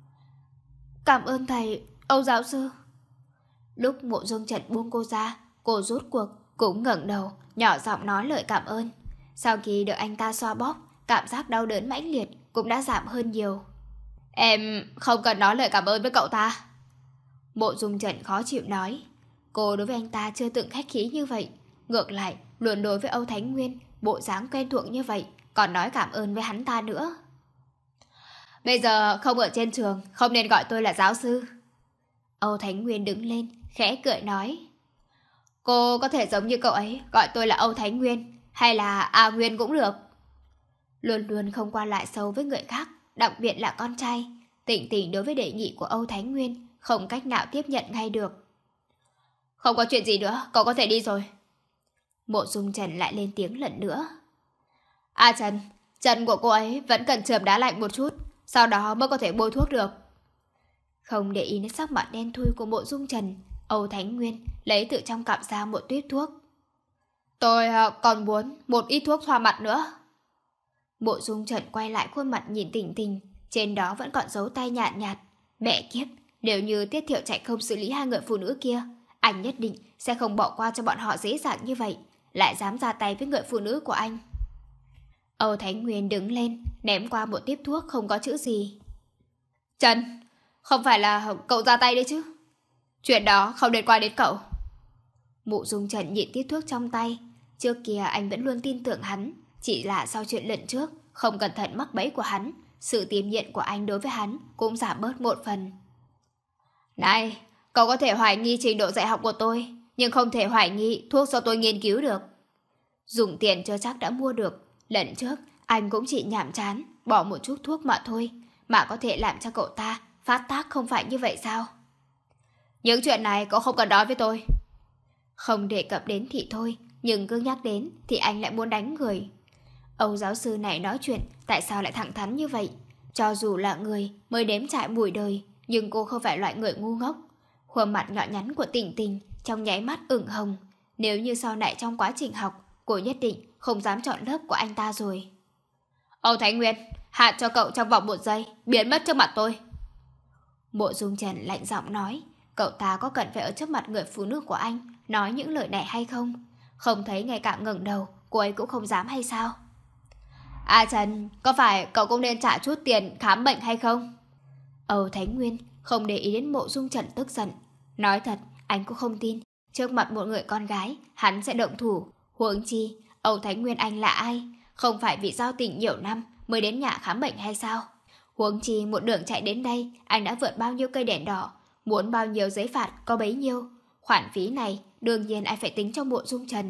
Cảm ơn thầy, Âu giáo sư. Lúc Mộ Dung Trần buông cô ra, cô rốt cuộc cũng ngẩng đầu, nhỏ giọng nói lời cảm ơn. Sau khi được anh ta xoa bóp, cảm giác đau đớn mãnh liệt cũng đã giảm hơn nhiều. Em không cần nói lời cảm ơn với cậu ta. Mộ Dung Trần khó chịu nói. Cô đối với anh ta chưa từng khách khí như vậy, ngược lại luôn đối với Âu Thánh Nguyên bộ dáng quen thuộc như vậy, còn nói cảm ơn với hắn ta nữa. Bây giờ không ở trên trường, không nên gọi tôi là giáo sư. Âu Thánh Nguyên đứng lên, khẽ cười nói. Cô có thể giống như cậu ấy, gọi tôi là Âu Thánh Nguyên, hay là A Nguyên cũng được. Luôn luôn không qua lại sâu với người khác, đặc biệt là con trai, Tịnh Tịnh đối với đề nghị của Âu Thánh Nguyên không cách nào tiếp nhận ngay được. Không có chuyện gì nữa, cậu có thể đi rồi. Mộ Dung Trần lại lên tiếng lần nữa. À Trần, chân của cô ấy vẫn cần chườm đá lạnh một chút, sau đó mới có thể bôi thuốc được. Không để ý đến sắc mặt đen thui của Mộ Dung Trần, Âu Thánh Nguyên lấy từ trong cặp ra một tuyết thuốc. Tôi còn muốn một ít thuốc xoa mặt nữa. Mộ Dung Trần quay lại khuôn mặt nhìn Tịnh Tịnh, trên đó vẫn còn dấu tay nhạt nhạt. Mẹ kiếp, nếu như Tiết Thiệu Trạch không xử lý hai người phụ nữ kia, anh nhất định sẽ không bỏ qua cho bọn họ dễ dàng như vậy, lại dám ra tay với người phụ nữ của anh. Âu Thánh Nguyên đứng lên, ném qua một tiếp thuốc không có chữ gì. Trần, không phải là cậu ra tay đấy chứ? Chuyện đó không liên quan đến cậu. Mộ Dung Trần nhịn tiếp thuốc trong tay. Trước kia anh vẫn luôn tin tưởng hắn, chỉ là sau chuyện lần trước không cẩn thận mắc bẫy của hắn, sự tín nhiệm của anh đối với hắn cũng giảm bớt một phần. Này, cậu có thể hoài nghi trình độ dạy học của tôi, nhưng không thể hoài nghi thuốc do tôi nghiên cứu được. Dùng tiền chưa chắc đã mua được. Lần trước anh cũng chỉ nhảm chán bỏ một chút thuốc mà thôi, mà có thể làm cho cậu ta phát tác, không phải như vậy sao? Những chuyện này cậu không cần nói với tôi. Không đề cập đến thì thôi, nhưng cứ nhắc đến thì anh lại muốn đánh người. Âu giáo sư này nói chuyện tại sao lại thẳng thắn như vậy? Cho dù là người mới đếm trải mùi đời, nhưng cô không phải loại người ngu ngốc. Khuôn mặt nhỏ nhắn của Tịnh Tịnh trong nháy mắt ửng hồng. Nếu như sau này trong quá trình học, cô nhất định không dám chọn lớp của anh ta rồi. Âu Thái Nguyên, hạ cho cậu trong vòng một giây, biến mất trước mặt tôi. Mộ Dung Trần lạnh giọng nói. Cậu ta có cần phải ở trước mặt người phụ nữ của anh nói những lời này hay không? Không thấy ngay cả ngẩng đầu cô ấy cũng không dám hay sao? À Trần, có phải cậu cũng nên trả chút tiền khám bệnh hay không? Âu Thánh Nguyên không để ý đến Mộ Dung Trần tức giận. Nói thật, anh cũng không tin trước mặt một người con gái hắn sẽ động thủ. Huống chi, Âu Thánh Nguyên anh là ai? Không phải vì giao tình nhiều năm mới đến nhà khám bệnh hay sao? Huống chi một đường chạy đến đây, anh đã vượt bao nhiêu cây đèn đỏ, muốn bao nhiêu giấy phạt có bấy nhiêu. Khoản phí này đương nhiên anh phải tính cho Mộ Dung Trần.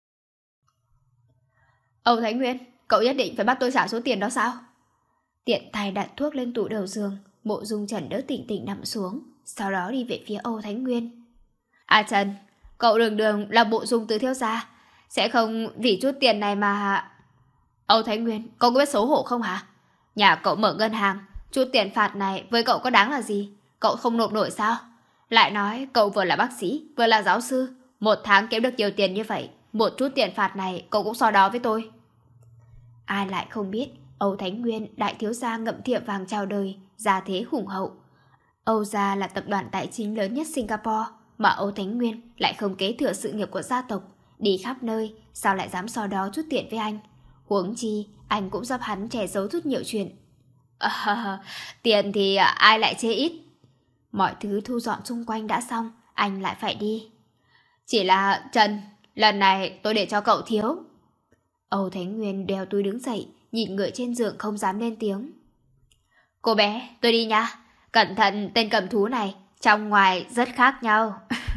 Âu Thánh Nguyên, cậu nhất định phải bắt tôi trả số tiền đó sao? Tiện tay đặt thuốc lên tủ đầu giường, Mộ Dung Trần đỡ Tịnh Tịnh nằm xuống, sau đó đi về phía Âu Thánh Nguyên. À Trần, cậu đường đường là Mộ Dung tứ thiếu gia, Sẽ không vì chút tiền này mà... Âu Thái Nguyên, cậu có biết xấu hổ không hả? Nhà cậu mở ngân hàng, chút tiền phạt này với cậu có đáng là gì? Cậu không nộp nổi sao? Lại nói cậu vừa là bác sĩ, vừa là giáo sư. Một tháng kiếm được nhiều tiền như vậy, một chút tiền phạt này cậu cũng so đo với tôi. Ai lại không biết Âu Thái Nguyên, đại thiếu gia ngậm thiệm vàng chào đời, gia thế hùng hậu. Âu gia là tập đoàn tài chính lớn nhất Singapore, mà Âu Thái Nguyên lại không kế thừa sự nghiệp của gia tộc, đi khắp nơi, sao lại dám so đo chút tiền với anh? Huống chi, anh cũng giúp hắn che giấu rất nhiều chuyện. À, tiền thì ai lại chê ít. Mọi thứ thu dọn xung quanh đã xong, anh lại phải đi. Chỉ là, Trần, lần này tôi để cho cậu thiếu. Âu Thái Nguyên đeo túi đứng dậy, nhìn người trên giường không dám lên tiếng. Cô bé, tôi đi nha. Cẩn thận tên cầm thú này, trong ngoài rất khác nhau.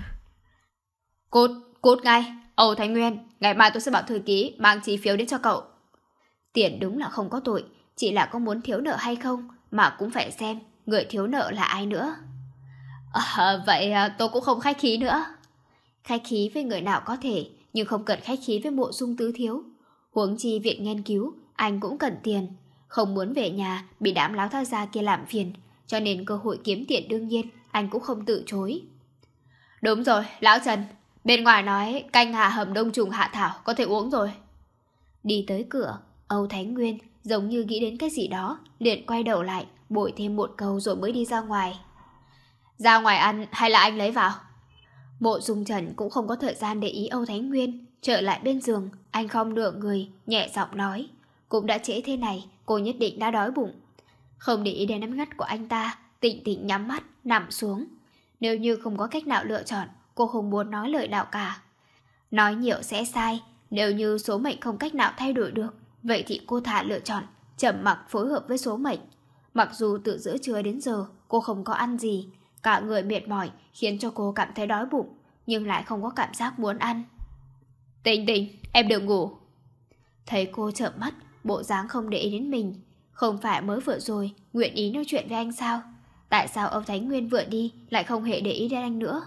Cút, cút ngay. Âu Thái Nguyên, ngày mai tôi sẽ bảo thư ký mang chi phiếu đến cho cậu. Tiền đúng là không có tội, chỉ là có muốn thiếu nợ hay không mà cũng phải xem người thiếu nợ là ai nữa. À, vậy tôi cũng không khách khí nữa. Khách khí với người nào có thể, nhưng không cần khách khí với Mộ Dung tứ thiếu. Huống chi viện nghiên cứu, anh cũng cần tiền. Không muốn về nhà bị đám láo thái gia kia làm phiền, cho nên cơ hội kiếm tiền đương nhiên anh cũng không từ chối. Đúng rồi, lão Trần, bên ngoài nói canh hạ hầm đông trùng hạ thảo có thể uống rồi. Đi tới cửa, Âu Thái Nguyên giống như nghĩ đến cái gì đó, liền quay đầu lại, bội thêm một câu rồi mới đi ra ngoài. Ra ngoài ăn hay là anh lấy vào? Mộ Dung Trần cũng không có thời gian để ý Âu Thái Nguyên, trở lại bên giường, anh khom nửa người, nhẹ giọng nói. Cũng đã trễ thế này, cô nhất định đã đói bụng. Không để ý đến nắm ngắt của anh ta, Tịnh Tịnh nhắm mắt, nằm xuống. Nếu như không có cách nào lựa chọn, cô không muốn nói lời nào cả. Nói nhiều sẽ sai, nếu như số mệnh không cách nào thay đổi được, vậy thì cô thà lựa chọn, trầm mặc phối hợp với số mệnh. Mặc dù từ giữa trưa đến giờ, cô không có ăn gì, cả người mệt mỏi khiến cho cô cảm thấy đói bụng, nhưng lại không có cảm giác muốn ăn. Tịnh Tịnh, em đừng ngủ. Thấy cô trợn mắt, bộ dáng không để ý đến mình. Không phải mới vừa rồi nguyện ý nói chuyện với anh sao? Tại sao Âu Thái Nguyên vừa đi lại không hề để ý đến anh nữa?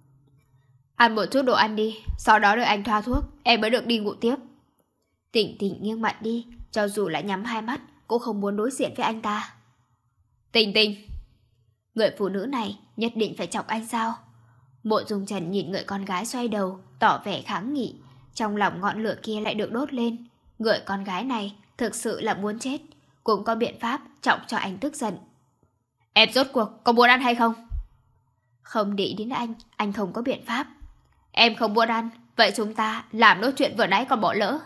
Ăn một chút đồ ăn đi, sau đó đợi anh thoa thuốc, em mới được đi ngủ tiếp. Tịnh Tịnh nghiêng mặt đi, cho dù lại nhắm hai mắt, cũng không muốn đối diện với anh ta. Tịnh Tịnh, người phụ nữ này nhất định phải chọc anh sao? Mộ Dung Trần nhìn người con gái xoay đầu, tỏ vẻ kháng nghị. Trong lòng ngọn lửa kia lại được đốt lên. Người con gái này thực sự là muốn chết, cũng có biện pháp trọng cho anh tức giận. Em rốt cuộc có muốn ăn hay không? Không để ý đến anh, anh không có biện pháp. Em không muốn ăn, vậy chúng ta làm nốt chuyện vừa nãy còn bỏ lỡ.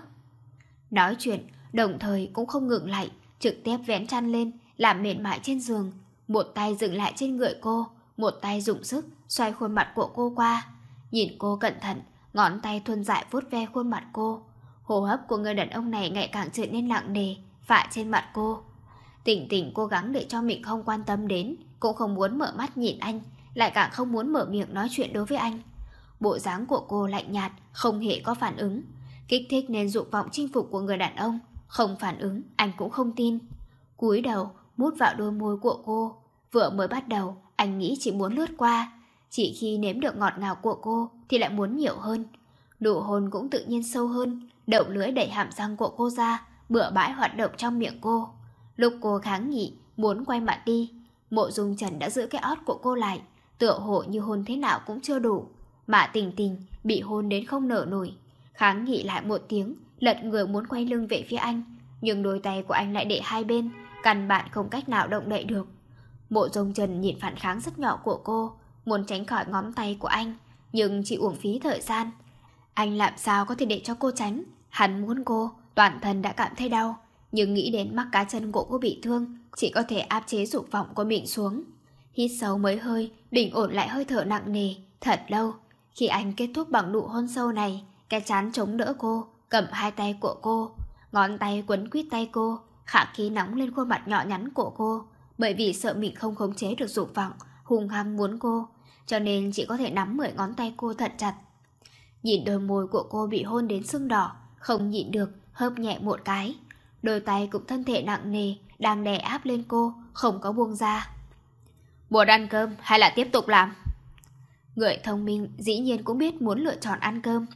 Nói chuyện, đồng thời cũng không ngừng lại, trực tiếp vén chăn lên, làm mềm mại trên giường. Một tay dừng lại trên người cô, một tay dùng sức xoay khuôn mặt của cô qua. Nhìn cô cẩn thận, ngón tay thuần dại vuốt ve khuôn mặt cô. Hô hấp của người đàn ông này ngày càng trở nên nặng nề, phả trên mặt cô. Tịnh Tịnh cố gắng để cho mình không quan tâm đến, cũng không muốn mở mắt nhìn anh, lại càng không muốn mở miệng nói chuyện đối với anh. Bộ dáng của cô lạnh nhạt, không hề có phản ứng. Kích thích nên dục vọng chinh phục của người đàn ông. Không phản ứng, anh cũng không tin. Cúi đầu, mút vào đôi môi của cô. Vừa mới bắt đầu, anh nghĩ chỉ muốn lướt qua. Chỉ khi nếm được ngọt ngào của cô thì lại muốn nhiều hơn. Nụ hôn cũng tự nhiên sâu hơn. Đầu lưỡi đẩy hàm răng của cô ra, bừa bãi hoạt động trong miệng cô. Lúc cô kháng nghị, muốn quay mặt đi, Mộ Dung Trần đã giữ cái ót của cô lại, tựa hồ như hôn thế nào cũng chưa đủ. Mà Tình Tình bị hôn đến không nở nổi, kháng nghị lại một tiếng, lật người muốn quay lưng về phía anh, nhưng đôi tay của anh lại để hai bên, căn bản không cách nào động đậy được. Mộ Dung Trần nhìn phản kháng rất nhỏ của cô, muốn tránh khỏi ngón tay của anh, nhưng chỉ uổng phí thời gian. Anh làm sao có thể để cho cô tránh? Hắn muốn cô, toàn thân đã cảm thấy đau, nhưng nghĩ đến mắc cá chân của cô bị thương, chỉ có thể áp chế dục vọng của mình xuống. Hít sâu mấy hơi, bình ổn lại hơi thở nặng nề, thật lâu. Khi anh kết thúc bằng nụ hôn sâu này, cái trán chống đỡ cô, cầm hai tay của cô, ngón tay quấn quýt tay cô, khả khí nóng lên khuôn mặt nhỏ nhắn của cô. Bởi vì sợ mình không khống chế được dục vọng, hung hăng muốn cô, cho nên chỉ có thể nắm mười ngón tay cô thật chặt. Nhìn đôi môi của cô bị hôn đến sưng đỏ, không nhịn được, hớp nhẹ một cái. Đôi tay cũng thân thể nặng nề, đang đè áp lên cô, không có buông ra. Muốn ăn cơm hay là tiếp tục làm? Người thông minh dĩ nhiên cũng biết muốn lựa chọn ăn cơm.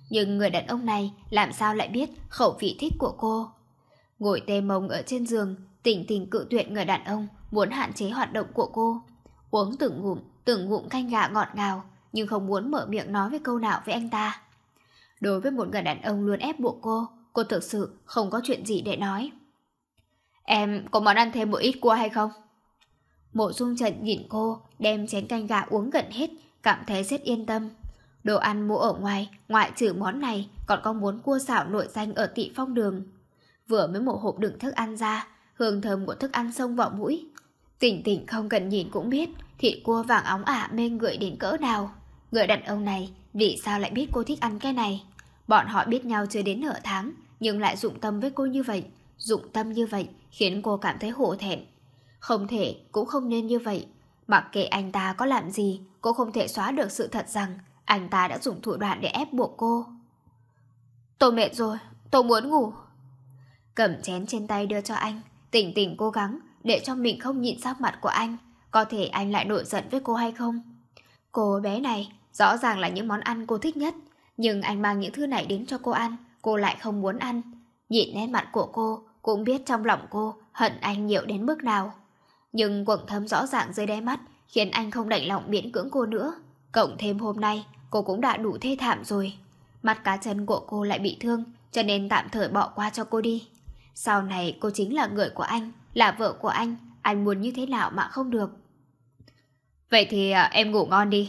Nhưng người đàn ông này làm sao lại biết khẩu vị thích của cô? Ngồi tê mông ở trên giường, Tình Tình cự tuyệt người đàn ông muốn hạn chế hoạt động của cô. Uống từng ngụm, từng ngụm canh gà ngọt ngào, nhưng không muốn mở miệng nói với câu nào với anh ta. Đối với một người đàn ông luôn ép buộc cô, cô thực sự không có chuyện gì để nói. Em có món ăn thêm một ít cua hay không? Mộ Dung Trần nhìn cô, đem chén canh gà uống gần hết, cảm thấy rất yên tâm. Đồ ăn mua ở ngoài, ngoại trừ món này, còn có muốn cua xào nổi danh ở Tị Phong Đường. Vừa mới một hộp đựng thức ăn ra, hương thơm của thức ăn xông vào mũi. Tình Tình không cần nhìn cũng biết thịt cua vàng óng ả mê người đến cỡ nào. Người đàn ông này vì sao lại biết cô thích ăn cái này? Bọn họ biết nhau chưa đến nửa tháng, nhưng lại dụng tâm với cô như vậy. Dụng tâm như vậy khiến cô cảm thấy hổ thẹn. Không thể, cũng không nên như vậy. Mặc kệ anh ta có làm gì, cô không thể xóa được sự thật rằng anh ta đã dùng thủ đoạn để ép buộc cô. Tôi mệt rồi, tôi muốn ngủ. Cầm chén trên tay đưa cho anh, Tình Tình cố gắng để cho mình không nhìn sắc mặt của anh. Có thể anh lại nổi giận với cô hay không? Cô bé này rõ ràng là những món ăn cô thích nhất, nhưng anh mang những thứ này đến cho cô ăn, cô lại không muốn ăn. Nhìn nét mặt của cô cũng biết trong lòng cô hận anh nhiều đến mức nào. Nhưng quầng thâm rõ ràng dưới đáy mắt khiến anh không đành lòng miễn cưỡng cô nữa. Cộng thêm hôm nay cô cũng đã đủ thê thảm rồi. Mắt cá chân của cô lại bị thương, cho nên tạm thời bỏ qua cho cô đi. Sau này cô chính là người của anh, là vợ của anh, anh muốn như thế nào mà không được. Vậy thì à, em ngủ ngon đi.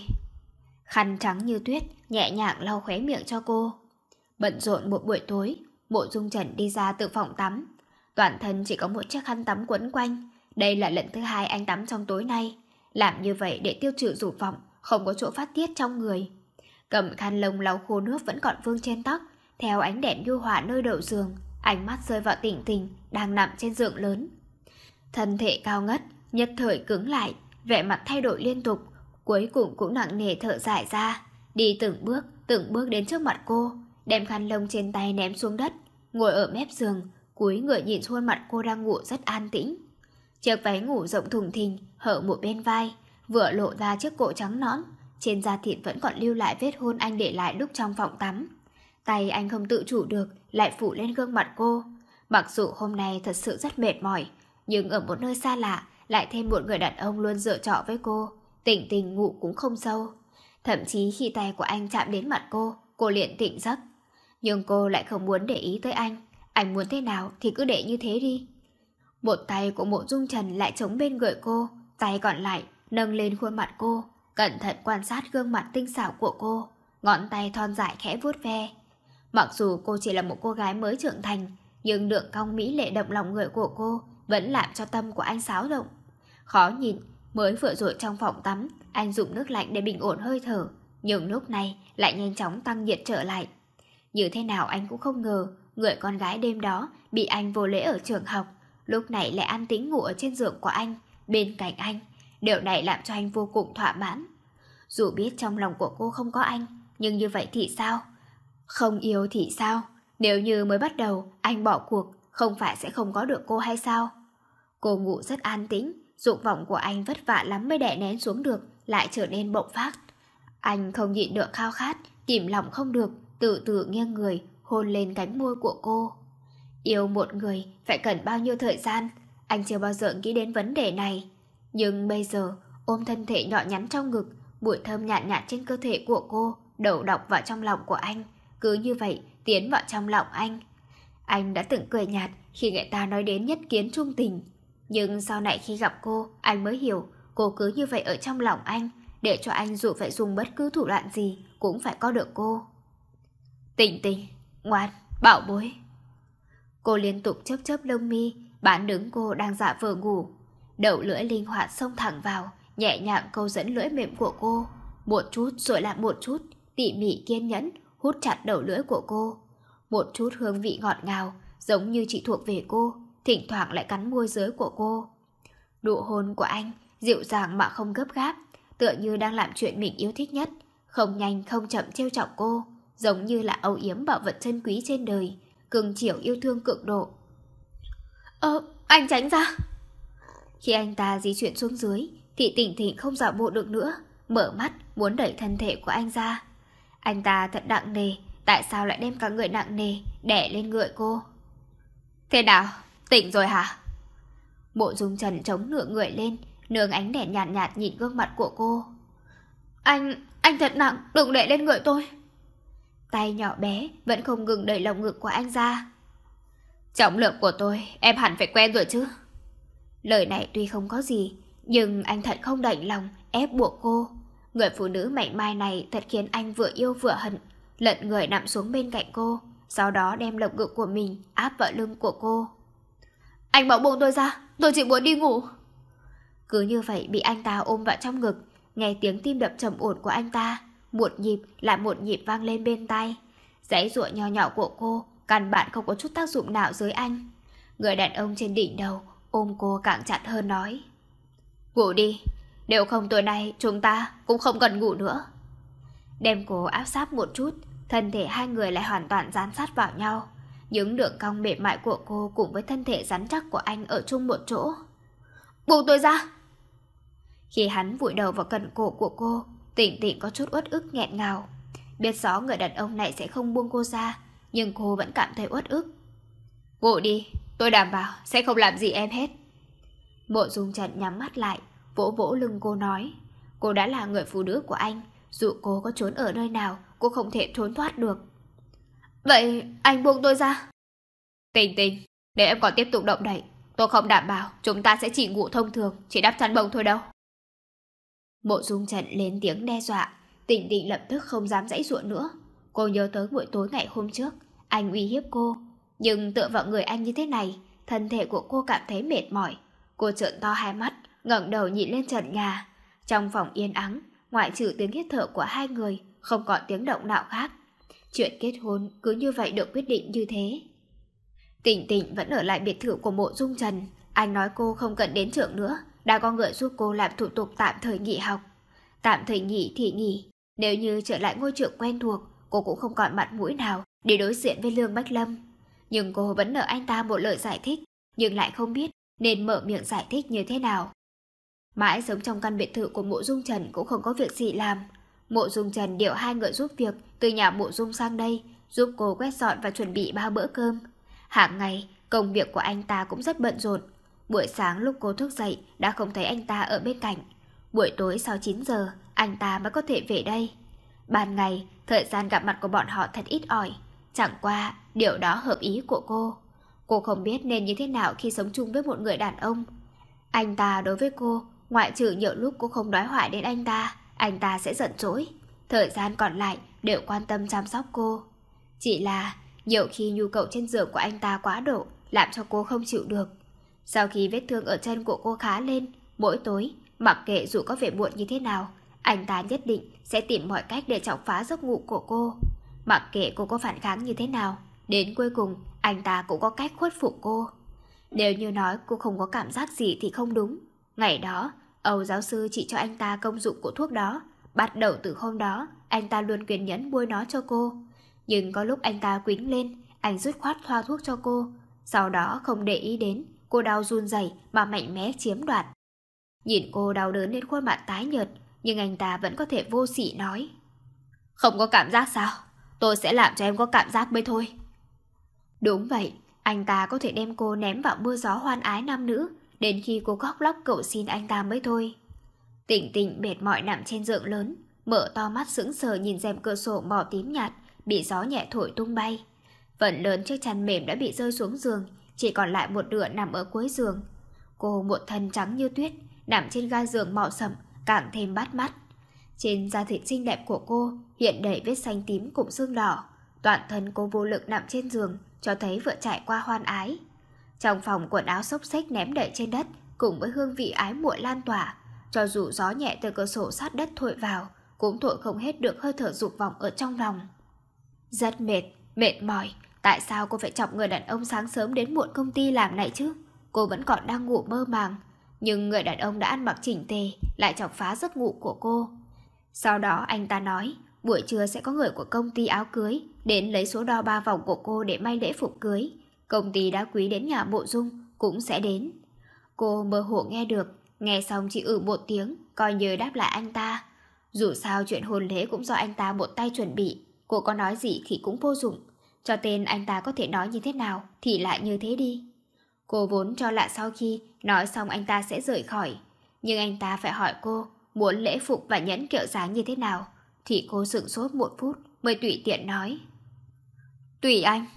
Khăn trắng như tuyết nhẹ nhàng lau khóe miệng cho cô. Bận rộn một buổi tối, Mộ Dung Trần đi ra từ phòng tắm. Toàn thân chỉ có một chiếc khăn tắm quấn quanh. Đây là lần thứ hai anh tắm trong tối nay. Làm như vậy để tiêu trừ dục vọng, không có chỗ phát tiết trong người. Cầm khăn lông lau khô nước vẫn còn vương trên tóc. Theo ánh đèn nhu hòa nơi đầu giường, ánh mắt rơi vào Tình Tình đang nằm trên giường lớn. Thân thể cao ngất nhất thời cứng lại, vẻ mặt thay đổi liên tục, cuối cùng cũng nặng nề thở dài ra, đi từng bước từng bước đến trước mặt cô, đem khăn lông trên tay ném xuống đất, ngồi ở mép giường, cúi người nhìn khuôn mặt cô đang ngủ rất an tĩnh. Chiếc váy ngủ rộng thùng thình hở một bên vai, vừa lộ ra chiếc cổ trắng nõn, trên da thịt vẫn còn lưu lại vết hôn anh để lại lúc trong phòng tắm. Tay anh không tự chủ được lại phủ lên gương mặt cô. Mặc dù hôm nay thật sự rất mệt mỏi, nhưng ở một nơi xa lạ lại thêm một người đàn ông luôn dựa trọ với cô, Tình Tình ngủ cũng không sâu. Thậm chí khi tay của anh chạm đến mặt cô, cô liền tỉnh giấc. Nhưng cô lại không muốn để ý tới anh. Anh muốn thế nào thì cứ để như thế đi. Một tay của Mộ Dung Trần lại chống bên người cô, tay còn lại nâng lên khuôn mặt cô, cẩn thận quan sát gương mặt tinh xảo của cô, ngón tay thon dài khẽ vuốt ve. Mặc dù cô chỉ là một cô gái mới trưởng thành, nhưng đường cong mỹ lệ động lòng người của cô vẫn làm cho tâm của anh xáo động. Khó nhìn, mới vừa rồi trong phòng tắm, anh dùng nước lạnh để bình ổn hơi thở, nhưng lúc này lại nhanh chóng tăng nhiệt trở lại. Như thế nào anh cũng không ngờ, người con gái đêm đó bị anh vô lễ ở trường học, lúc này lại an tĩnh ngủ ở trên giường của anh, bên cạnh anh. Điều này làm cho anh vô cùng thỏa mãn. Dù biết trong lòng của cô không có anh, nhưng như vậy thì sao? Không yêu thì sao? Nếu như mới bắt đầu anh bỏ cuộc, không phải sẽ không có được cô hay sao? Cô ngủ rất an tĩnh, dục vọng của anh vất vả lắm mới đè nén xuống được, lại trở nên bộc phát. Anh không nhịn được khao khát, kìm lòng không được, từ từ nghiêng người, hôn lên cánh môi của cô. Yêu một người phải cần bao nhiêu thời gian, anh chưa bao giờ nghĩ đến vấn đề này. Nhưng bây giờ, ôm thân thể nhỏ nhắn trong ngực, mùi thơm nhạt nhạt trên cơ thể của cô đầu độc vào trong lòng của anh, cứ như vậy tiến vào trong lòng anh. Anh đã từng cười nhạt khi người ta nói đến nhất kiến trung tình, nhưng sau này khi gặp cô, anh mới hiểu cô cứ như vậy ở trong lòng anh, để cho anh dù phải dùng bất cứ thủ đoạn gì cũng phải có được cô. Tình Tình, ngoan, bảo bối. Cô liên tục chớp chớp lông mi, bán đứng cô đang giả vờ ngủ. Đầu lưỡi linh hoạt xông thẳng vào, nhẹ nhàng câu dẫn lưỡi mềm của cô, một chút rồi lại một chút, tỉ mỉ kiên nhẫn hút chặt đầu lưỡi của cô. Một chút hương vị ngọt ngào, giống như chỉ thuộc về cô, thỉnh thoảng lại cắn môi dưới của cô. Nụ hôn của anh dịu dàng mà không gấp gáp, tựa như đang làm chuyện mình yêu thích nhất, không nhanh không chậm trêu chọc cô, giống như là âu yếm bảo vật chân quý trên đời, cưng chiều yêu thương cực độ. Ơ, anh tránh ra. Khi anh ta di chuyển xuống dưới thì Tình Tình không dạo bộ được nữa, mở mắt muốn đẩy thân thể của anh ra. Anh ta thật nặng nề, tại sao lại đem cả người nặng nề đè lên người cô? Thế nào, tỉnh rồi hả? Mộ Dung Trần chống nửa người lên, nương ánh đèn nhạt nhạt nhìn gương mặt của cô. Anh, anh thật nặng, đừng đè lên người tôi. Tay nhỏ bé vẫn không ngừng đẩy lồng ngực của anh ra. Trọng lượng của tôi, em hẳn phải quen rồi chứ. Lời này tuy không có gì, nhưng anh thật không đành lòng ép buộc cô. Người phụ nữ mảnh mai này thật khiến anh vừa yêu vừa hận, lật người nằm xuống bên cạnh cô, sau đó đem lồng ngực của mình áp vào lưng của cô. Anh bỏ buông tôi ra, tôi chỉ muốn đi ngủ. Cứ như vậy bị anh ta ôm vào trong ngực, nghe tiếng tim đập trầm ổn của anh ta, một nhịp lại một nhịp vang lên bên tai. Giãy giụa nho nhỏ của cô căn bản không có chút tác dụng nào dưới anh. Người đàn ông trên đỉnh đầu ôm cô càng chặt hơn nói. Ngủ đi, nếu không tối nay chúng ta cũng không cần ngủ nữa. Đem cô áp sát một chút, thân thể hai người lại hoàn toàn dán sát vào nhau. Những đường cong mềm mại của cô cùng với thân thể rắn chắc của anh ở chung một chỗ. Buông tôi ra! Khi hắn vùi đầu vào cận cổ của cô, Tịnh Tịnh có chút uất ức nghẹn ngào. Biết rõ người đàn ông này sẽ không buông cô ra, nhưng cô vẫn cảm thấy uất ức. Ngủ đi, tôi đảm bảo sẽ không làm gì em hết. Mộ Dung Trần nhắm mắt lại, vỗ vỗ lưng cô nói. Cô đã là người phụ nữ của anh, dù cô có trốn ở nơi nào, cô không thể trốn thoát được. Vậy anh buông tôi ra. Tình Tình, nếu em còn tiếp tục động đậy, tôi không đảm bảo chúng ta sẽ chỉ ngủ thông thường, chỉ đắp chăn bông thôi đâu. Mộ Dung Trần lên tiếng đe dọa. Tịnh Tịnh lập tức không dám giãy giụa nữa. Cô nhớ tới buổi tối ngày hôm trước, anh uy hiếp cô, nhưng tựa vào người anh như thế này, thân thể của cô cảm thấy mệt mỏi. Cô trợn to hai mắt, ngẩng đầu nhìn lên trần nhà. Trong phòng yên ắng, ngoại trừ tiếng hít thở của hai người, không còn tiếng động nào khác. Chuyện kết hôn cứ như vậy được quyết định như thế. Tịnh Tịnh vẫn ở lại biệt thự của Mộ Dung Trần. Anh nói cô không cần đến trường nữa, đã có người giúp cô làm thủ tục tạm thời nghỉ học. Tạm thời nghỉ thì nghỉ, nếu như trở lại ngôi trường quen thuộc, cô cũng không còn mặt mũi nào để đối diện với Lương Bách Lâm. Nhưng cô vẫn nợ anh ta một lời giải thích, nhưng lại không biết nên mở miệng giải thích như thế nào. Mãi sống trong căn biệt thự của Mộ Dung Trần cũng không có việc gì làm. Mộ Dung Trần điều hai người giúp việc từ nhà Mộ Dung sang đây, giúp cô quét dọn và chuẩn bị ba bữa cơm. Hàng ngày, công việc của anh ta cũng rất bận rộn. Buổi sáng lúc cô thức dậy đã không thấy anh ta ở bên cạnh. Buổi tối sau chín giờ, anh ta mới có thể về đây. Ban ngày, thời gian gặp mặt của bọn họ thật ít ỏi. Chẳng qua, điều đó hợp ý của cô. Cô không biết nên như thế nào khi sống chung với một người đàn ông. Anh ta đối với cô, ngoại trừ nhiều lúc cô không nói hoài đến anh ta, anh ta sẽ giận dỗi. Thời gian còn lại đều quan tâm chăm sóc cô. Chỉ là nhiều khi nhu cầu trên giường của anh ta quá độ, làm cho cô không chịu được. Sau khi vết thương ở chân của cô khá lên, mỗi tối, mặc kệ dù có vẻ muộn như thế nào, anh ta nhất định sẽ tìm mọi cách để chọc phá giấc ngủ của cô. Mặc kệ cô có phản kháng như thế nào, đến cuối cùng anh ta cũng có cách khuất phục cô. Nếu như nói cô không có cảm giác gì thì không đúng. Ngày đó, Âu giáo sư chỉ cho anh ta công dụng của thuốc đó. Bắt đầu từ hôm đó, anh ta luôn kiên nhẫn bôi nó cho cô. Nhưng có lúc anh ta quýnh lên, anh dứt khoát thoa thuốc cho cô. Sau đó không để ý đến, cô đau run rẩy mà mạnh mẽ chiếm đoạt. Nhìn cô đau đớn đến khuôn mặt tái nhợt, nhưng anh ta vẫn có thể vô sỉ nói. Không có cảm giác sao? Tôi sẽ làm cho em có cảm giác mới thôi. Đúng vậy, anh ta có thể đem cô ném vào mưa gió hoan ái nam nữ, đến khi cô khóc lóc cầu xin anh ta mới thôi. Tịnh Tịnh mệt mỏi nằm trên giường lớn, mở to mắt sững sờ nhìn rèm cửa sổ màu tím nhạt bị gió nhẹ thổi tung bay. Phần lớn chiếc chăn mềm đã bị rơi xuống giường, chỉ còn lại một nửa nằm ở cuối giường. Cô một thân trắng như tuyết, nằm trên ga giường màu sẫm, càng thêm bắt mắt. Trên da thịt xinh đẹp của cô hiện đầy vết xanh tím cùng sưng đỏ. Toàn thân cô vô lực nằm trên giường, cho thấy vừa trải qua hoan ái. Trong phòng quần áo xốc xếch ném đậy trên đất, cùng với hương vị ái muội lan tỏa, cho dù gió nhẹ từ cửa sổ sát đất thổi vào, cũng thổi không hết được hơi thở dục vọng ở trong lòng. Rất mệt, mệt mỏi. Tại sao cô phải chọc người đàn ông sáng sớm đến muộn công ty làm này chứ? Cô vẫn còn đang ngủ mơ màng, nhưng người đàn ông đã ăn mặc chỉnh tề lại chọc phá giấc ngủ của cô. Sau đó anh ta nói buổi trưa sẽ có người của công ty áo cưới đến lấy số đo ba vòng của cô để may lễ phục cưới. Công ty đá quý đến nhà Mộ Dung cũng sẽ đến. Cô mơ hồ nghe được, nghe xong chỉ ử một tiếng, coi như đáp lại anh ta. Dù sao chuyện hôn lễ cũng do anh ta một tay chuẩn bị. Cô có nói gì thì cũng vô dụng. Cho tên anh ta có thể nói như thế nào thì lại như thế đi. Cô vốn cho là sau khi nói xong anh ta sẽ rời khỏi. Nhưng anh ta phải hỏi cô muốn lễ phục và nhẫn kiểu dáng như thế nào. Thì cô sửng sốt một phút mới tùy tiện nói: Tùy anh.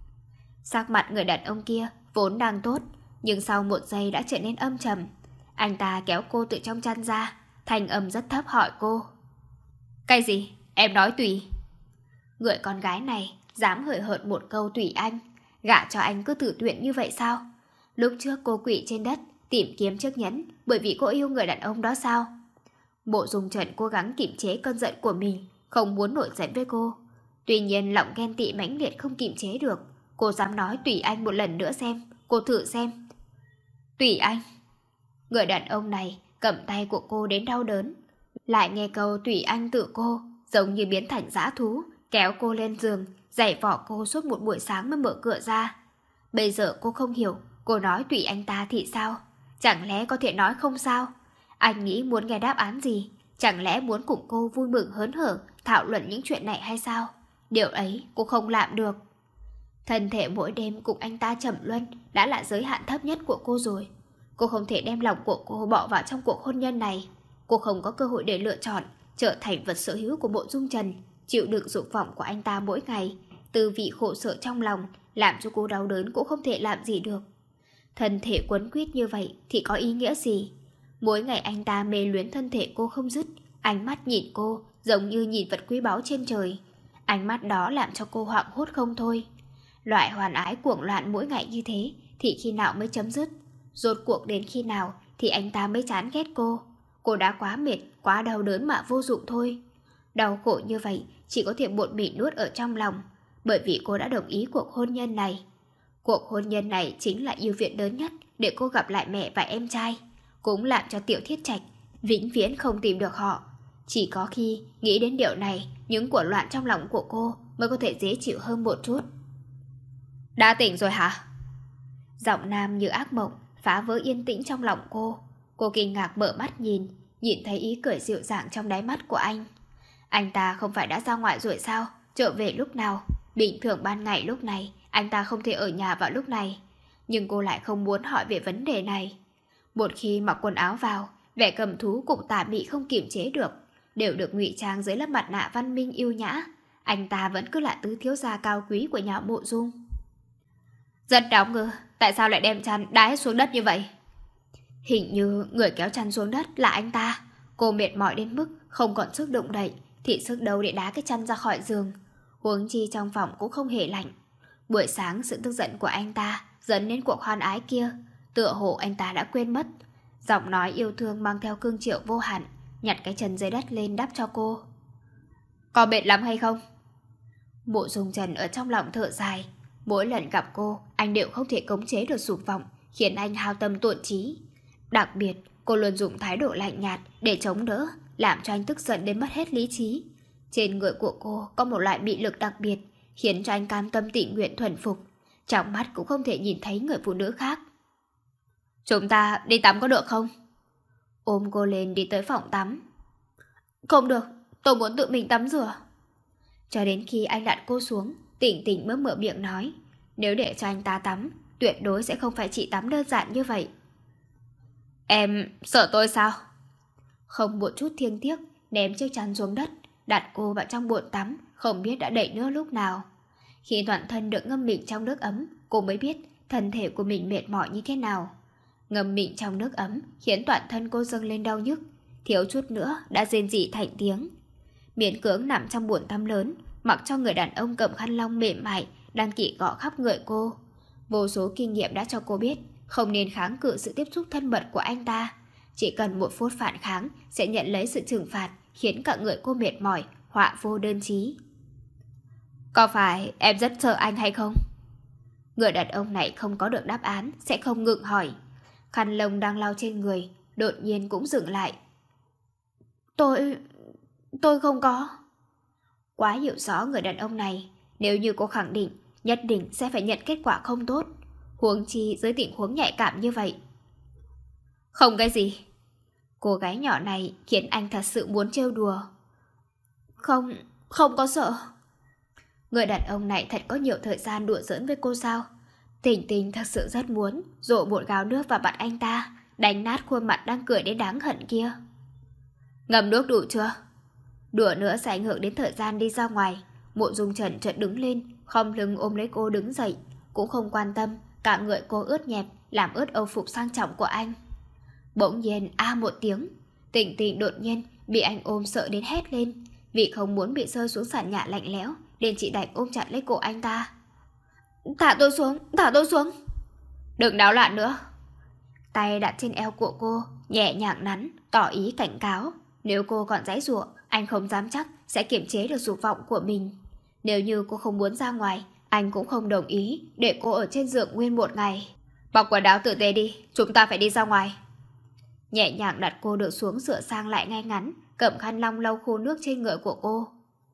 Sắc mặt người đàn ông kia vốn đang tốt, nhưng sau một giây đã trở nên âm trầm. Anh ta kéo cô từ trong chăn ra, thanh âm rất thấp hỏi cô: Cái gì? Em nói tùy. Người con gái này dám hời hợt một câu tùy anh, gả cho anh cứ tự tuyển như vậy sao? Lúc trước cô quỵ trên đất tìm kiếm chiếc nhẫn bởi vì cô yêu người đàn ông đó sao? Mộ Dung Trần cố gắng kiềm chế cơn giận của mình, không muốn nổi giận với cô. Tuy nhiên lòng ghen tị mãnh liệt không kiềm chế được. Cô dám nói tùy anh một lần nữa xem. Cô thử xem. Tùy anh. Người đàn ông này cầm tay của cô đến đau đớn. Lại nghe câu tùy anh tự cô, giống như biến thành dã thú, kéo cô lên giường, giày vỏ cô suốt một buổi sáng mới mở cửa ra. Bây giờ cô không hiểu, cô nói tùy anh ta thì sao? Chẳng lẽ có thể nói không sao? Anh nghĩ muốn nghe đáp án gì? Chẳng lẽ muốn cùng cô vui mừng hớn hở thảo luận những chuyện này hay sao? Điều ấy cô không làm được. Thân thể mỗi đêm cùng anh ta trầm luân đã là giới hạn thấp nhất của cô rồi. Cô không thể đem lòng của cô bỏ vào trong cuộc hôn nhân này. Cô không có cơ hội để lựa chọn trở thành vật sở hữu của Mộ Dung Trần, chịu đựng dục vọng của anh ta mỗi ngày. Tư vị khổ sở trong lòng làm cho cô đau đớn cũng không thể làm gì được. Thân thể quấn quýt như vậy thì có ý nghĩa gì? Mỗi ngày anh ta mê luyến thân thể cô không dứt, ánh mắt nhìn cô giống như nhìn vật quý báu trên trời. Ánh mắt đó làm cho cô hoảng hốt không thôi. Loại hoàn ái cuồng loạn mỗi ngày như thế thì khi nào mới chấm dứt? Rốt cuộc đến khi nào thì anh ta mới chán ghét cô? Cô đã quá mệt, quá đau đớn mà vô dụng thôi. Đau khổ như vậy chỉ có thể một mình nuốt ở trong lòng, bởi vì cô đã đồng ý cuộc hôn nhân này. Cuộc hôn nhân này chính là ưu viện lớn nhất để cô gặp lại mẹ và em trai, cũng làm cho Tiểu Thiết Trạch vĩnh viễn không tìm được họ. Chỉ có khi nghĩ đến điều này, những cuộn loạn trong lòng của cô mới có thể dễ chịu hơn một chút. Đã tỉnh rồi hả? Giọng nam như ác mộng phá vỡ yên tĩnh trong lòng cô. Cô kinh ngạc mở mắt nhìn, nhìn thấy ý cười dịu dàng trong đáy mắt của anh. Anh ta không phải đã ra ngoài rồi sao? Trở về lúc nào? Bình thường ban ngày lúc này anh ta không thể ở nhà vào lúc này. Nhưng cô lại không muốn hỏi về vấn đề này. Một khi mặc quần áo vào, vẻ cầm thú cùng tà mị không kiềm chế được, đều được ngụy trang dưới lớp mặt nạ văn minh yêu nhã. Anh ta vẫn cứ là tứ thiếu gia cao quý của nhà Mộ Dung. Rất đau ngờ, tại sao lại đem chăn đá hết xuống đất như vậy? Hình như người kéo chăn xuống đất là anh ta. Cô mệt mỏi đến mức không còn sức động đậy, thì sức đâu để đá cái chăn ra khỏi giường. Huống chi trong phòng cũng không hề lạnh. Buổi sáng sự tức giận của anh ta dẫn đến cuộc hoan ái kia, tựa hồ anh ta đã quên mất. Giọng nói yêu thương mang theo cương triệu vô hạn, nhặt cái chân dưới đất lên đắp cho cô. Có mệt lắm hay không? Mộ Dung Trần ở trong lòng thở dài. Mỗi lần gặp cô, anh đều không thể khống chế được dục vọng, khiến anh hao tâm tổn trí. Đặc biệt, cô luôn dùng thái độ lạnh nhạt để chống đỡ, làm cho anh tức giận đến mất hết lý trí. Trên người của cô có một loại mị lực đặc biệt, khiến cho anh cam tâm tình nguyện thuần phục. Trong mắt cũng không thể nhìn thấy người phụ nữ khác. Chúng ta đi tắm có được không? Ôm cô lên đi tới phòng tắm. Không được, tôi muốn tự mình tắm rửa. Cho đến khi anh đặt cô xuống, Tỉnh Tỉnh mới mở miệng nói, nếu để cho anh ta tắm, tuyệt đối sẽ không phải chỉ tắm đơn giản như vậy. Em sợ tôi sao? Không một chút thiêng tiếc, ném chiếc chăn xuống đất, đặt cô vào trong bồn tắm, không biết đã đẩy nước lúc nào. Khi toàn thân được ngâm mình trong nước ấm, cô mới biết thân thể của mình mệt mỏi như thế nào. Ngâm mình trong nước ấm khiến toàn thân cô dâng lên đau nhức, thiếu chút nữa đã rên rỉ thành tiếng. Miễn cưỡng nằm trong bồn tắm lớn, mặc cho người đàn ông cầm khăn lông mềm mại đang kỵ gõ khắp người cô. Vô số kinh nghiệm đã cho cô biết không nên kháng cự sự tiếp xúc thân mật của anh ta. Chỉ cần một phút phản kháng sẽ nhận lấy sự trừng phạt, khiến cả người cô mệt mỏi, họa vô đơn chí. Có phải em rất sợ anh hay không? Người đàn ông này không có được đáp án, sẽ không ngừng hỏi. Khăn lông đang lau trên người đột nhiên cũng dừng lại. Tôi... tôi không có. Quá hiểu rõ người đàn ông này, nếu như cô khẳng định, nhất định sẽ phải nhận kết quả không tốt. Huống chi dưới tình huống nhạy cảm như vậy. Không cái gì. Cô gái nhỏ này khiến anh thật sự muốn trêu đùa. Không, không có sợ. Người đàn ông này thật có nhiều thời gian đùa giỡn với cô sao? Tình Tình thật sự rất muốn rộ một gáo nước vào mặt anh ta, đánh nát khuôn mặt đang cười đến đáng hận kia. Ngâm nước đủ chưa? Đùa nữa sẽ ảnh hưởng đến thời gian đi ra ngoài. Mộ Dung Trần chợt đứng lên, khom lưng ôm lấy cô đứng dậy, cũng không quan tâm cả người cô ướt nhẹp làm ướt âu phục sang trọng của anh. Bỗng nhiên a một tiếng, Tình Tình đột nhiên bị anh ôm sợ đến hét lên, vì không muốn bị rơi xuống sàn nhà lạnh lẽo nên chị đành ôm chặt lấy cổ anh ta. Thả tôi xuống, thả tôi xuống. Đừng náo loạn nữa. Tay đặt trên eo của cô, nhẹ nhàng nắn, tỏ ý cảnh cáo. Nếu cô còn giãy giụa, anh không dám chắc sẽ kiềm chế được dục vọng của mình. Nếu như cô không muốn ra ngoài, anh cũng không đồng ý để cô ở trên giường nguyên một ngày. Bọc quần áo tử tế đi, chúng ta phải đi ra ngoài. Nhẹ nhàng đặt cô được xuống sửa sang lại ngay ngắn, cầm khăn lau lau khô nước trên người của cô.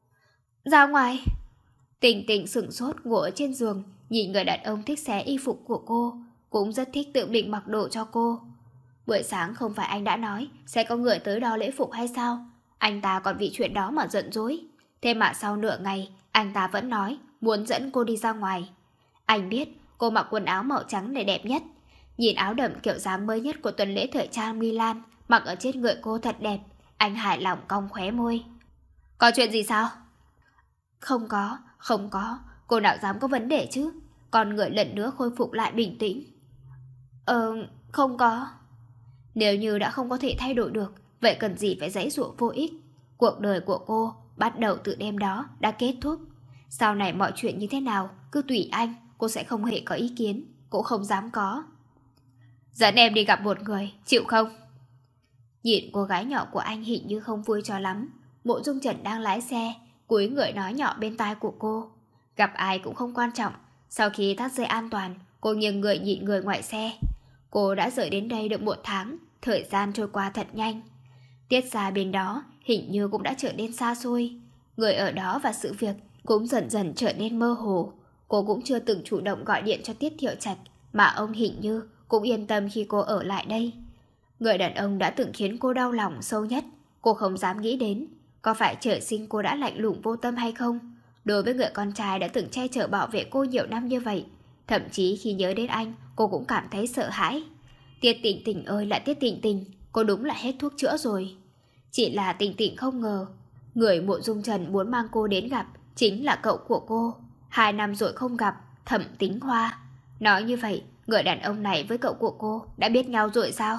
Ra ngoài. Tình Tình sửng sốt ngồi ở trên giường, nhìn người đàn ông thích xé y phục của cô, cũng rất thích tự mình mặc đồ cho cô. Buổi sáng không phải anh đã nói sẽ có người tới đo lễ phục hay sao? Anh ta còn vì chuyện đó mà giận dỗi. Thế mà sau nửa ngày, anh ta vẫn nói muốn dẫn cô đi ra ngoài. Anh biết cô mặc quần áo màu trắng này đẹp nhất. Nhìn áo đầm kiểu dáng mới nhất của tuần lễ thời trang Milan mặc ở trên người cô thật đẹp. Anh hài lòng cong khóe môi. Có chuyện gì sao? Không có, không có. Cô nào dám có vấn đề chứ? Con người lần nữa khôi phục lại bình tĩnh. Ờ, không có. Nếu như đã không có thể thay đổi được, vậy cần gì phải giãy giụa vô ích? Cuộc đời của cô bắt đầu từ đêm đó đã kết thúc. Sau này mọi chuyện như thế nào cứ tùy anh, cô sẽ không hề có ý kiến, cũng không dám có. Dẫn em đi gặp một người, chịu không? Nhìn cô gái nhỏ của anh hình như không vui cho lắm. Mộ Dung Trần đang lái xe, cúi người nói nhỏ bên tai của cô. Gặp ai cũng không quan trọng. Sau khi thắt dây an toàn, cô nghiêng người nhìn người ngoài xe. Cô đã rời đến đây được một tháng, thời gian trôi qua thật nhanh. Tiết ra bên đó hình như cũng đã trở nên xa xôi. Người ở đó và sự việc cũng dần dần trở nên mơ hồ. Cô cũng chưa từng chủ động gọi điện cho Tiết Thiệu Trạch, mà ông hình như cũng yên tâm khi cô ở lại đây. Người đàn ông đã từng khiến cô đau lòng sâu nhất, cô không dám nghĩ đến. Có phải trời sinh cô đã lạnh lùng vô tâm hay không? Đối với người con trai đã từng che chở bảo vệ cô nhiều năm như vậy, thậm chí khi nhớ đến anh, cô cũng cảm thấy sợ hãi. Tiết Tình Tình ơi là Tiết Tình Tình, cô đúng là hết thuốc chữa rồi. Chỉ là Tình Tình không ngờ, người Mộ Dung Trần muốn mang cô đến gặp chính là cậu của cô. Hai năm rồi không gặp, Thẩm Tính Hoa. Nói như vậy, người đàn ông này với cậu của cô đã biết nhau rồi sao?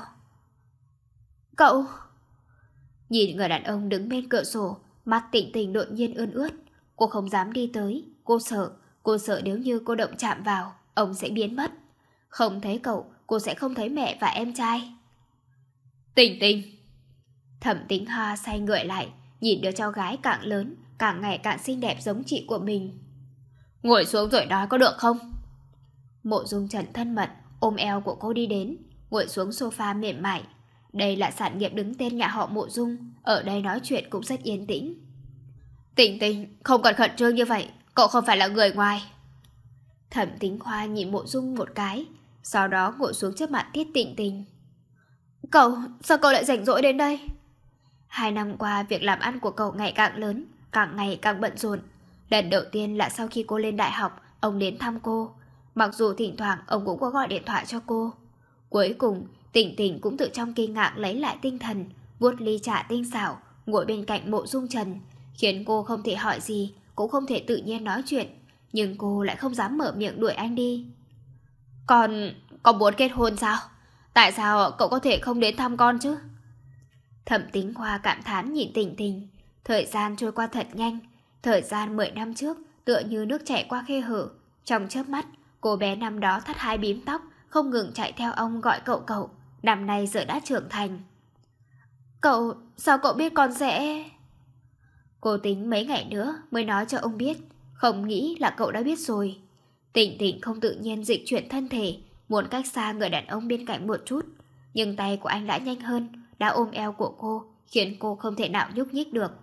Cậu... Nhìn người đàn ông đứng bên cửa sổ, mắt Tình Tình đột nhiên ươn ướt. Cô không dám đi tới, cô sợ, cô sợ nếu như cô động chạm vào, ông sẽ biến mất. Không thấy cậu, cô sẽ không thấy mẹ và em trai. Tình Tình. Thẩm Tính Hoa xoay người lại, nhìn đứa cháu gái càng lớn, càng ngày càng xinh đẹp giống chị của mình. Ngồi xuống rồi nói có được không? Mộ Dung Trần thân mật ôm eo của cô đi đến, ngồi xuống sofa mềm mại. Đây là sản nghiệp đứng tên nhà họ Mộ Dung, ở đây nói chuyện cũng rất yên tĩnh. Tình Tình, không cần khẩn trương như vậy, cậu không phải là người ngoài. Thẩm Tính Hoa nhìn Mộ Dung một cái, sau đó ngồi xuống trước mặt Tiết Tình Tình. Cậu, sao cậu lại rảnh rỗi đến đây? Hai năm qua việc làm ăn của cậu ngày càng lớn, càng ngày càng bận rộn. Lần đầu tiên là sau khi cô lên đại học, ông đến thăm cô. Mặc dù thỉnh thoảng ông cũng có gọi điện thoại cho cô. Cuối cùng, Tình Tình cũng tự trong kinh ngạc lấy lại tinh thần, vuốt ly trà tinh xảo, ngồi bên cạnh Mộ Dung Trần, khiến cô không thể hỏi gì, cũng không thể tự nhiên nói chuyện. Nhưng cô lại không dám mở miệng đuổi anh đi. Con, con muốn kết hôn sao? Tại sao cậu có thể không đến thăm con chứ? Thẩm Tính Hoa cảm thán nhìn Tình Tình. Thời gian trôi qua thật nhanh. Thời gian mười năm trước tựa như nước chảy qua khe hở. Trong chớp mắt, cô bé năm đó thắt hai bím tóc, không ngừng chạy theo ông gọi cậu cậu. Năm nay giờ đã trưởng thành. Cậu, sao cậu biết con sẽ... Cô tính mấy ngày nữa mới nói cho ông biết, không nghĩ là cậu đã biết rồi. Tình Tình không tự nhiên dịch chuyển thân thể, muốn cách xa người đàn ông bên cạnh một chút. Nhưng tay của anh đã nhanh hơn, đã ôm eo của cô, khiến cô không thể nào nhúc nhích được.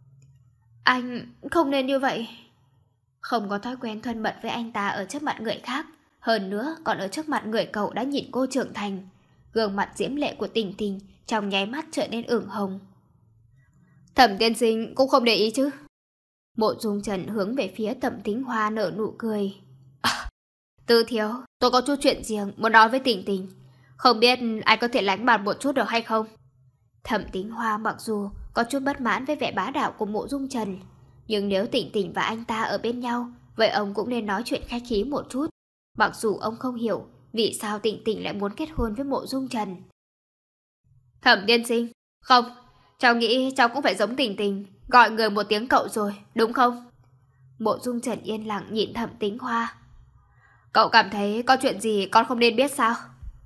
Anh không nên như vậy. Không có thói quen thân mật với anh ta ở trước mặt người khác, hơn nữa còn ở trước mặt người cậu đã nhìn cô trưởng thành. Gương mặt diễm lệ của Tình Tình trong nháy mắt trở nên ửng hồng. Thẩm tiên sinh cũng không để ý chứ? Mộ Dung Trần hướng về phía Thẩm Tĩnh Hoa nở nụ cười. À, Tư thiếu, tôi có chút chuyện riêng muốn nói với Tình Tình. Không biết anh có thể lánh mặt một chút được hay không? Thẩm Tĩnh Hoa mặc dù có chút bất mãn với vẻ bá đạo của Mộ Dung Trần, nhưng nếu Tình Tình và anh ta ở bên nhau, vậy ông cũng nên nói chuyện khách khí một chút. Mặc dù ông không hiểu vì sao Tình Tình lại muốn kết hôn với Mộ Dung Trần. Thẩm tiên sinh, không, cháu nghĩ cháu cũng phải giống Tình Tình, gọi người một tiếng cậu rồi, đúng không? Mộ Dung Trần yên lặng nhìn Thẩm Tĩnh Hoa. Cậu cảm thấy có chuyện gì con không nên biết sao?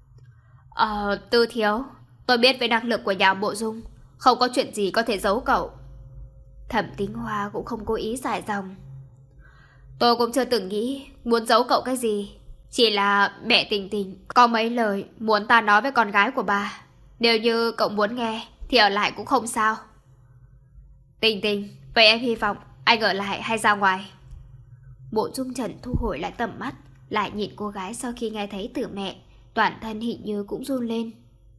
Ờ, Tư thiếu, tôi biết về năng lực của nhà Mộ Dung, không có chuyện gì có thể giấu cậu. Thẩm Tĩnh Hoa cũng không cố ý dài dòng. Tôi cũng chưa từng nghĩ muốn giấu cậu cái gì. Chỉ là mẹ Tình Tình có mấy lời muốn ta nói với con gái của bà. Nếu như cậu muốn nghe thì ở lại cũng không sao. Tình Tình, vậy em hy vọng anh ở lại hay ra ngoài? Mộ Dung Trần thu hồi lại tầm mắt, lại nhìn cô gái sau khi nghe thấy từ mẹ, toàn thân hình như cũng run lên.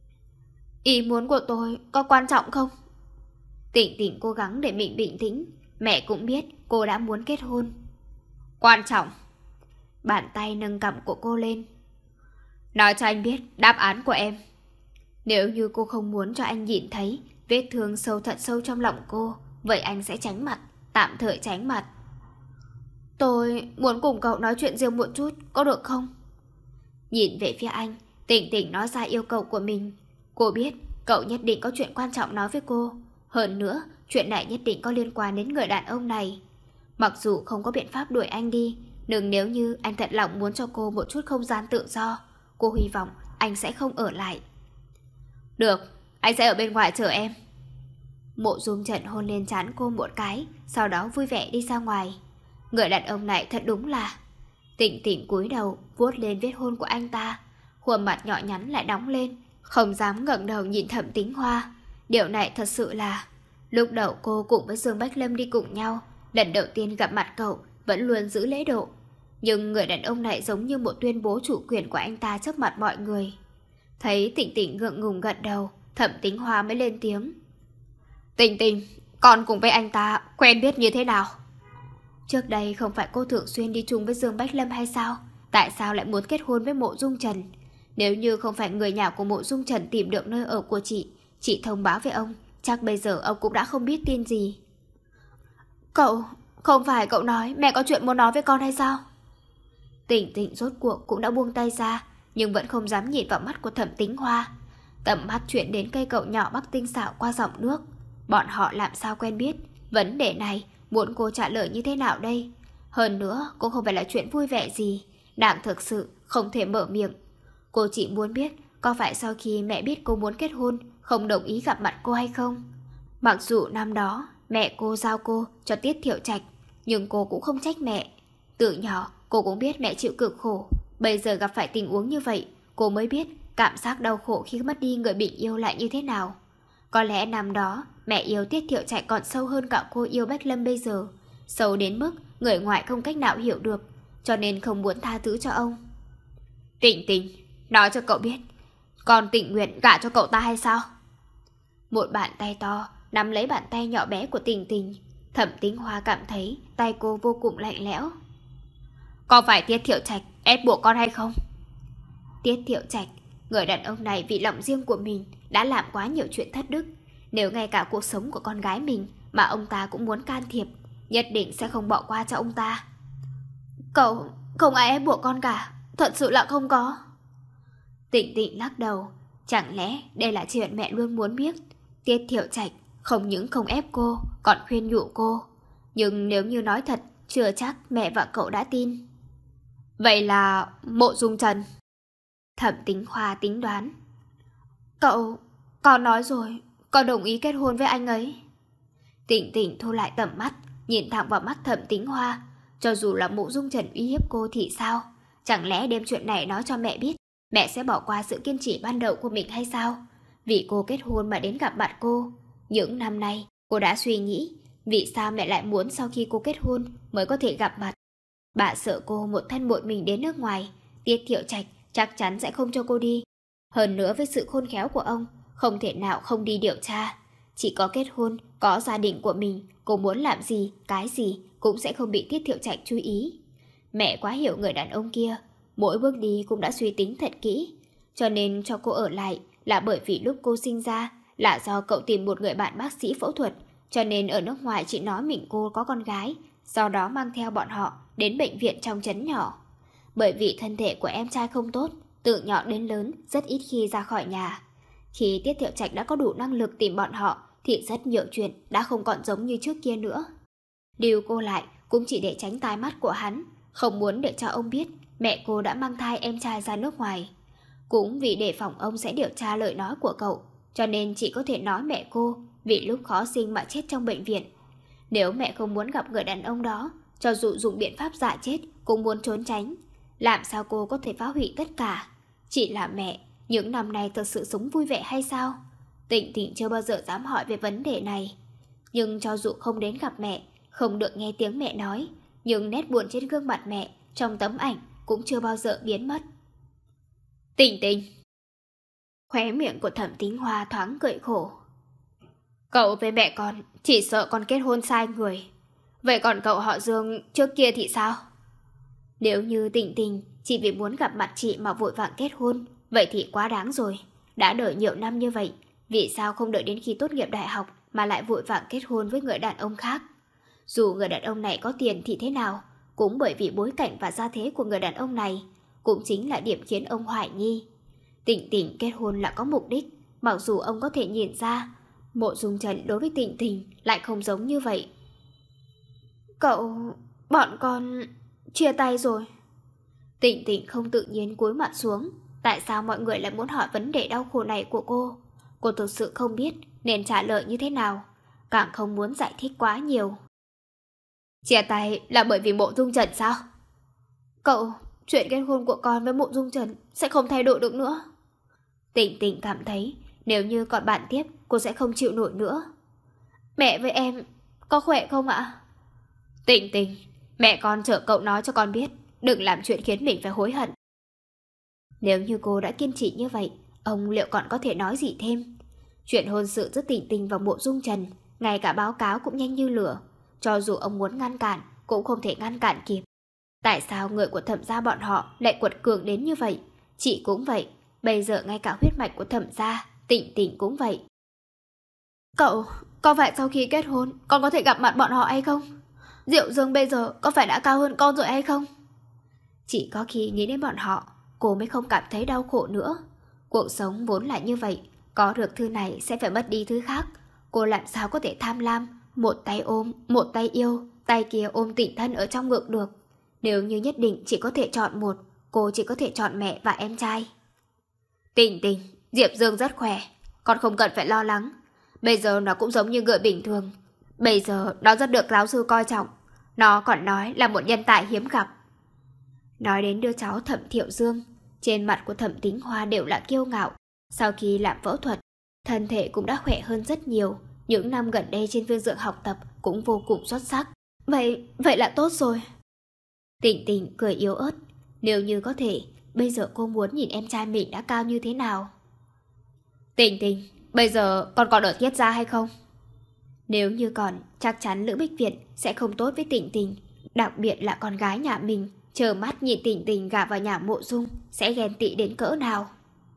Ý muốn của tôi có quan trọng không? Tình Tình cố gắng để mình bình tĩnh. Mẹ cũng biết cô đã muốn kết hôn. Quan trọng. Bàn tay nâng cằm của cô lên. Nói cho anh biết đáp án của em. Nếu như cô không muốn cho anh nhìn thấy vết thương sâu thật sâu trong lòng cô, vậy anh sẽ tránh mặt, tạm thời tránh mặt. Tôi muốn cùng cậu nói chuyện riêng một chút, có được không? Nhìn về phía anh, Tình Tình nói ra yêu cầu của mình. Cô biết cậu nhất định có chuyện quan trọng nói với cô. Hơn nữa, chuyện này nhất định có liên quan đến người đàn ông này. Mặc dù không có biện pháp đuổi anh đi, nhưng nếu như anh thật lòng muốn cho cô một chút không gian tự do, cô hy vọng anh sẽ không ở lại. Được, anh sẽ ở bên ngoài chờ em. Mộ Dung Trần hôn lên trán cô một cái, sau đó vui vẻ đi ra ngoài. Người đàn ông này thật đúng là... Tình Tình cúi đầu vuốt lên vết hôn của anh ta, khuôn mặt nhỏ nhắn lại đóng lên, không dám ngẩng đầu nhìn Thẩm Tĩnh Hoa. Điều này thật sự là... Lúc đầu cô cùng với Dương Bách Lâm đi cùng nhau, lần đầu tiên gặp mặt cậu vẫn luôn giữ lễ độ, nhưng người đàn ông này giống như một tuyên bố chủ quyền của anh ta trước mặt mọi người. Thấy Tình Tình ngượng ngùng gật đầu, Thẩm Tĩnh Hoa mới lên tiếng. Tình Tình, con cùng với anh ta quen biết như thế nào? Trước đây không phải cô thường xuyên đi chung với Dương Bách Lâm hay sao? Tại sao lại muốn kết hôn với Mộ Dung Trần? Nếu như không phải người nhà của Mộ Dung Trần tìm được nơi ở của chị, chị thông báo với ông, chắc bây giờ ông cũng đã không biết tin gì. Cậu, không phải cậu nói mẹ có chuyện muốn nói với con hay sao? Tình Tình rốt cuộc cũng đã buông tay ra, nhưng vẫn không dám nhìn vào mắt của Thẩm Tĩnh Hoa. Tầm mắt chuyển đến cây cậu nhỏ bắc tinh xảo qua dòng nước. Bọn họ làm sao quen biết? Vấn đề này muốn cô trả lời như thế nào đây? Hơn nữa cũng không phải là chuyện vui vẻ gì, nàng thực sự không thể mở miệng. Cô chỉ muốn biết có phải sau khi mẹ biết cô muốn kết hôn không đồng ý gặp mặt cô hay không. Mặc dù năm đó mẹ cô giao cô cho Tiết Thiệu Trạch, nhưng cô cũng không trách mẹ. Từ nhỏ cô cũng biết mẹ chịu cực khổ, bây giờ gặp phải tình huống như vậy, cô mới biết cảm giác đau khổ khi mất đi người mình yêu lại như thế nào. Có lẽ năm đó mẹ yêu Tiết Thiệu Trạch còn sâu hơn cả cô yêu Bách Lâm bây giờ, sâu đến mức người ngoài không cách nào hiểu được, cho nên không muốn tha thứ cho ông. Tình Tình, nói cho cậu biết, con tình nguyện gả cho cậu ta hay sao? Một bàn tay to nắm lấy bàn tay nhỏ bé của Tình Tình. Thẩm Tĩnh Hoa cảm thấy tay cô vô cùng lạnh lẽo. Có phải Tiết Thiệu Trạch ép buộc con hay không? Tiết Thiệu Trạch, người đàn ông này vì lòng riêng của mình đã làm quá nhiều chuyện thất đức. Nếu ngay cả cuộc sống của con gái mình mà ông ta cũng muốn can thiệp, nhất định sẽ không bỏ qua cho ông ta. Cậu, không ai ép buộc con cả, thật sự là không có. Tình Tình lắc đầu. Chẳng lẽ đây là chuyện mẹ luôn muốn biết? Tiết Thiệu Trạch không những không ép cô, còn khuyên nhủ cô. Nhưng nếu như nói thật, chưa chắc mẹ và cậu đã tin. Vậy là Mộ Dung Trần. Thẩm Tĩnh Hoa tính đoán. Cậu, con nói rồi, con đồng ý kết hôn với anh ấy. Tình Tình thu lại tầm mắt, nhìn thẳng vào mắt Thẩm Tĩnh Hoa. Cho dù là Mộ Dung Trần uy hiếp cô thì sao? Chẳng lẽ đem chuyện này nói cho mẹ biết, mẹ sẽ bỏ qua sự kiên trì ban đầu của mình hay sao? Vì cô kết hôn mà đến gặp mặt cô. Những năm nay cô đã suy nghĩ vì sao mẹ lại muốn sau khi cô kết hôn mới có thể gặp mặt. Bà sợ cô một thân một mình đến nước ngoài, Tiết Thiệu Trạch chắc chắn sẽ không cho cô đi. Hơn nữa với sự khôn khéo của ông, không thể nào không đi điều tra. Chỉ có kết hôn, có gia đình của mình, cô muốn làm gì, cái gì cũng sẽ không bị Tiết Thiệu Trạch chú ý. Mẹ quá hiểu người đàn ông kia, mỗi bước đi cũng đã suy tính thật kỹ. Cho nên cho cô ở lại là bởi vì lúc cô sinh ra là do cậu tìm một người bạn bác sĩ phẫu thuật, cho nên ở nước ngoài chị nói mình cô có con gái, sau đó mang theo bọn họ đến bệnh viện trong trấn nhỏ. Bởi vì thân thể của em trai không tốt, từ nhỏ đến lớn rất ít khi ra khỏi nhà. Khi Tiết Thiệu Trạch đã có đủ năng lực tìm bọn họ thì rất nhiều chuyện đã không còn giống như trước kia nữa. Điều cô lại cũng chỉ để tránh tai mắt của hắn, không muốn để cho ông biết mẹ cô đã mang thai em trai ra nước ngoài. Cũng vì đề phòng ông sẽ điều tra lời nói của cậu, cho nên chỉ có thể nói mẹ cô vì lúc khó sinh mà chết trong bệnh viện. Nếu mẹ không muốn gặp người đàn ông đó, cho dù dùng biện pháp giả chết cũng muốn trốn tránh. Làm sao cô có thể phá hủy tất cả? Chỉ là mẹ, những năm nay thật sự sống vui vẻ hay sao? Tịnh Tịnh chưa bao giờ dám hỏi về vấn đề này. Nhưng cho dù không đến gặp mẹ, không được nghe tiếng mẹ nói, nhưng nét buồn trên gương mặt mẹ trong tấm ảnh cũng chưa bao giờ biến mất. Tịnh Tịnh. Khóe miệng của Thẩm Tính Hoa thoáng cười khổ. Cậu với mẹ con chỉ sợ con kết hôn sai người. Vậy còn cậu họ Dương trước kia thì sao? Nếu như Tịnh Tịnh chỉ vì muốn gặp mặt chị mà vội vàng kết hôn, vậy thì quá đáng rồi. Đã đợi nhiều năm như vậy, vì sao không đợi đến khi tốt nghiệp đại học mà lại vội vàng kết hôn với người đàn ông khác? Dù người đàn ông này có tiền thì thế nào, cũng bởi vì bối cảnh và gia thế của người đàn ông này cũng chính là điểm khiến ông hoài nghi. Tịnh Tịnh kết hôn là có mục đích, mặc dù ông có thể nhìn ra Mộ Dung Trần đối với Tịnh Tịnh lại không giống như vậy. Cậu, bọn con chia tay rồi. Tịnh Tịnh không tự nhiên cúi mặt xuống. Tại sao mọi người lại muốn hỏi vấn đề đau khổ này của cô? Cô thực sự không biết nên trả lời như thế nào, càng không muốn giải thích quá nhiều. Chia tay là bởi vì Mộ Dung Trần sao? Cậu, chuyện kết hôn của con với Mộ Dung Trần sẽ không thay đổi được nữa. Tịnh Tịnh cảm thấy nếu như còn bàn tiếp cô sẽ không chịu nổi nữa. Mẹ với em có khỏe không ạ? Tịnh Tịnh, mẹ con chờ cậu nói cho con biết, đừng làm chuyện khiến mình phải hối hận. Nếu như cô đã kiên trì như vậy, ông liệu còn có thể nói gì thêm? Chuyện hôn sự giữa Tịnh Tịnh và Mộ Dung Trần, ngay cả báo cáo cũng nhanh như lửa. Cho dù ông muốn ngăn cản, cũng không thể ngăn cản kịp. Tại sao người của Thẩm gia bọn họ lại quật cường đến như vậy? Chị cũng vậy, bây giờ ngay cả huyết mạch của Thẩm gia, Tịnh Tịnh cũng vậy. Cậu, có phải sau khi kết hôn, con có thể gặp mặt bọn họ hay không? Diệu Dương bây giờ có phải đã cao hơn con rồi hay không? Chỉ có khi nghĩ đến bọn họ, cô mới không cảm thấy đau khổ nữa. Cuộc sống vốn là như vậy, có được thứ này sẽ phải mất đi thứ khác. Cô làm sao có thể tham lam, một tay ôm, một tay yêu, tay kia ôm Tịnh thân ở trong ngực được. Nếu như nhất định chỉ có thể chọn một, cô chỉ có thể chọn mẹ và em trai. Tịnh Tịnh, Diệp Dương rất khỏe, con không cần phải lo lắng. Bây giờ nó cũng giống như người bình thường. Bây giờ nó rất được giáo sư coi trọng. Nó còn nói là một nhân tài hiếm gặp. Nói đến đứa cháu Thẩm Thiệu Dương, trên mặt của Thẩm Tính Hoa đều là kiêu ngạo. Sau khi làm phẫu thuật, thân thể cũng đã khỏe hơn rất nhiều. Những năm gần đây trên phương diện học tập cũng vô cùng xuất sắc. Vậy, vậy là tốt rồi. Tịnh Tịnh cười yếu ớt. Nếu như có thể, bây giờ cô muốn nhìn em trai mình đã cao như thế nào. Tịnh Tịnh, bây giờ con còn ở Tiết gia hay không? Nếu như còn, chắc chắn Lữ Bích Việt sẽ không tốt với Tịnh Tịnh. Đặc biệt là con gái nhà mình, chờ mắt nhìn Tịnh Tịnh gả vào nhà Mộ Dung, sẽ ghen tị đến cỡ nào.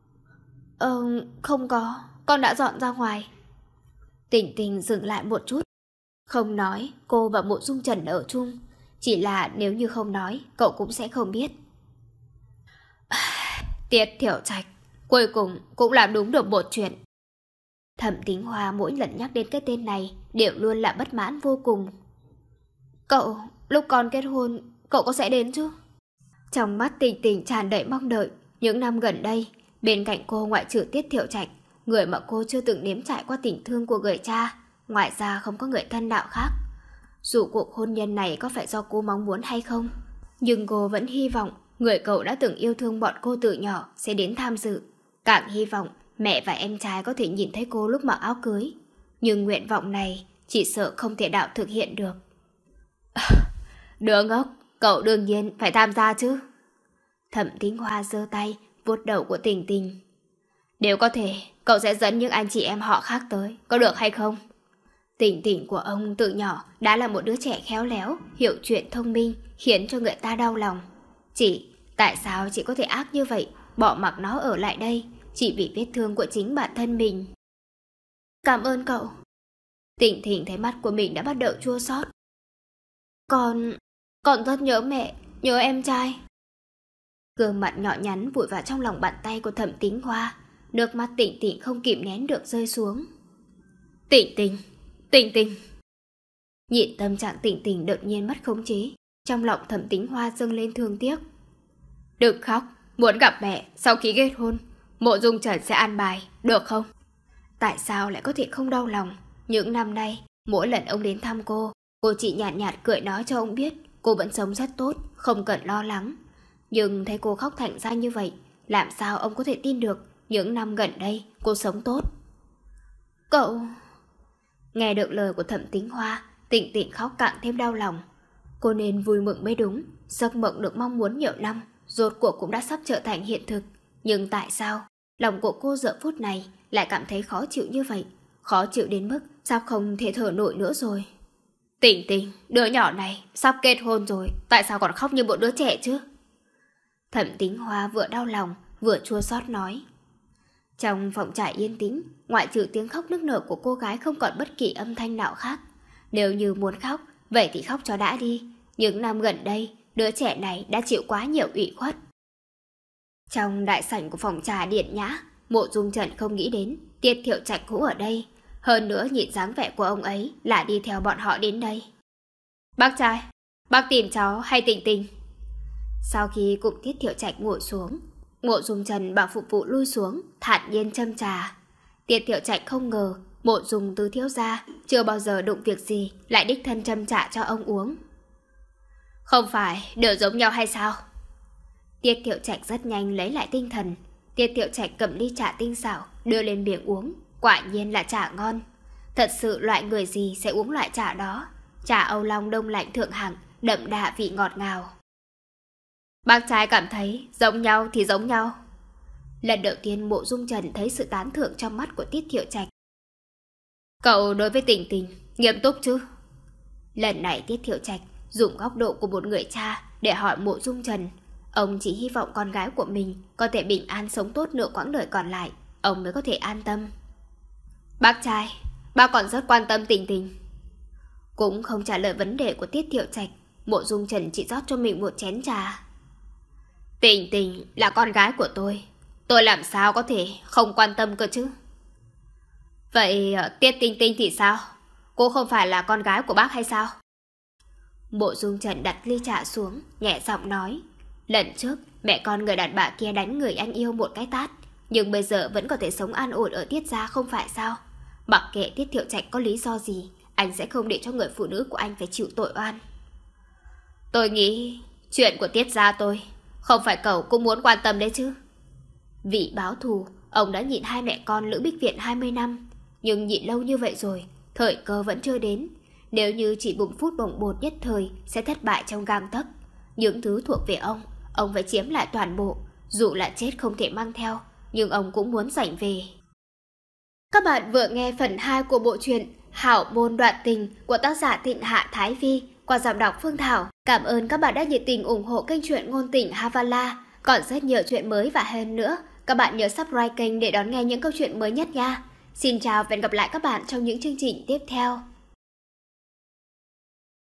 Ờ, không có, con đã dọn ra ngoài. Tịnh Tịnh dừng lại một chút. Không nói cô và Mộ Dung Trần ở chung, chỉ là nếu như không nói, cậu cũng sẽ không biết. Tiết Thiệu Trạch cuối cùng cũng làm đúng được một chuyện. Thẩm Tính Hoa mỗi lần nhắc đến cái tên này đều luôn là bất mãn vô cùng. Cậu, lúc con kết hôn, cậu có sẽ đến chứ? Trong mắt Tịnh Tịnh tràn đầy mong đợi. Những năm gần đây, bên cạnh cô ngoại trừ Tiết Thiệu Trạch, người mà cô chưa từng nếm trải qua tình thương của người cha, ngoài ra không có người thân nào khác. Dù cuộc hôn nhân này có phải do cô mong muốn hay không, nhưng cô vẫn hy vọng người cậu đã từng yêu thương bọn cô từ nhỏ sẽ đến tham dự. Càng hy vọng mẹ và em trai có thể nhìn thấy cô lúc mặc áo cưới. Nhưng nguyện vọng này chỉ sợ không thể đạo thực hiện được. Đứa ngốc, cậu đương nhiên phải tham gia chứ. Thẩm Tính Hoa giơ tay vuốt đầu của Tình Tình. Nếu có thể, cậu sẽ dẫn những anh chị em họ khác tới, có được hay không? Tịnh Tịnh của ông từ nhỏ đã là một đứa trẻ khéo léo, hiểu chuyện thông minh, khiến cho người ta đau lòng. Chị, tại sao chị có thể ác như vậy, bỏ mặc nó ở lại đây, chỉ vì vết thương của chính bản thân mình? Cảm ơn cậu. Tịnh Tịnh thấy mắt của mình đã bắt đầu chua xót. Con... con rất nhớ mẹ, nhớ em trai. Gương mặt nhỏ nhắn vùi vào trong lòng bàn tay của Thẩm Tính Hoa, nước mắt Tịnh Tịnh không kìm nén được rơi xuống. Tịnh Tịnh, Tịnh Tịnh. Nhịn tâm trạng Tịnh Tịnh đột nhiên mất khống chế, trong lòng Thẩm Tính Hoa dâng lên thương tiếc. Đừng khóc, muốn gặp mẹ sau khi kết hôn, Mộ Dung Trần sẽ an bài, được không? Tại sao lại có thể không đau lòng? Những năm nay, mỗi lần ông đến thăm cô, cô chỉ nhạt nhạt cười nói cho ông biết cô vẫn sống rất tốt, không cần lo lắng. Nhưng thấy cô khóc thành ra như vậy, làm sao ông có thể tin được những năm gần đây cô sống tốt? Cậu... Nghe được lời của Thẩm Tính Hoa, Tịnh Tịnh khóc càng thêm đau lòng. Cô nên vui mừng mới đúng, giấc mộng được mong muốn nhiều năm, rốt cuộc cũng đã sắp trở thành hiện thực. Nhưng tại sao lòng của cô giờ phút này lại cảm thấy khó chịu như vậy? Khó chịu đến mức sắp không thể thở nổi nữa rồi. Tịnh Tịnh, đứa nhỏ này sắp kết hôn rồi, tại sao còn khóc như một đứa trẻ chứ? Thẩm Tính Hoa vừa đau lòng vừa chua xót nói. Trong phòng trại yên tĩnh, ngoại trừ tiếng khóc nức nở của cô gái không còn bất kỳ âm thanh nào khác. Nếu như muốn khóc, vậy thì khóc cho đã đi. Những năm gần đây, đứa trẻ này đã chịu quá nhiều ủy khuất. Trong đại sảnh của phòng trà điện nhã, Mộ Dung Trần không nghĩ đến Tiết Thiệu Trạch cũng ở đây. Hơn nữa nhìn dáng vẻ của ông ấy là đi theo bọn họ đến đây. Bác trai, bác tìm cháu hay Tịnh Tịnh? Sau khi cùng Tiết Thiệu Trạch ngồi xuống, Mộ Dung Trần bảo phục vụ lui xuống, thản nhiên châm trà. Tiết Thiệu Trạch không ngờ Mộ Dung tứ thiếu gia chưa bao giờ đụng việc gì lại đích thân châm trà cho ông uống. Không phải đều giống nhau hay sao? Tiết Thiệu Trạch rất nhanh lấy lại tinh thần. Tiết Thiệu Trạch cầm ly trà tinh xảo đưa lên miệng uống, quả nhiên là trà ngon. Thật sự loại người gì sẽ uống loại trà đó? Trà Âu Long đông lạnh thượng hạng, đậm đà vị ngọt ngào. Bác trai cảm thấy giống nhau thì giống nhau. Lần đầu tiên Mộ Dung Trần thấy sự tán thưởng trong mắt của Tiết Thiệu Trạch. Cậu đối với Tịnh Tịnh nghiêm túc chứ? Lần này Tiết Thiệu Trạch dùng góc độ của một người cha để hỏi Mộ Dung Trần. Ông chỉ hy vọng con gái của mình có thể bình an sống tốt nửa quãng đời còn lại, ông mới có thể an tâm. Bác trai, bác còn rất quan tâm Tịnh Tịnh. Cũng không trả lời vấn đề của Tiết Thiệu Trạch, Mộ Dung Trần chỉ rót cho mình một chén trà. Tịnh Tịnh là con gái của tôi, tôi làm sao có thể không quan tâm cơ chứ? Vậy Tiết Tinh Tinh thì sao? Cô không phải là con gái của bác hay sao? Mộ Dung Trần đặt ly trà xuống, nhẹ giọng nói. Lần trước mẹ con người đàn bà kia đánh người anh yêu một cái tát, nhưng bây giờ vẫn có thể sống an ổn ở Tiết gia không phải sao? Mặc kệ Tiết Thiệu Trạch có lý do gì, anh sẽ không để cho người phụ nữ của anh phải chịu tội oan. Tôi nghĩ chuyện của Tiết gia tôi không phải cậu cũng muốn quan tâm đấy chứ? Vì báo thù, ông đã nhịn hai mẹ con Lữ Bích Viện hai mươi năm, nhưng nhịn lâu như vậy rồi, thời cơ vẫn chưa đến. Nếu như chỉ bùng phút bồng bột nhất thời sẽ thất bại trong gang tấc. Những thứ thuộc về ông, ông phải chiếm lại toàn bộ. Dù là chết không thể mang theo, nhưng ông cũng muốn giành về. Các bạn vừa nghe phần hai của bộ truyện Hảo Môn Đoạn Tình của tác giả Thịnh Hạ Thái Vi qua giọng đọc Phương Thảo. Cảm ơn các bạn đã nhiệt tình ủng hộ kênh truyện ngôn tình Havala. Còn rất nhiều chuyện mới và hơn nữa. Các bạn nhớ subscribe kênh để đón nghe những câu chuyện mới nhất nha. Xin chào và hẹn gặp lại các bạn trong những chương trình tiếp theo.